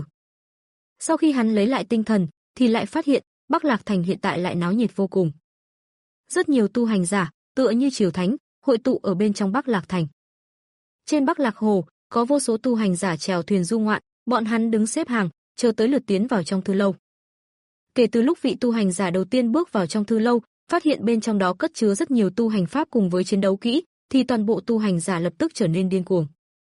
Sau khi hắn lấy lại tinh thần, thì lại phát hiện, Bắc Lạc Thành hiện tại lại náo nhiệt vô cùng. Rất nhiều tu hành giả, tựa như triều thánh, hội tụ ở bên trong Bắc Lạc Thành. Trên Bắc Lạc Hồ, có vô số tu hành giả chèo thuyền du ngoạn, bọn hắn đứng xếp hàng, chờ tới lượt tiến vào trong thư lâu. Kể từ lúc vị tu hành giả đầu tiên bước vào trong thư lâu, phát hiện bên trong đó cất chứa rất nhiều tu hành pháp cùng với chiến đấu kỹ, thì toàn bộ tu hành giả lập tức trở nên điên cuồng.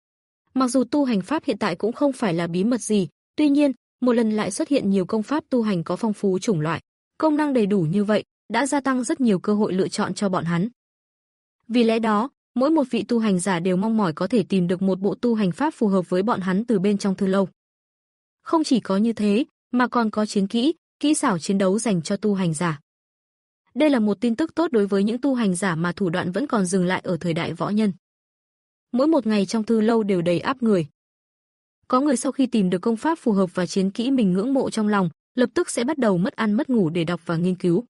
Mặc dù tu hành pháp hiện tại cũng không phải là bí mật gì, tuy nhiên, một lần lại xuất hiện nhiều công pháp tu hành có phong phú chủng loại, công năng đầy đủ như vậy, đã gia tăng rất nhiều cơ hội lựa chọn cho bọn hắn. Vì lẽ đó, mỗi một vị tu hành giả đều mong mỏi có thể tìm được một bộ tu hành pháp phù hợp với bọn hắn từ bên trong thư lâu. Không chỉ có như thế, mà còn có chiến kỹ, kỹ xảo chiến đấu dành cho tu hành giả. Đây là một tin tức tốt đối với những tu hành giả mà thủ đoạn vẫn còn dừng lại ở thời đại võ nhân. Mỗi một ngày trong thư lâu đều đầy ắp người. Có người sau khi tìm được công pháp phù hợp và chiến kỹ mình ngưỡng mộ trong lòng, lập tức sẽ bắt đầu mất ăn mất ngủ để đọc và nghiên cứu.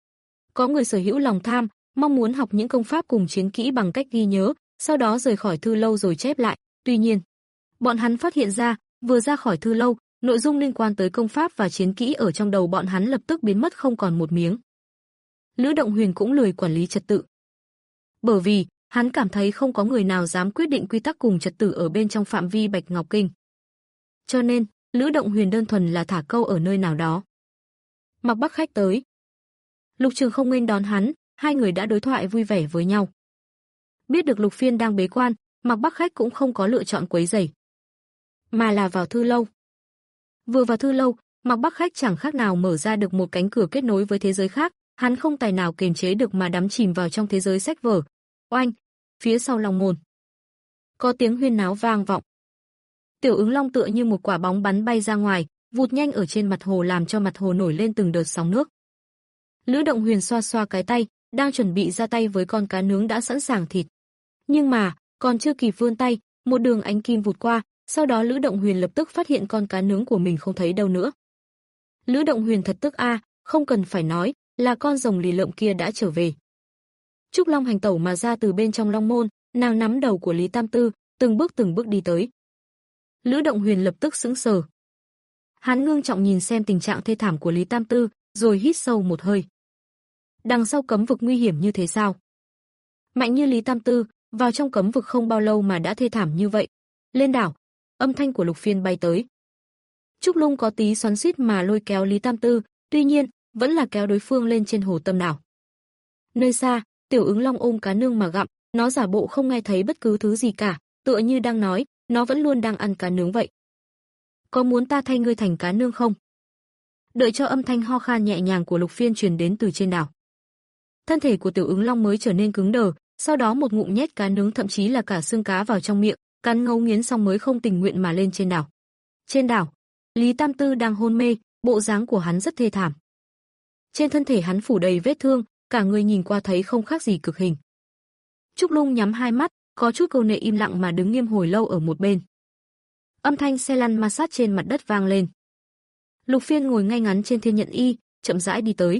Có người sở hữu lòng tham, mong muốn học những công pháp cùng chiến kỹ bằng cách ghi nhớ, sau đó rời khỏi thư lâu rồi chép lại. Tuy nhiên, bọn hắn phát hiện ra, vừa ra khỏi thư lâu, nội dung liên quan tới công pháp và chiến kỹ ở trong đầu bọn hắn lập tức biến mất không còn một miếng. Lữ Động Huyền cũng lười quản lý trật tự. Bởi vì, hắn cảm thấy không có người nào dám quyết định quy tắc cùng trật tự ở bên trong phạm vi Bạch Ngọc Kinh. Cho nên, Lữ Động Huyền đơn thuần là thả câu ở nơi nào đó. Mạc Bắc Khách tới. Lục Trường không nghênh đón hắn, hai người đã đối thoại vui vẻ với nhau. Biết được Lục Phiên đang bế quan, Mạc Bắc Khách cũng không có lựa chọn quấy rầy, mà là vào thư lâu. Vừa vào thư lâu, Mạc Bắc Khách chẳng khác nào mở ra được một cánh cửa kết nối với thế giới khác, hắn không tài nào kiềm chế được mà đắm chìm vào trong thế giới sách vở. Oanh, phía sau Long môn, có tiếng huyên náo vang vọng. Tiểu Ứng Long tựa như một quả bóng bắn bay ra ngoài, vụt nhanh ở trên mặt hồ làm cho mặt hồ nổi lên từng đợt sóng nước. Lữ Động Huyền xoa xoa cái tay, đang chuẩn bị ra tay với con cá nướng đã sẵn sàng thịt. Nhưng mà, còn chưa kịp vươn tay, một đường ánh kim vụt qua, sau đó Lữ Động Huyền lập tức phát hiện con cá nướng của mình không thấy đâu nữa. Lữ Động Huyền thật tức a, không cần phải nói, là con rồng lì lợm kia đã trở về. Trúc Long hành tẩu mà ra từ bên trong Long môn, nàng nắm đầu của Lý Tam Tư, từng bước từng bước đi tới. Lữ Động Huyền lập tức sững sờ. Hắn ngưng trọng nhìn xem tình trạng thê thảm của Lý Tam Tư, rồi hít sâu một hơi. Đằng sau cấm vực nguy hiểm như thế sao? Mạnh như Lý Tam Tư, vào trong cấm vực không bao lâu mà đã thê thảm như vậy. Lên đảo, âm thanh của Lục Phiên bay tới. Trúc Lung có tí xoắn xuýt mà lôi kéo Lý Tam Tư, tuy nhiên, vẫn là kéo đối phương lên trên hồ Tâm đảo. Nơi xa, Tiểu Ứng Long ôm cá nương mà gặm, nó giả bộ không nghe thấy bất cứ thứ gì cả, tựa như đang nói, nó vẫn luôn đang ăn cá nướng vậy. Có muốn ta thay ngươi thành cá nương không? Đợi cho âm thanh ho khan nhẹ nhàng của Lục Phiên truyền đến từ trên đảo. Thân thể của Tiểu Ứng Long mới trở nên cứng đờ, sau đó một ngụm nhét cá nướng thậm chí là cả xương cá vào trong miệng, cắn ngấu nghiến xong mới không tình nguyện mà lên trên đảo. Trên đảo, Lý Tam Tư đang hôn mê, bộ dáng của hắn rất thê thảm. Trên thân thể hắn phủ đầy vết thương, cả người nhìn qua thấy không khác gì cực hình. Trúc Lung nhắm hai mắt, có chút câu nệ im lặng mà đứng nghiêm hồi lâu ở một bên. Âm thanh xe lăn ma sát trên mặt đất vang lên. Lục Phiên ngồi ngay ngắn trên thiên nhận y, chậm rãi đi tới.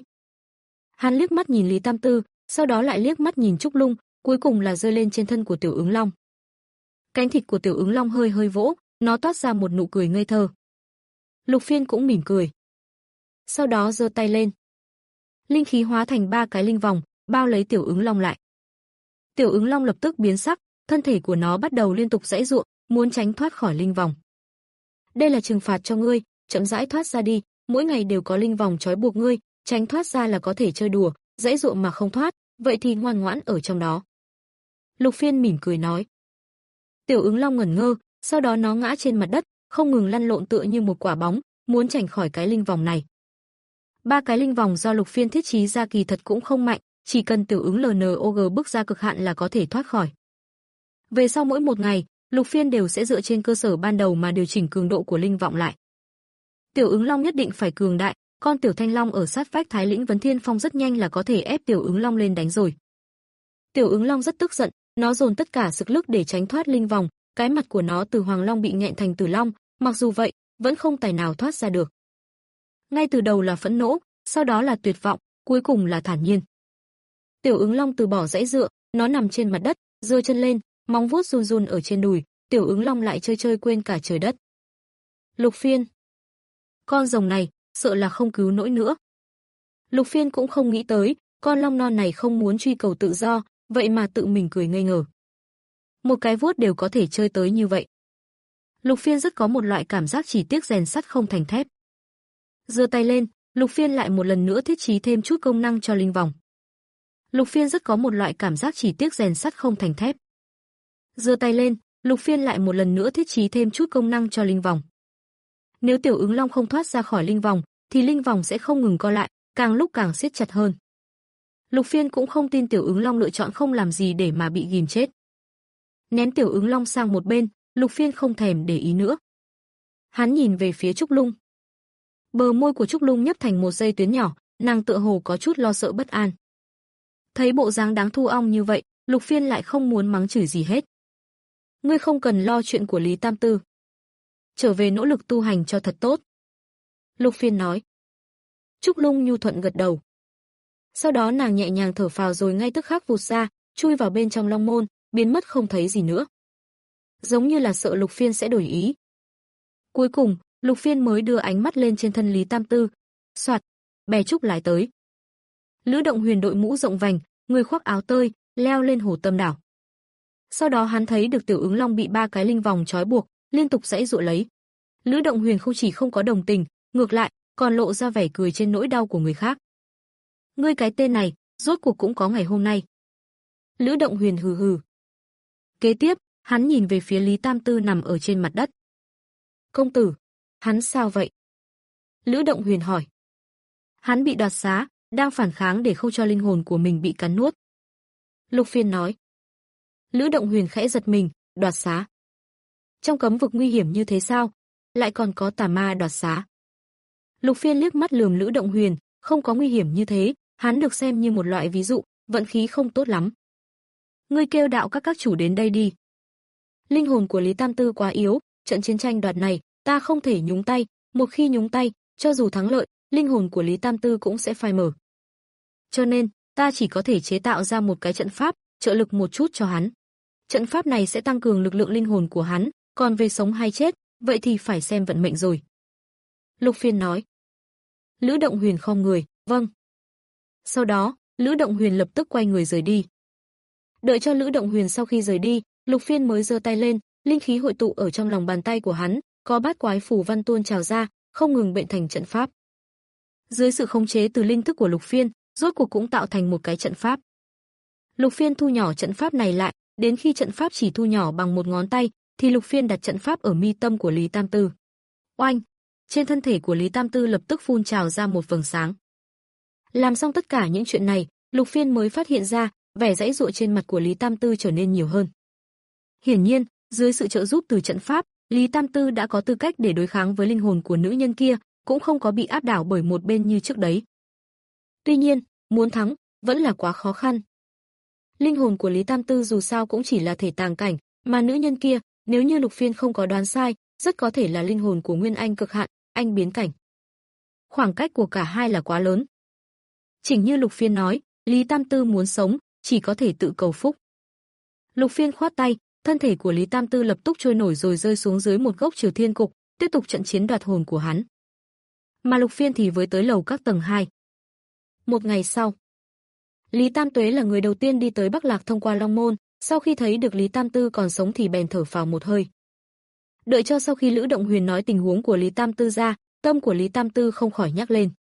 Hắn liếc mắt nhìn Lý Tam Tư, sau đó lại liếc mắt nhìn Trúc Lung, cuối cùng là rơi lên trên thân của Tiểu Ứng Long. Cánh thịt của Tiểu Ứng Long hơi hơi vỗ, nó toát ra một nụ cười ngây thơ. Lục Phiên cũng mỉm cười. Sau đó giơ tay lên. Linh khí hóa thành ba cái linh vòng, bao lấy Tiểu Ứng Long lại. Tiểu Ứng Long lập tức biến sắc, thân thể của nó bắt đầu liên tục giãy giụa, muốn tránh thoát khỏi linh vòng. Đây là trừng phạt cho ngươi, chậm rãi thoát ra đi, mỗi ngày đều có linh vòng trói buộc ngươi, tránh thoát ra là có thể chơi đùa, giãy giụa mà không thoát, vậy thì ngoan ngoãn ở trong đó. Lục Phiên mỉm cười nói. Tiểu Ứng Long ngẩn ngơ, sau đó nó ngã trên mặt đất, không ngừng lăn lộn tựa như một quả bóng, muốn tránh khỏi cái linh vòng này. Ba cái linh vòng do Lục Phiên thiết trí ra kỳ thật cũng không mạnh, chỉ cần Tiểu Ứng lờ en o giê bước ra cực hạn là có thể thoát khỏi. Về sau mỗi một ngày, Lục Phiên đều sẽ dựa trên cơ sở ban đầu mà điều chỉnh cường độ của linh vọng lại. Tiểu Ứng Long nhất định phải cường đại, con Tiểu Thanh Long ở sát vách Thái Lĩnh Vấn Thiên Phong rất nhanh là có thể ép Tiểu Ứng Long lên đánh rồi. Tiểu Ứng Long rất tức giận, nó dồn tất cả sức lực để tránh thoát linh vòng, cái mặt của nó từ Hoàng Long bị nghẹn thành Tử Long, mặc dù vậy, vẫn không tài nào thoát ra được. Ngay từ đầu là phẫn nộ, sau đó là tuyệt vọng, cuối cùng là thản nhiên. Tiểu Ứng Long từ bỏ dãy dựa, nó nằm trên mặt đất, giơ chân lên, móng vuốt run run ở trên đùi, Tiểu Ứng Long lại chơi chơi quên cả trời đất. Lục Phiên, con rồng này, sợ là không cứu nổi nữa. Lục Phiên cũng không nghĩ tới, con long non này không muốn truy cầu tự do, vậy mà tự mình cười ngây ngờ. Một cái vuốt đều có thể chơi tới như vậy. Lục Phiên rất có một loại cảm giác chỉ tiếc rèn sắt không thành thép. Giơ tay lên, Lục Phiên lại một lần nữa thiết trí thêm chút công năng cho linh vòng. Lục Phiên rất có một loại cảm giác chỉ tiếc rèn sắt không thành thép. Giơ tay lên, Lục Phiên lại một lần nữa thiết trí thêm chút công năng cho linh vòng. Nếu Tiểu Ứng Long không thoát ra khỏi linh vòng, thì linh vòng sẽ không ngừng co lại, càng lúc càng siết chặt hơn. Lục Phiên cũng không tin Tiểu Ứng Long lựa chọn không làm gì để mà bị ghìm chết. Ném Tiểu Ứng Long sang một bên, Lục Phiên không thèm để ý nữa. Hắn nhìn về phía Trúc Lung. Bờ môi của Trúc Lung nhấp thành một dây tuyến nhỏ, nàng tựa hồ có chút lo sợ bất an. Thấy bộ dáng đáng thu ong như vậy, Lục Phiên lại không muốn mắng chửi gì hết. Ngươi không cần lo chuyện của Lý Tam Tư. Trở về nỗ lực tu hành cho thật tốt. Lục Phiên nói. Trúc Lung nhu thuận gật đầu. Sau đó nàng nhẹ nhàng thở phào rồi ngay tức khắc vụt ra, chui vào bên trong long môn, biến mất không thấy gì nữa. Giống như là sợ Lục Phiên sẽ đổi ý. Cuối cùng, Lục Phiên mới đưa ánh mắt lên trên thân Lý Tam Tư. Soạt, bè trúc lái tới. Lữ Động Huyền đội mũ rộng vành, người khoác áo tơi, leo lên hồ tâm đảo. Sau đó hắn thấy được Tiểu Ứng Long bị ba cái linh vòng trói buộc, liên tục giãy giụa lấy. Lữ Động Huyền không chỉ không có đồng tình, ngược lại, còn lộ ra vẻ cười trên nỗi đau của người khác. Ngươi cái tên này, rốt cuộc cũng có ngày hôm nay. Lữ Động Huyền hừ hừ. Kế tiếp, hắn nhìn về phía Lý Tam Tư nằm ở trên mặt đất. Công tử, hắn sao vậy? Lữ Động Huyền hỏi. Hắn bị đoạt xá, đang phản kháng để không cho linh hồn của mình bị cắn nuốt. Lục Phiên nói. Lữ Động Huyền khẽ giật mình, đoạt xá. Trong cấm vực nguy hiểm như thế sao? Lại còn có tà ma đoạt xá. Lục Phiên liếc mắt lườm Lữ Động Huyền, không có nguy hiểm như thế, hắn được xem như một loại ví dụ, vận khí không tốt lắm. Ngươi kêu đạo các các chủ đến đây đi. Linh hồn của Lý Tam Tư quá yếu, trận chiến tranh đoạt này, ta không thể nhúng tay, một khi nhúng tay, cho dù thắng lợi, linh hồn của Lý Tam Tư cũng sẽ phai mờ. Cho nên, ta chỉ có thể chế tạo ra một cái trận pháp, trợ lực một chút cho hắn. Trận pháp này sẽ tăng cường lực lượng linh hồn của hắn, còn về sống hay chết, vậy thì phải xem vận mệnh rồi. Lục Phiên nói. Lữ Động Huyền khom người, vâng. Sau đó, Lữ Động Huyền lập tức quay người rời đi. Đợi cho Lữ Động Huyền sau khi rời đi, Lục Phiên mới giơ tay lên, linh khí hội tụ ở trong lòng bàn tay của hắn, có bát quái phù văn tuôn trào ra, không ngừng bệnh thành trận pháp. Dưới sự khống chế từ linh thức của Lục Phiên, rốt cuộc cũng tạo thành một cái trận pháp. Lục Phiên thu nhỏ trận pháp này lại, đến khi trận pháp chỉ thu nhỏ bằng một ngón tay, thì Lục Phiên đặt trận pháp ở mi tâm của Lý Tam Tư. Oanh! Trên thân thể của Lý Tam Tư lập tức phun trào ra một vầng sáng. Làm xong tất cả những chuyện này, Lục Phiên mới phát hiện ra, vẻ giãy giụa trên mặt của Lý Tam Tư trở nên nhiều hơn. Hiển nhiên, dưới sự trợ giúp từ trận pháp, Lý Tam Tư đã có tư cách để đối kháng với linh hồn của nữ nhân kia, cũng không có bị áp đảo bởi một bên như trước đấy. Tuy nhiên, muốn thắng, vẫn là quá khó khăn. Linh hồn của Lý Tam Tư dù sao cũng chỉ là thể tàng cảnh, mà nữ nhân kia, nếu như Lục Phiên không có đoán sai, rất có thể là linh hồn của Nguyên Anh cực hạn, anh biến cảnh. Khoảng cách của cả hai là quá lớn. Chỉnh như Lục Phiên nói, Lý Tam Tư muốn sống, chỉ có thể tự cầu phúc. Lục Phiên khoát tay, thân thể của Lý Tam Tư lập tức trôi nổi rồi rơi xuống dưới một gốc Triều Thiên Cục, tiếp tục trận chiến đoạt hồn của hắn. Mà Lục Phiên thì với tới lầu các tầng hai. Một ngày sau, Lý Tam Tuế là người đầu tiên đi tới Bắc Lạc thông qua Long Môn, sau khi thấy được Lý Tam Tư còn sống thì bèn thở phào một hơi. Đợi cho sau khi Lữ Động Huyền nói tình huống của Lý Tam Tư ra, tâm của Lý Tam Tư không khỏi nhắc lên.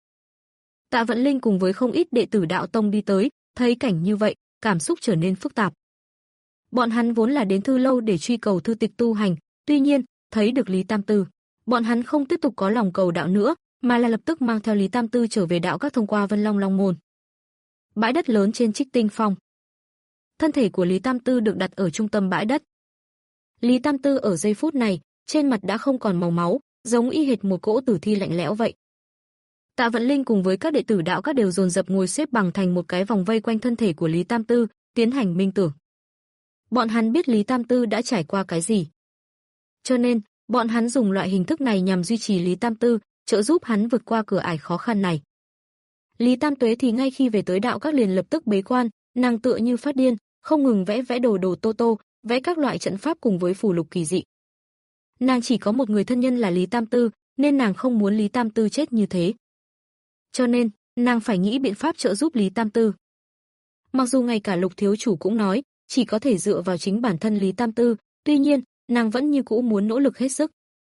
Tạ Vận Linh cùng với không ít đệ tử Đạo Tông đi tới, thấy cảnh như vậy, cảm xúc trở nên phức tạp. Bọn hắn vốn là đến Thư Lâu để truy cầu thư tịch tu hành, tuy nhiên, thấy được Lý Tam Tư, bọn hắn không tiếp tục có lòng cầu đạo nữa, mà là lập tức mang theo Lý Tam Tư trở về đạo các thông qua Vân Long Long Môn. Bãi đất lớn trên Trích Tinh Phong. Thân thể của Lý Tam Tư được đặt ở trung tâm bãi đất. Lý Tam Tư ở giây phút này, trên mặt đã không còn màu máu, giống y hệt một cỗ tử thi lạnh lẽo vậy. Tạ Vận Linh cùng với các đệ tử đạo các đều dồn dập ngồi xếp bằng thành một cái vòng vây quanh thân thể của Lý Tam Tư, tiến hành minh tưởng. Bọn hắn biết Lý Tam Tư đã trải qua cái gì, Cho nên, bọn hắn dùng loại hình thức này nhằm duy trì Lý Tam Tư, trợ giúp hắn vượt qua cửa ải khó khăn này. Lý Tam Tuế thì ngay khi về tới đạo các liền lập tức bế quan, nàng tựa như phát điên, không ngừng vẽ vẽ đồ đồ tô tô, vẽ các loại trận pháp cùng với phù lục kỳ dị. Nàng chỉ có một người thân nhân là Lý Tam Tư, nên nàng không muốn Lý Tam Tư chết như thế. Cho nên, nàng phải nghĩ biện pháp trợ giúp Lý Tam Tư. Mặc dù ngay cả Lục thiếu chủ cũng nói, chỉ có thể dựa vào chính bản thân Lý Tam Tư, tuy nhiên, nàng vẫn như cũ muốn nỗ lực hết sức.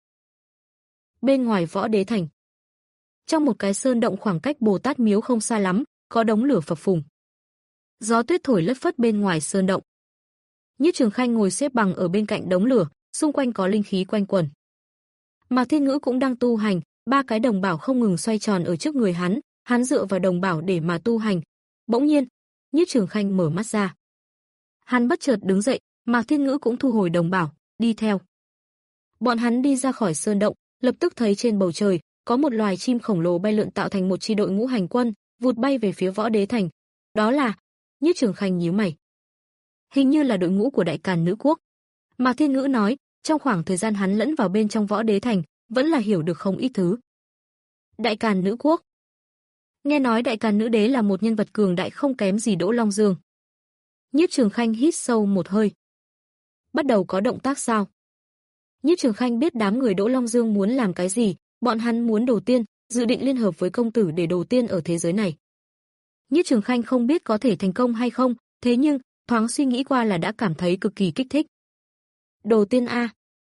Bên ngoài Võ Đế Thành, trong một cái sơn động khoảng cách Bồ Tát miếu không xa lắm, có đống lửa phập phùng. Gió tuyết thổi lất phất bên ngoài sơn động. Nhiếp Trường Khanh ngồi xếp bằng ở bên cạnh đống lửa, xung quanh có linh khí quanh quẩn. Mạc Thiên Ngữ cũng đang tu hành, ba cái đồng bảo không ngừng xoay tròn ở trước người hắn, hắn dựa vào đồng bảo để mà tu hành. Bỗng nhiên, Nhiếp Trường Khanh mở mắt ra. Hắn bất chợt đứng dậy, Mạc Thiên Ngữ cũng thu hồi đồng bảo, đi theo. Bọn hắn đi ra khỏi sơn động, lập tức thấy trên bầu trời có một loài chim khổng lồ bay lượn tạo thành một chi đội ngũ hành quân, vụt bay về phía Võ Đế Thành. Đó là... Nhiếp Trường Khanh nhíu mày. Hình như là đội ngũ của Đại Càn Nữ Quốc. Mạc Thiên Ngữ nói, trong khoảng thời gian hắn lẫn vào bên trong Võ Đế Thành, vẫn là hiểu được không ít thứ. Đại Càn Nữ Quốc. Nghe nói Đại Càn Nữ Đế là một nhân vật cường đại không kém gì Đỗ Long Dương. Nhiếp Trường Khanh hít sâu một hơi. Bắt đầu có động tác sao? Nhiếp Trường Khanh biết đám người Đỗ Long Dương muốn làm cái gì, bọn hắn muốn đầu tiên, dự định liên hợp với công tử để đầu tiên ở thế giới này. Nhiếp Trường Khanh không biết có thể thành công hay không, thế nhưng, thoáng suy nghĩ qua là đã cảm thấy cực kỳ kích thích. Đồ tiên a.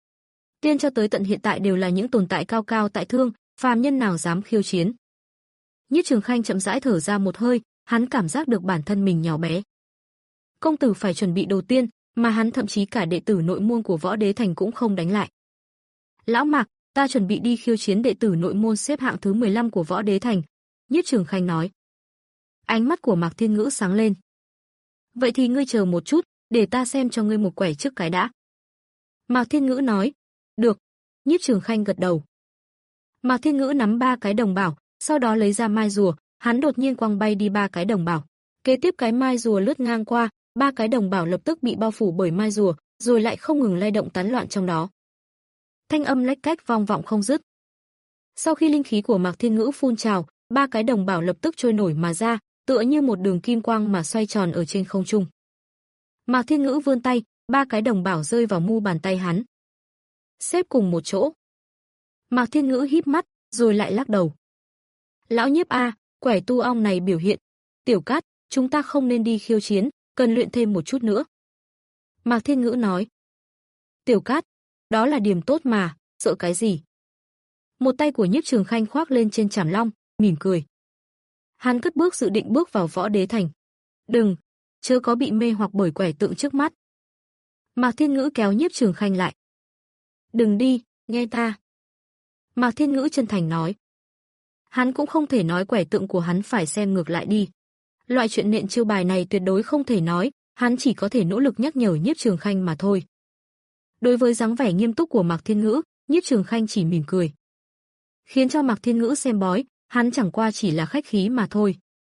Tiên cho tới tận hiện tại đều là những tồn tại cao cao tại thượng, phàm nhân nào dám khiêu chiến. Nhiếp Trường Khanh chậm rãi thở ra một hơi, hắn cảm giác được bản thân mình nhỏ bé. Công tử phải chuẩn bị đồ tiên, mà hắn thậm chí cả đệ tử nội môn của Võ Đế Thành cũng không đánh lại. Lão Mạc, ta chuẩn bị đi khiêu chiến đệ tử nội môn xếp hạng thứ mười lăm của Võ Đế Thành, Nhiếp Trường Khanh nói. Ánh mắt của Mạc Thiên Ngữ sáng lên. Vậy thì ngươi chờ một chút, để ta xem cho ngươi một quẻ trước cái đã. Mạc Thiên Ngữ nói. Được. Nhiếp Trường Khanh gật đầu. Mạc Thiên Ngữ nắm ba cái đồng bảo, sau đó lấy ra mai rùa, hắn đột nhiên quăng bay đi ba cái đồng bảo. Kế tiếp cái mai rùa lướt ngang qua, ba cái đồng bảo lập tức bị bao phủ bởi mai rùa, rồi lại không ngừng lay động tán loạn trong đó. Thanh âm lách cách vang vọng không dứt. Sau khi linh khí của Mạc Thiên Ngữ phun trào, ba cái đồng bảo lập tức trôi nổi mà ra, tựa như một đường kim quang mà xoay tròn ở trên không trung. Mạc Thiên Ngữ vươn tay, ba cái đồng bảo rơi vào mu bàn tay hắn. Xếp cùng một chỗ. Mạc Thiên Ngữ híp mắt, rồi lại lắc đầu. Lão Nhiếp a, quẻ tu ong này biểu hiện. Tiểu Cát, chúng ta không nên đi khiêu chiến, cần luyện thêm một chút nữa. Mạc Thiên Ngữ nói. Tiểu Cát, đó là điểm tốt mà, sợ cái gì? Một tay của Nhiếp Trường Khanh khoác lên trên trảm long, mỉm cười. Hắn cất bước dự định bước vào Võ Đế Thành. Đừng, chớ có bị mê hoặc bởi quẻ tượng trước mắt. Mạc Thiên Ngữ kéo Nhiếp Trường Khanh lại. Đừng đi, nghe ta. Mạc Thiên Ngữ chân thành nói. Hắn cũng không thể nói quẻ tượng của hắn phải xem ngược lại đi. Loại chuyện nện chiêu bài này tuyệt đối không thể nói, hắn chỉ có thể nỗ lực nhắc nhở Nhiếp Trường Khanh mà thôi. Đối với dáng vẻ nghiêm túc của Mạc Thiên Ngữ, Nhiếp Trường Khanh chỉ mỉm cười. Khiến cho Mạc Thiên Ngữ xem bói, hắn chẳng qua chỉ là khách khí mà thôi.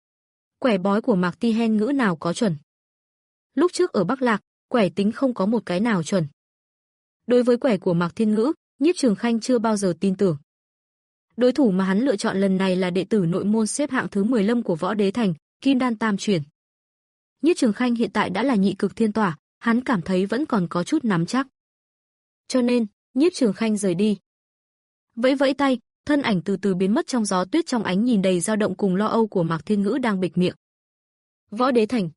Quẻ bói của Mạc Ti Hen Ngữ nào có chuẩn. Lúc trước ở Bắc Lạc, quẻ tính không có một cái nào chuẩn. Đối với quẻ của Mạc Thiên Ngữ, Nhiếp Trường Khanh chưa bao giờ tin tưởng. Đối thủ mà hắn lựa chọn lần này là đệ tử nội môn xếp hạng thứ mười lăm của Võ Đế Thành, Kim Đan Tam Truyền. Nhiếp Trường Khanh hiện tại đã là nhị cực thiên tỏa, hắn cảm thấy vẫn còn có chút nắm chắc. Cho nên, Nhiếp Trường Khanh rời đi. Vẫy vẫy tay, thân ảnh từ từ biến mất trong gió tuyết, trong ánh nhìn đầy dao động cùng lo âu của Mạc Thiên Ngữ đang bịch miệng. Võ Đế Thành.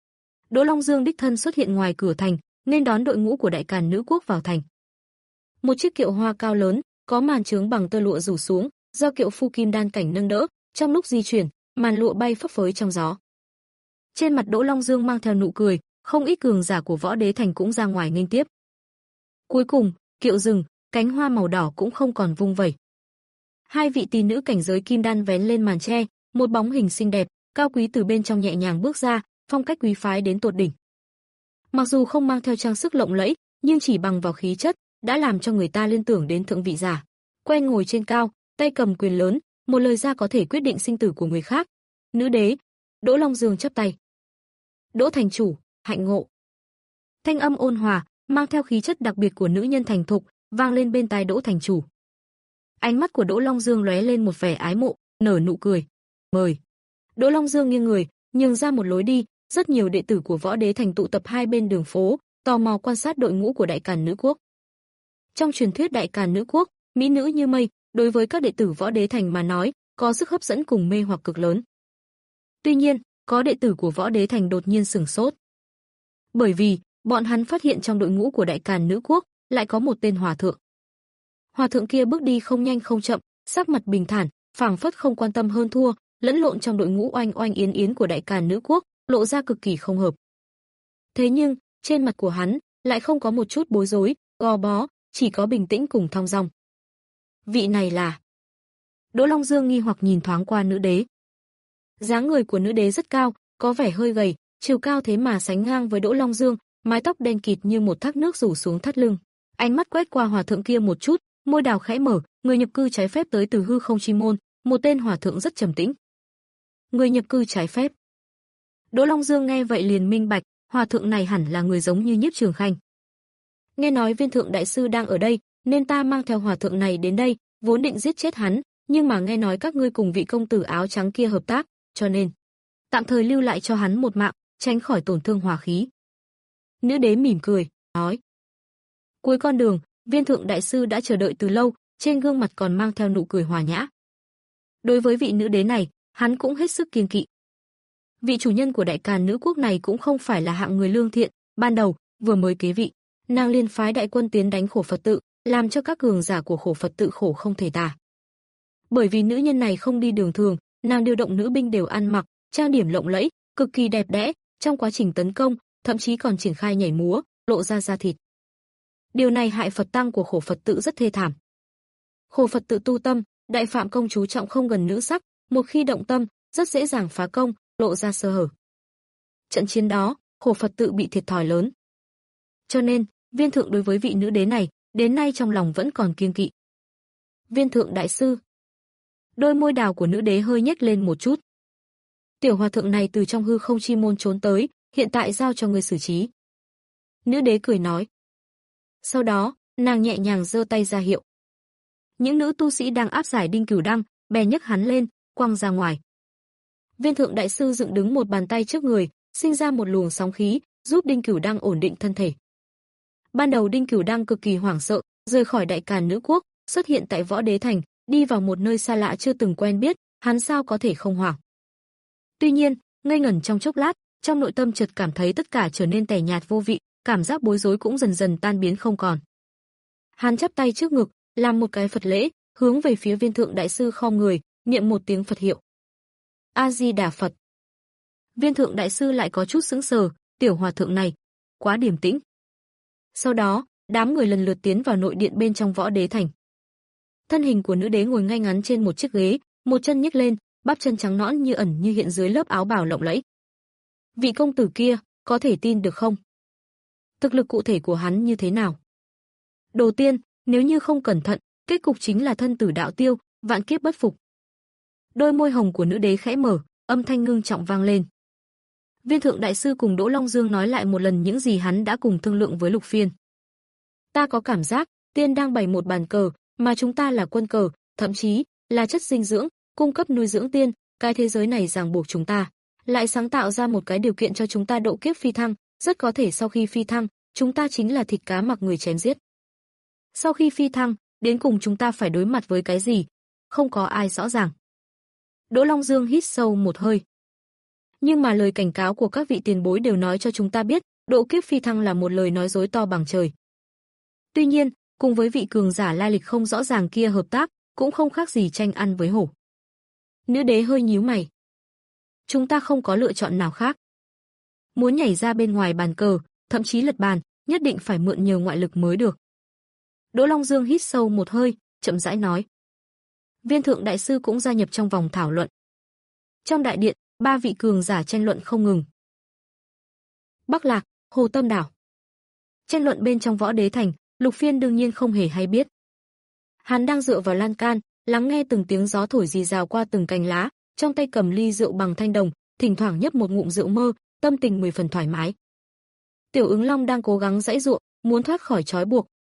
Đỗ Long Dương đích thân xuất hiện ngoài cửa thành, nên đón đội ngũ của Đại Càn Nữ Quốc vào thành. Một chiếc kiệu hoa cao lớn, có màn trướng bằng tơ lụa rủ xuống, do kiệu phu kim đan cảnh nâng đỡ, trong lúc di chuyển, màn lụa bay phấp phới trong gió. Trên mặt Đỗ Long Dương mang theo nụ cười, không ít cường giả của Võ Đế Thành cũng ra ngoài nghênh tiếp. Cuối cùng, kiệu dừng, cánh hoa màu đỏ cũng không còn vung vẩy. Hai vị tỷ nữ cảnh giới kim đan vén lên màn che, một bóng hình xinh đẹp, cao quý từ bên trong nhẹ nhàng bước ra, phong cách quý phái đến tột đỉnh. Mặc dù không mang theo trang sức lộng lẫy, nhưng chỉ bằng vào khí chất, đã làm cho người ta liên tưởng đến thượng vị giả. Quen ngồi trên cao, tay cầm quyền lớn, một lời ra có thể quyết định sinh tử của người khác. Nữ đế. Đỗ Long Dương chắp tay. Đỗ thành chủ, hạnh ngộ. Thanh âm ôn hòa, mang theo khí chất đặc biệt của nữ nhân thành thục, vang lên bên tai Đỗ thành chủ. Ánh mắt của Đỗ Long Dương lóe lên một vẻ ái mộ, nở nụ cười. "Mời." Đỗ Long Dương nghiêng người, nhường ra một lối đi, rất nhiều đệ tử của Võ Đế Thành tụ tập hai bên đường phố, tò mò quan sát đội ngũ của Đại Càn Nữ Quốc. Trong truyền thuyết Đại Càn Nữ Quốc, mỹ nữ như mây, đối với các đệ tử Võ Đế Thành mà nói, có sức hấp dẫn cùng mê hoặc cực lớn. Tuy nhiên, có đệ tử của Võ Đế Thành đột nhiên sửng sốt. Bởi vì, bọn hắn phát hiện trong đội ngũ của Đại Càn Nữ Quốc lại có một tên hòa thượng. Hòa thượng kia bước đi không nhanh không chậm, sắc mặt bình thản, phảng phất không quan tâm hơn thua, lẫn lộn trong đội ngũ oanh oanh yến yến của Đại Càn Nữ Quốc, lộ ra cực kỳ không hợp. Thế nhưng, trên mặt của hắn lại không có một chút bối rối, gò bó, chỉ có bình tĩnh cùng thong dong. Vị này là... Đỗ Long Dương nghi hoặc nhìn thoáng qua nữ đế. Dáng người của nữ đế rất cao, có vẻ hơi gầy, chiều cao thế mà sánh ngang với Đỗ Long Dương, mái tóc đen kịt như một thác nước rủ xuống thắt lưng. Ánh mắt quét qua hòa thượng kia một chút, môi đào khẽ mở, người nhập cư trái phép tới từ hư không chi môn, một tên hòa thượng rất trầm tĩnh. Người nhập cư trái phép. Đỗ Long Dương nghe vậy liền minh bạch, hòa thượng này hẳn là người giống như Nhiếp Trường Khanh. Nghe nói Viên thượng đại sư đang ở đây, nên ta mang theo hòa thượng này đến đây, vốn định giết chết hắn, nhưng mà nghe nói các ngươi cùng vị công tử áo trắng kia hợp tác, cho nên tạm thời lưu lại cho hắn một mạng, tránh khỏi tổn thương hòa khí. Nữ đế mỉm cười, nói. Cuối con đường, Viên thượng đại sư đã chờ đợi từ lâu, trên gương mặt còn mang theo nụ cười hòa nhã. Đối với vị nữ đế này, hắn cũng hết sức kiêng kỵ. Vị chủ nhân của Đại Càn Nữ Quốc này cũng không phải là hạng người lương thiện, ban đầu, vừa mới kế vị, nàng liền phái đại quân tiến đánh Khổ Phật tự, làm cho các cường giả của Khổ Phật tự khổ không thể tả. Bởi vì nữ nhân này không đi đường thường, nàng điều động nữ binh đều ăn mặc, trang điểm lộng lẫy, cực kỳ đẹp đẽ, trong quá trình tấn công, thậm chí còn triển khai nhảy múa, lộ ra da thịt. Điều này hại Phật tăng của Khổ Phật tự rất thê thảm. Khổ Phật tự tu tâm, đại phạm công chú trọng không gần nữ sắc, một khi động tâm, rất dễ dàng phá công, lộ ra sơ hở. Trận chiến đó, Khổ Phật tự bị thiệt thòi lớn. Cho nên, Viên thượng đối với vị nữ đế này, đến nay trong lòng vẫn còn kiêng kỵ. Viên thượng đại sư. Đôi môi đào của nữ đế hơi nhếch lên một chút. Tiểu hòa thượng này từ trong hư không chi môn trốn tới, hiện tại giao cho ngươi xử trí. Nữ đế cười nói. Sau đó, nàng nhẹ nhàng giơ tay ra hiệu. Những nữ tu sĩ đang áp giải Đinh Cửu Đăng, bè nhấc hắn lên, quăng ra ngoài. Viên thượng đại sư dựng đứng một bàn tay trước người, sinh ra một luồng sóng khí, giúp Đinh Cửu Đăng ổn định thân thể. Ban đầu Đinh Cửu Đăng cực kỳ hoảng sợ, rời khỏi Đại Càn Nữ Quốc, xuất hiện tại Võ Đế Thành, đi vào một nơi xa lạ chưa từng quen biết, hắn sao có thể không hoảng. Tuy nhiên, ngây ngẩn trong chốc lát, trong nội tâm chợt cảm thấy tất cả trở nên tẻ nhạt vô vị, cảm giác bối rối cũng dần dần tan biến không còn. Hắn chắp tay trước ngực, làm một cái Phật lễ, hướng về phía Viên thượng đại sư khom người, niệm một tiếng Phật hiệu. A Di Đà Phật. Viên thượng đại sư lại có chút sững sờ, tiểu hòa thượng này quá điềm tĩnh. Sau đó, đám người lần lượt tiến vào nội điện bên trong Võ Đế Thành. Thân hình của nữ đế ngồi ngay ngắn trên một chiếc ghế, một chân nhấc lên, bắp chân trắng nõn như ẩn như hiện dưới lớp áo bào lộng lẫy. Vị công tử kia, có thể tin được không? Thực lực cụ thể của hắn như thế nào? Đầu tiên, nếu như không cẩn thận, kết cục chính là thân tử đạo tiêu, vạn kiếp bất phục. Đôi môi hồng của nữ đế khẽ mở, âm thanh ngưng trọng vang lên. Viên thượng đại sư cùng Đỗ Long Dương nói lại một lần những gì hắn đã cùng thương lượng với Lục Phiên. Ta có cảm giác, tiên đang bày một bàn cờ, mà chúng ta là quân cờ, thậm chí là chất dinh dưỡng, cung cấp nuôi dưỡng tiên, cái thế giới này ràng buộc chúng ta, lại sáng tạo ra một cái điều kiện cho chúng ta độ kiếp phi thăng, rất có thể sau khi phi thăng, chúng ta chính là thịt cá mặc người chém giết. Sau khi phi thăng, đến cùng chúng ta phải đối mặt với cái gì? Không có ai rõ ràng. Đỗ Long Dương hít sâu một hơi. Nhưng mà lời cảnh cáo của các vị tiền bối đều nói cho chúng ta biết, độ kiếp phi thăng là một lời nói dối to bằng trời. Tuy nhiên, cùng với vị cường giả lai lịch không rõ ràng kia hợp tác, cũng không khác gì tranh ăn với hổ. Nữ đế hơi nhíu mày. Chúng ta không có lựa chọn nào khác. Muốn nhảy ra bên ngoài bàn cờ, thậm chí lật bàn, nhất định phải mượn nhờ ngoại lực mới được. Đỗ Long Dương hít sâu một hơi, chậm rãi nói. Viên thượng đại sư cũng gia nhập trong vòng thảo luận. Trong đại điện, ba vị cường giả tranh luận không ngừng. Bắc Lạc, Hồ Tâm Đảo. Tranh luận bên trong Võ Đế Thành, Lục Phiên đương nhiên không hề hay biết. Hắn đang dựa vào lan can, lắng nghe từng tiếng gió thổi rì rào qua từng cành lá, trong tay cầm ly rượu bằng thanh đồng, thỉnh thoảng nhấp một ngụm rượu mơ, tâm tình mười phần thoải mái. Tiểu Ứng Long đang cố gắng giãy giụa, muốn thoát khỏi trói buộc,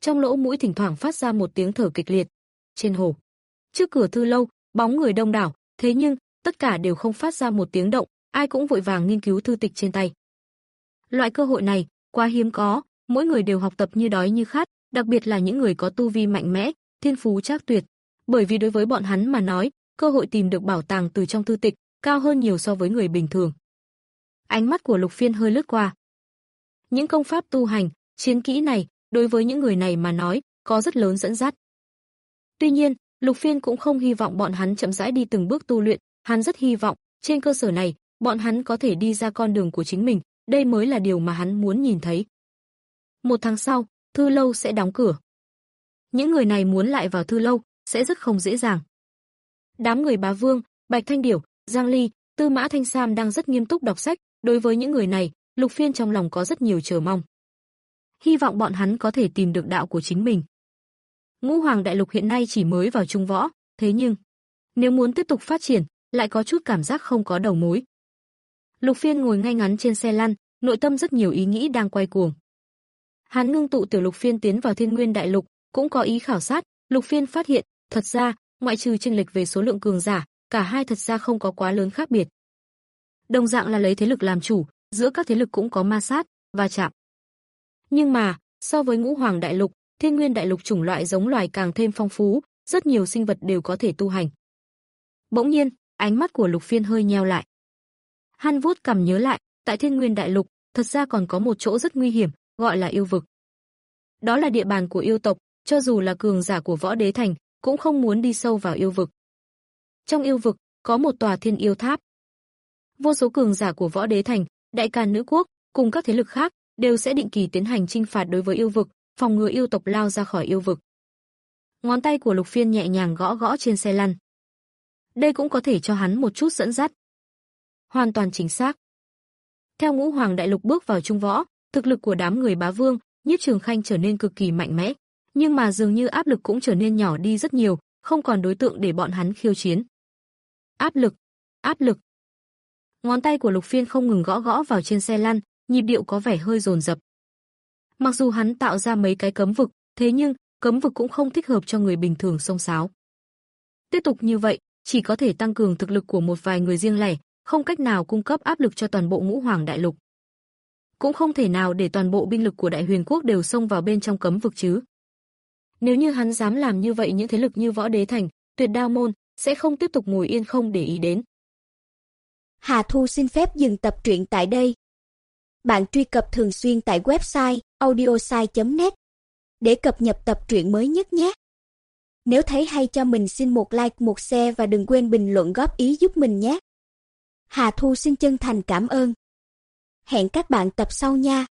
trong lỗ mũi thỉnh thoảng phát ra một tiếng thở kịch liệt. Trên hồ, trước cửa thư lâu, bóng người đông đảo, thế nhưng tất cả đều không phát ra một tiếng động, ai cũng vội vàng nghiên cứu thư tịch trên tay. Loại cơ hội này quá hiếm có, mỗi người đều học tập như đói như khát, đặc biệt là những người có tu vi mạnh mẽ, thiên phú trác tuyệt, bởi vì đối với bọn hắn mà nói, cơ hội tìm được bảo tàng từ trong thư tịch cao hơn nhiều so với người bình thường. Ánh mắt của Lục Phiên hơi lướt qua. Những công pháp tu hành, chiến kỹ này, đối với những người này mà nói, có rất lớn dẫn dắt. Tuy nhiên, Lục Phiên cũng không hy vọng bọn hắn chậm rãi đi từng bước tu luyện, hắn rất hy vọng, trên cơ sở này, bọn hắn có thể đi ra con đường của chính mình, đây mới là điều mà hắn muốn nhìn thấy. Một tháng sau, thư lâu sẽ đóng cửa. Những người này muốn lại vào thư lâu, sẽ rất không dễ dàng. Đám người Bá Vương, Bạch Thanh Điểu, Giang Ly, Tư Mã Thanh Sam đang rất nghiêm túc đọc sách, đối với những người này, Lục Phiên trong lòng có rất nhiều chờ mong. Hy vọng bọn hắn có thể tìm được đạo của chính mình. Ngũ Hoàng Đại Lục hiện nay chỉ mới vào trung võ, thế nhưng, nếu muốn tiếp tục phát triển, lại có chút cảm giác không có đầu mối. Lục Phiên ngồi ngay ngắn trên xe lăn, nội tâm rất nhiều ý nghĩ đang quay cuồng. Hắn ngưng tụ tiểu Lục Phiên tiến vào Thiên Nguyên Đại Lục, cũng có ý khảo sát, Lục Phiên phát hiện, thật ra, ngoại trừ chênh lệch về số lượng cường giả, cả hai thật ra không có quá lớn khác biệt. Đồng dạng là lấy thế lực làm chủ, giữa các thế lực cũng có ma sát, va chạm. Nhưng mà, so với Ngũ Hoàng Đại Lục, Thiên Nguyên Đại Lục chủng loại giống loài càng thêm phong phú, rất nhiều sinh vật đều có thể tu hành. Bỗng nhiên, ánh mắt của Lục Phiên hơi nheo lại. Hắn vuốt cằm nhớ lại, tại Thiên Nguyên Đại Lục, thật ra còn có một chỗ rất nguy hiểm, gọi là yêu vực. Đó là địa bàn của yêu tộc, cho dù là cường giả của Võ Đế Thành, cũng không muốn đi sâu vào yêu vực. Trong yêu vực, có một tòa Thiên Yêu Tháp. Vô số cường giả của Võ Đế Thành, Đại Càn Nữ Quốc, cùng các thế lực khác, đều sẽ định kỳ tiến hành chinh phạt đối với yêu vực, phòng ngừa yêu tộc lao ra khỏi yêu vực. Ngón tay của Lục Phiên nhẹ nhàng gõ gõ trên xe lăn. Đây cũng có thể cho hắn một chút dẫn dắt. Hoàn toàn chính xác. Theo Ngũ Hoàng Đại Lục bước vào trung võ, thực lực của đám người Bá Vương, Nhiếp Trường Khanh trở nên cực kỳ mạnh mẽ, nhưng mà dường như áp lực cũng trở nên nhỏ đi rất nhiều, không còn đối tượng để bọn hắn khiêu chiến. Áp lực, áp lực. Ngón tay của Lục Phiên không ngừng gõ gõ vào trên xe lăn, nhịp điệu có vẻ hơi dồn dập. Mặc dù hắn tạo ra mấy cái cấm vực, thế nhưng cấm vực cũng không thích hợp cho người bình thường xông xáo. Tiếp tục như vậy, chỉ có thể tăng cường thực lực của một vài người riêng lẻ, không cách nào cung cấp áp lực cho toàn bộ Ngũ Hoàng Đại Lục. Cũng không thể nào để toàn bộ binh lực của Đại Huyền Quốc đều xông vào bên trong cấm vực chứ. Nếu như hắn dám làm như vậy, những thế lực như Võ Đế Thành, Tuyệt Đao Môn sẽ không tiếp tục ngồi yên không để ý đến. Hà Thu xin phép dừng tập truyện tại đây. Bạn truy cập thường xuyên tại website audiosai chấm net để cập nhật tập truyện mới nhất nhé. Nếu thấy hay cho mình xin một like, một share và đừng quên bình luận góp ý giúp mình nhé. Hà Thu xin chân thành cảm ơn. Hẹn các bạn tập sau nha.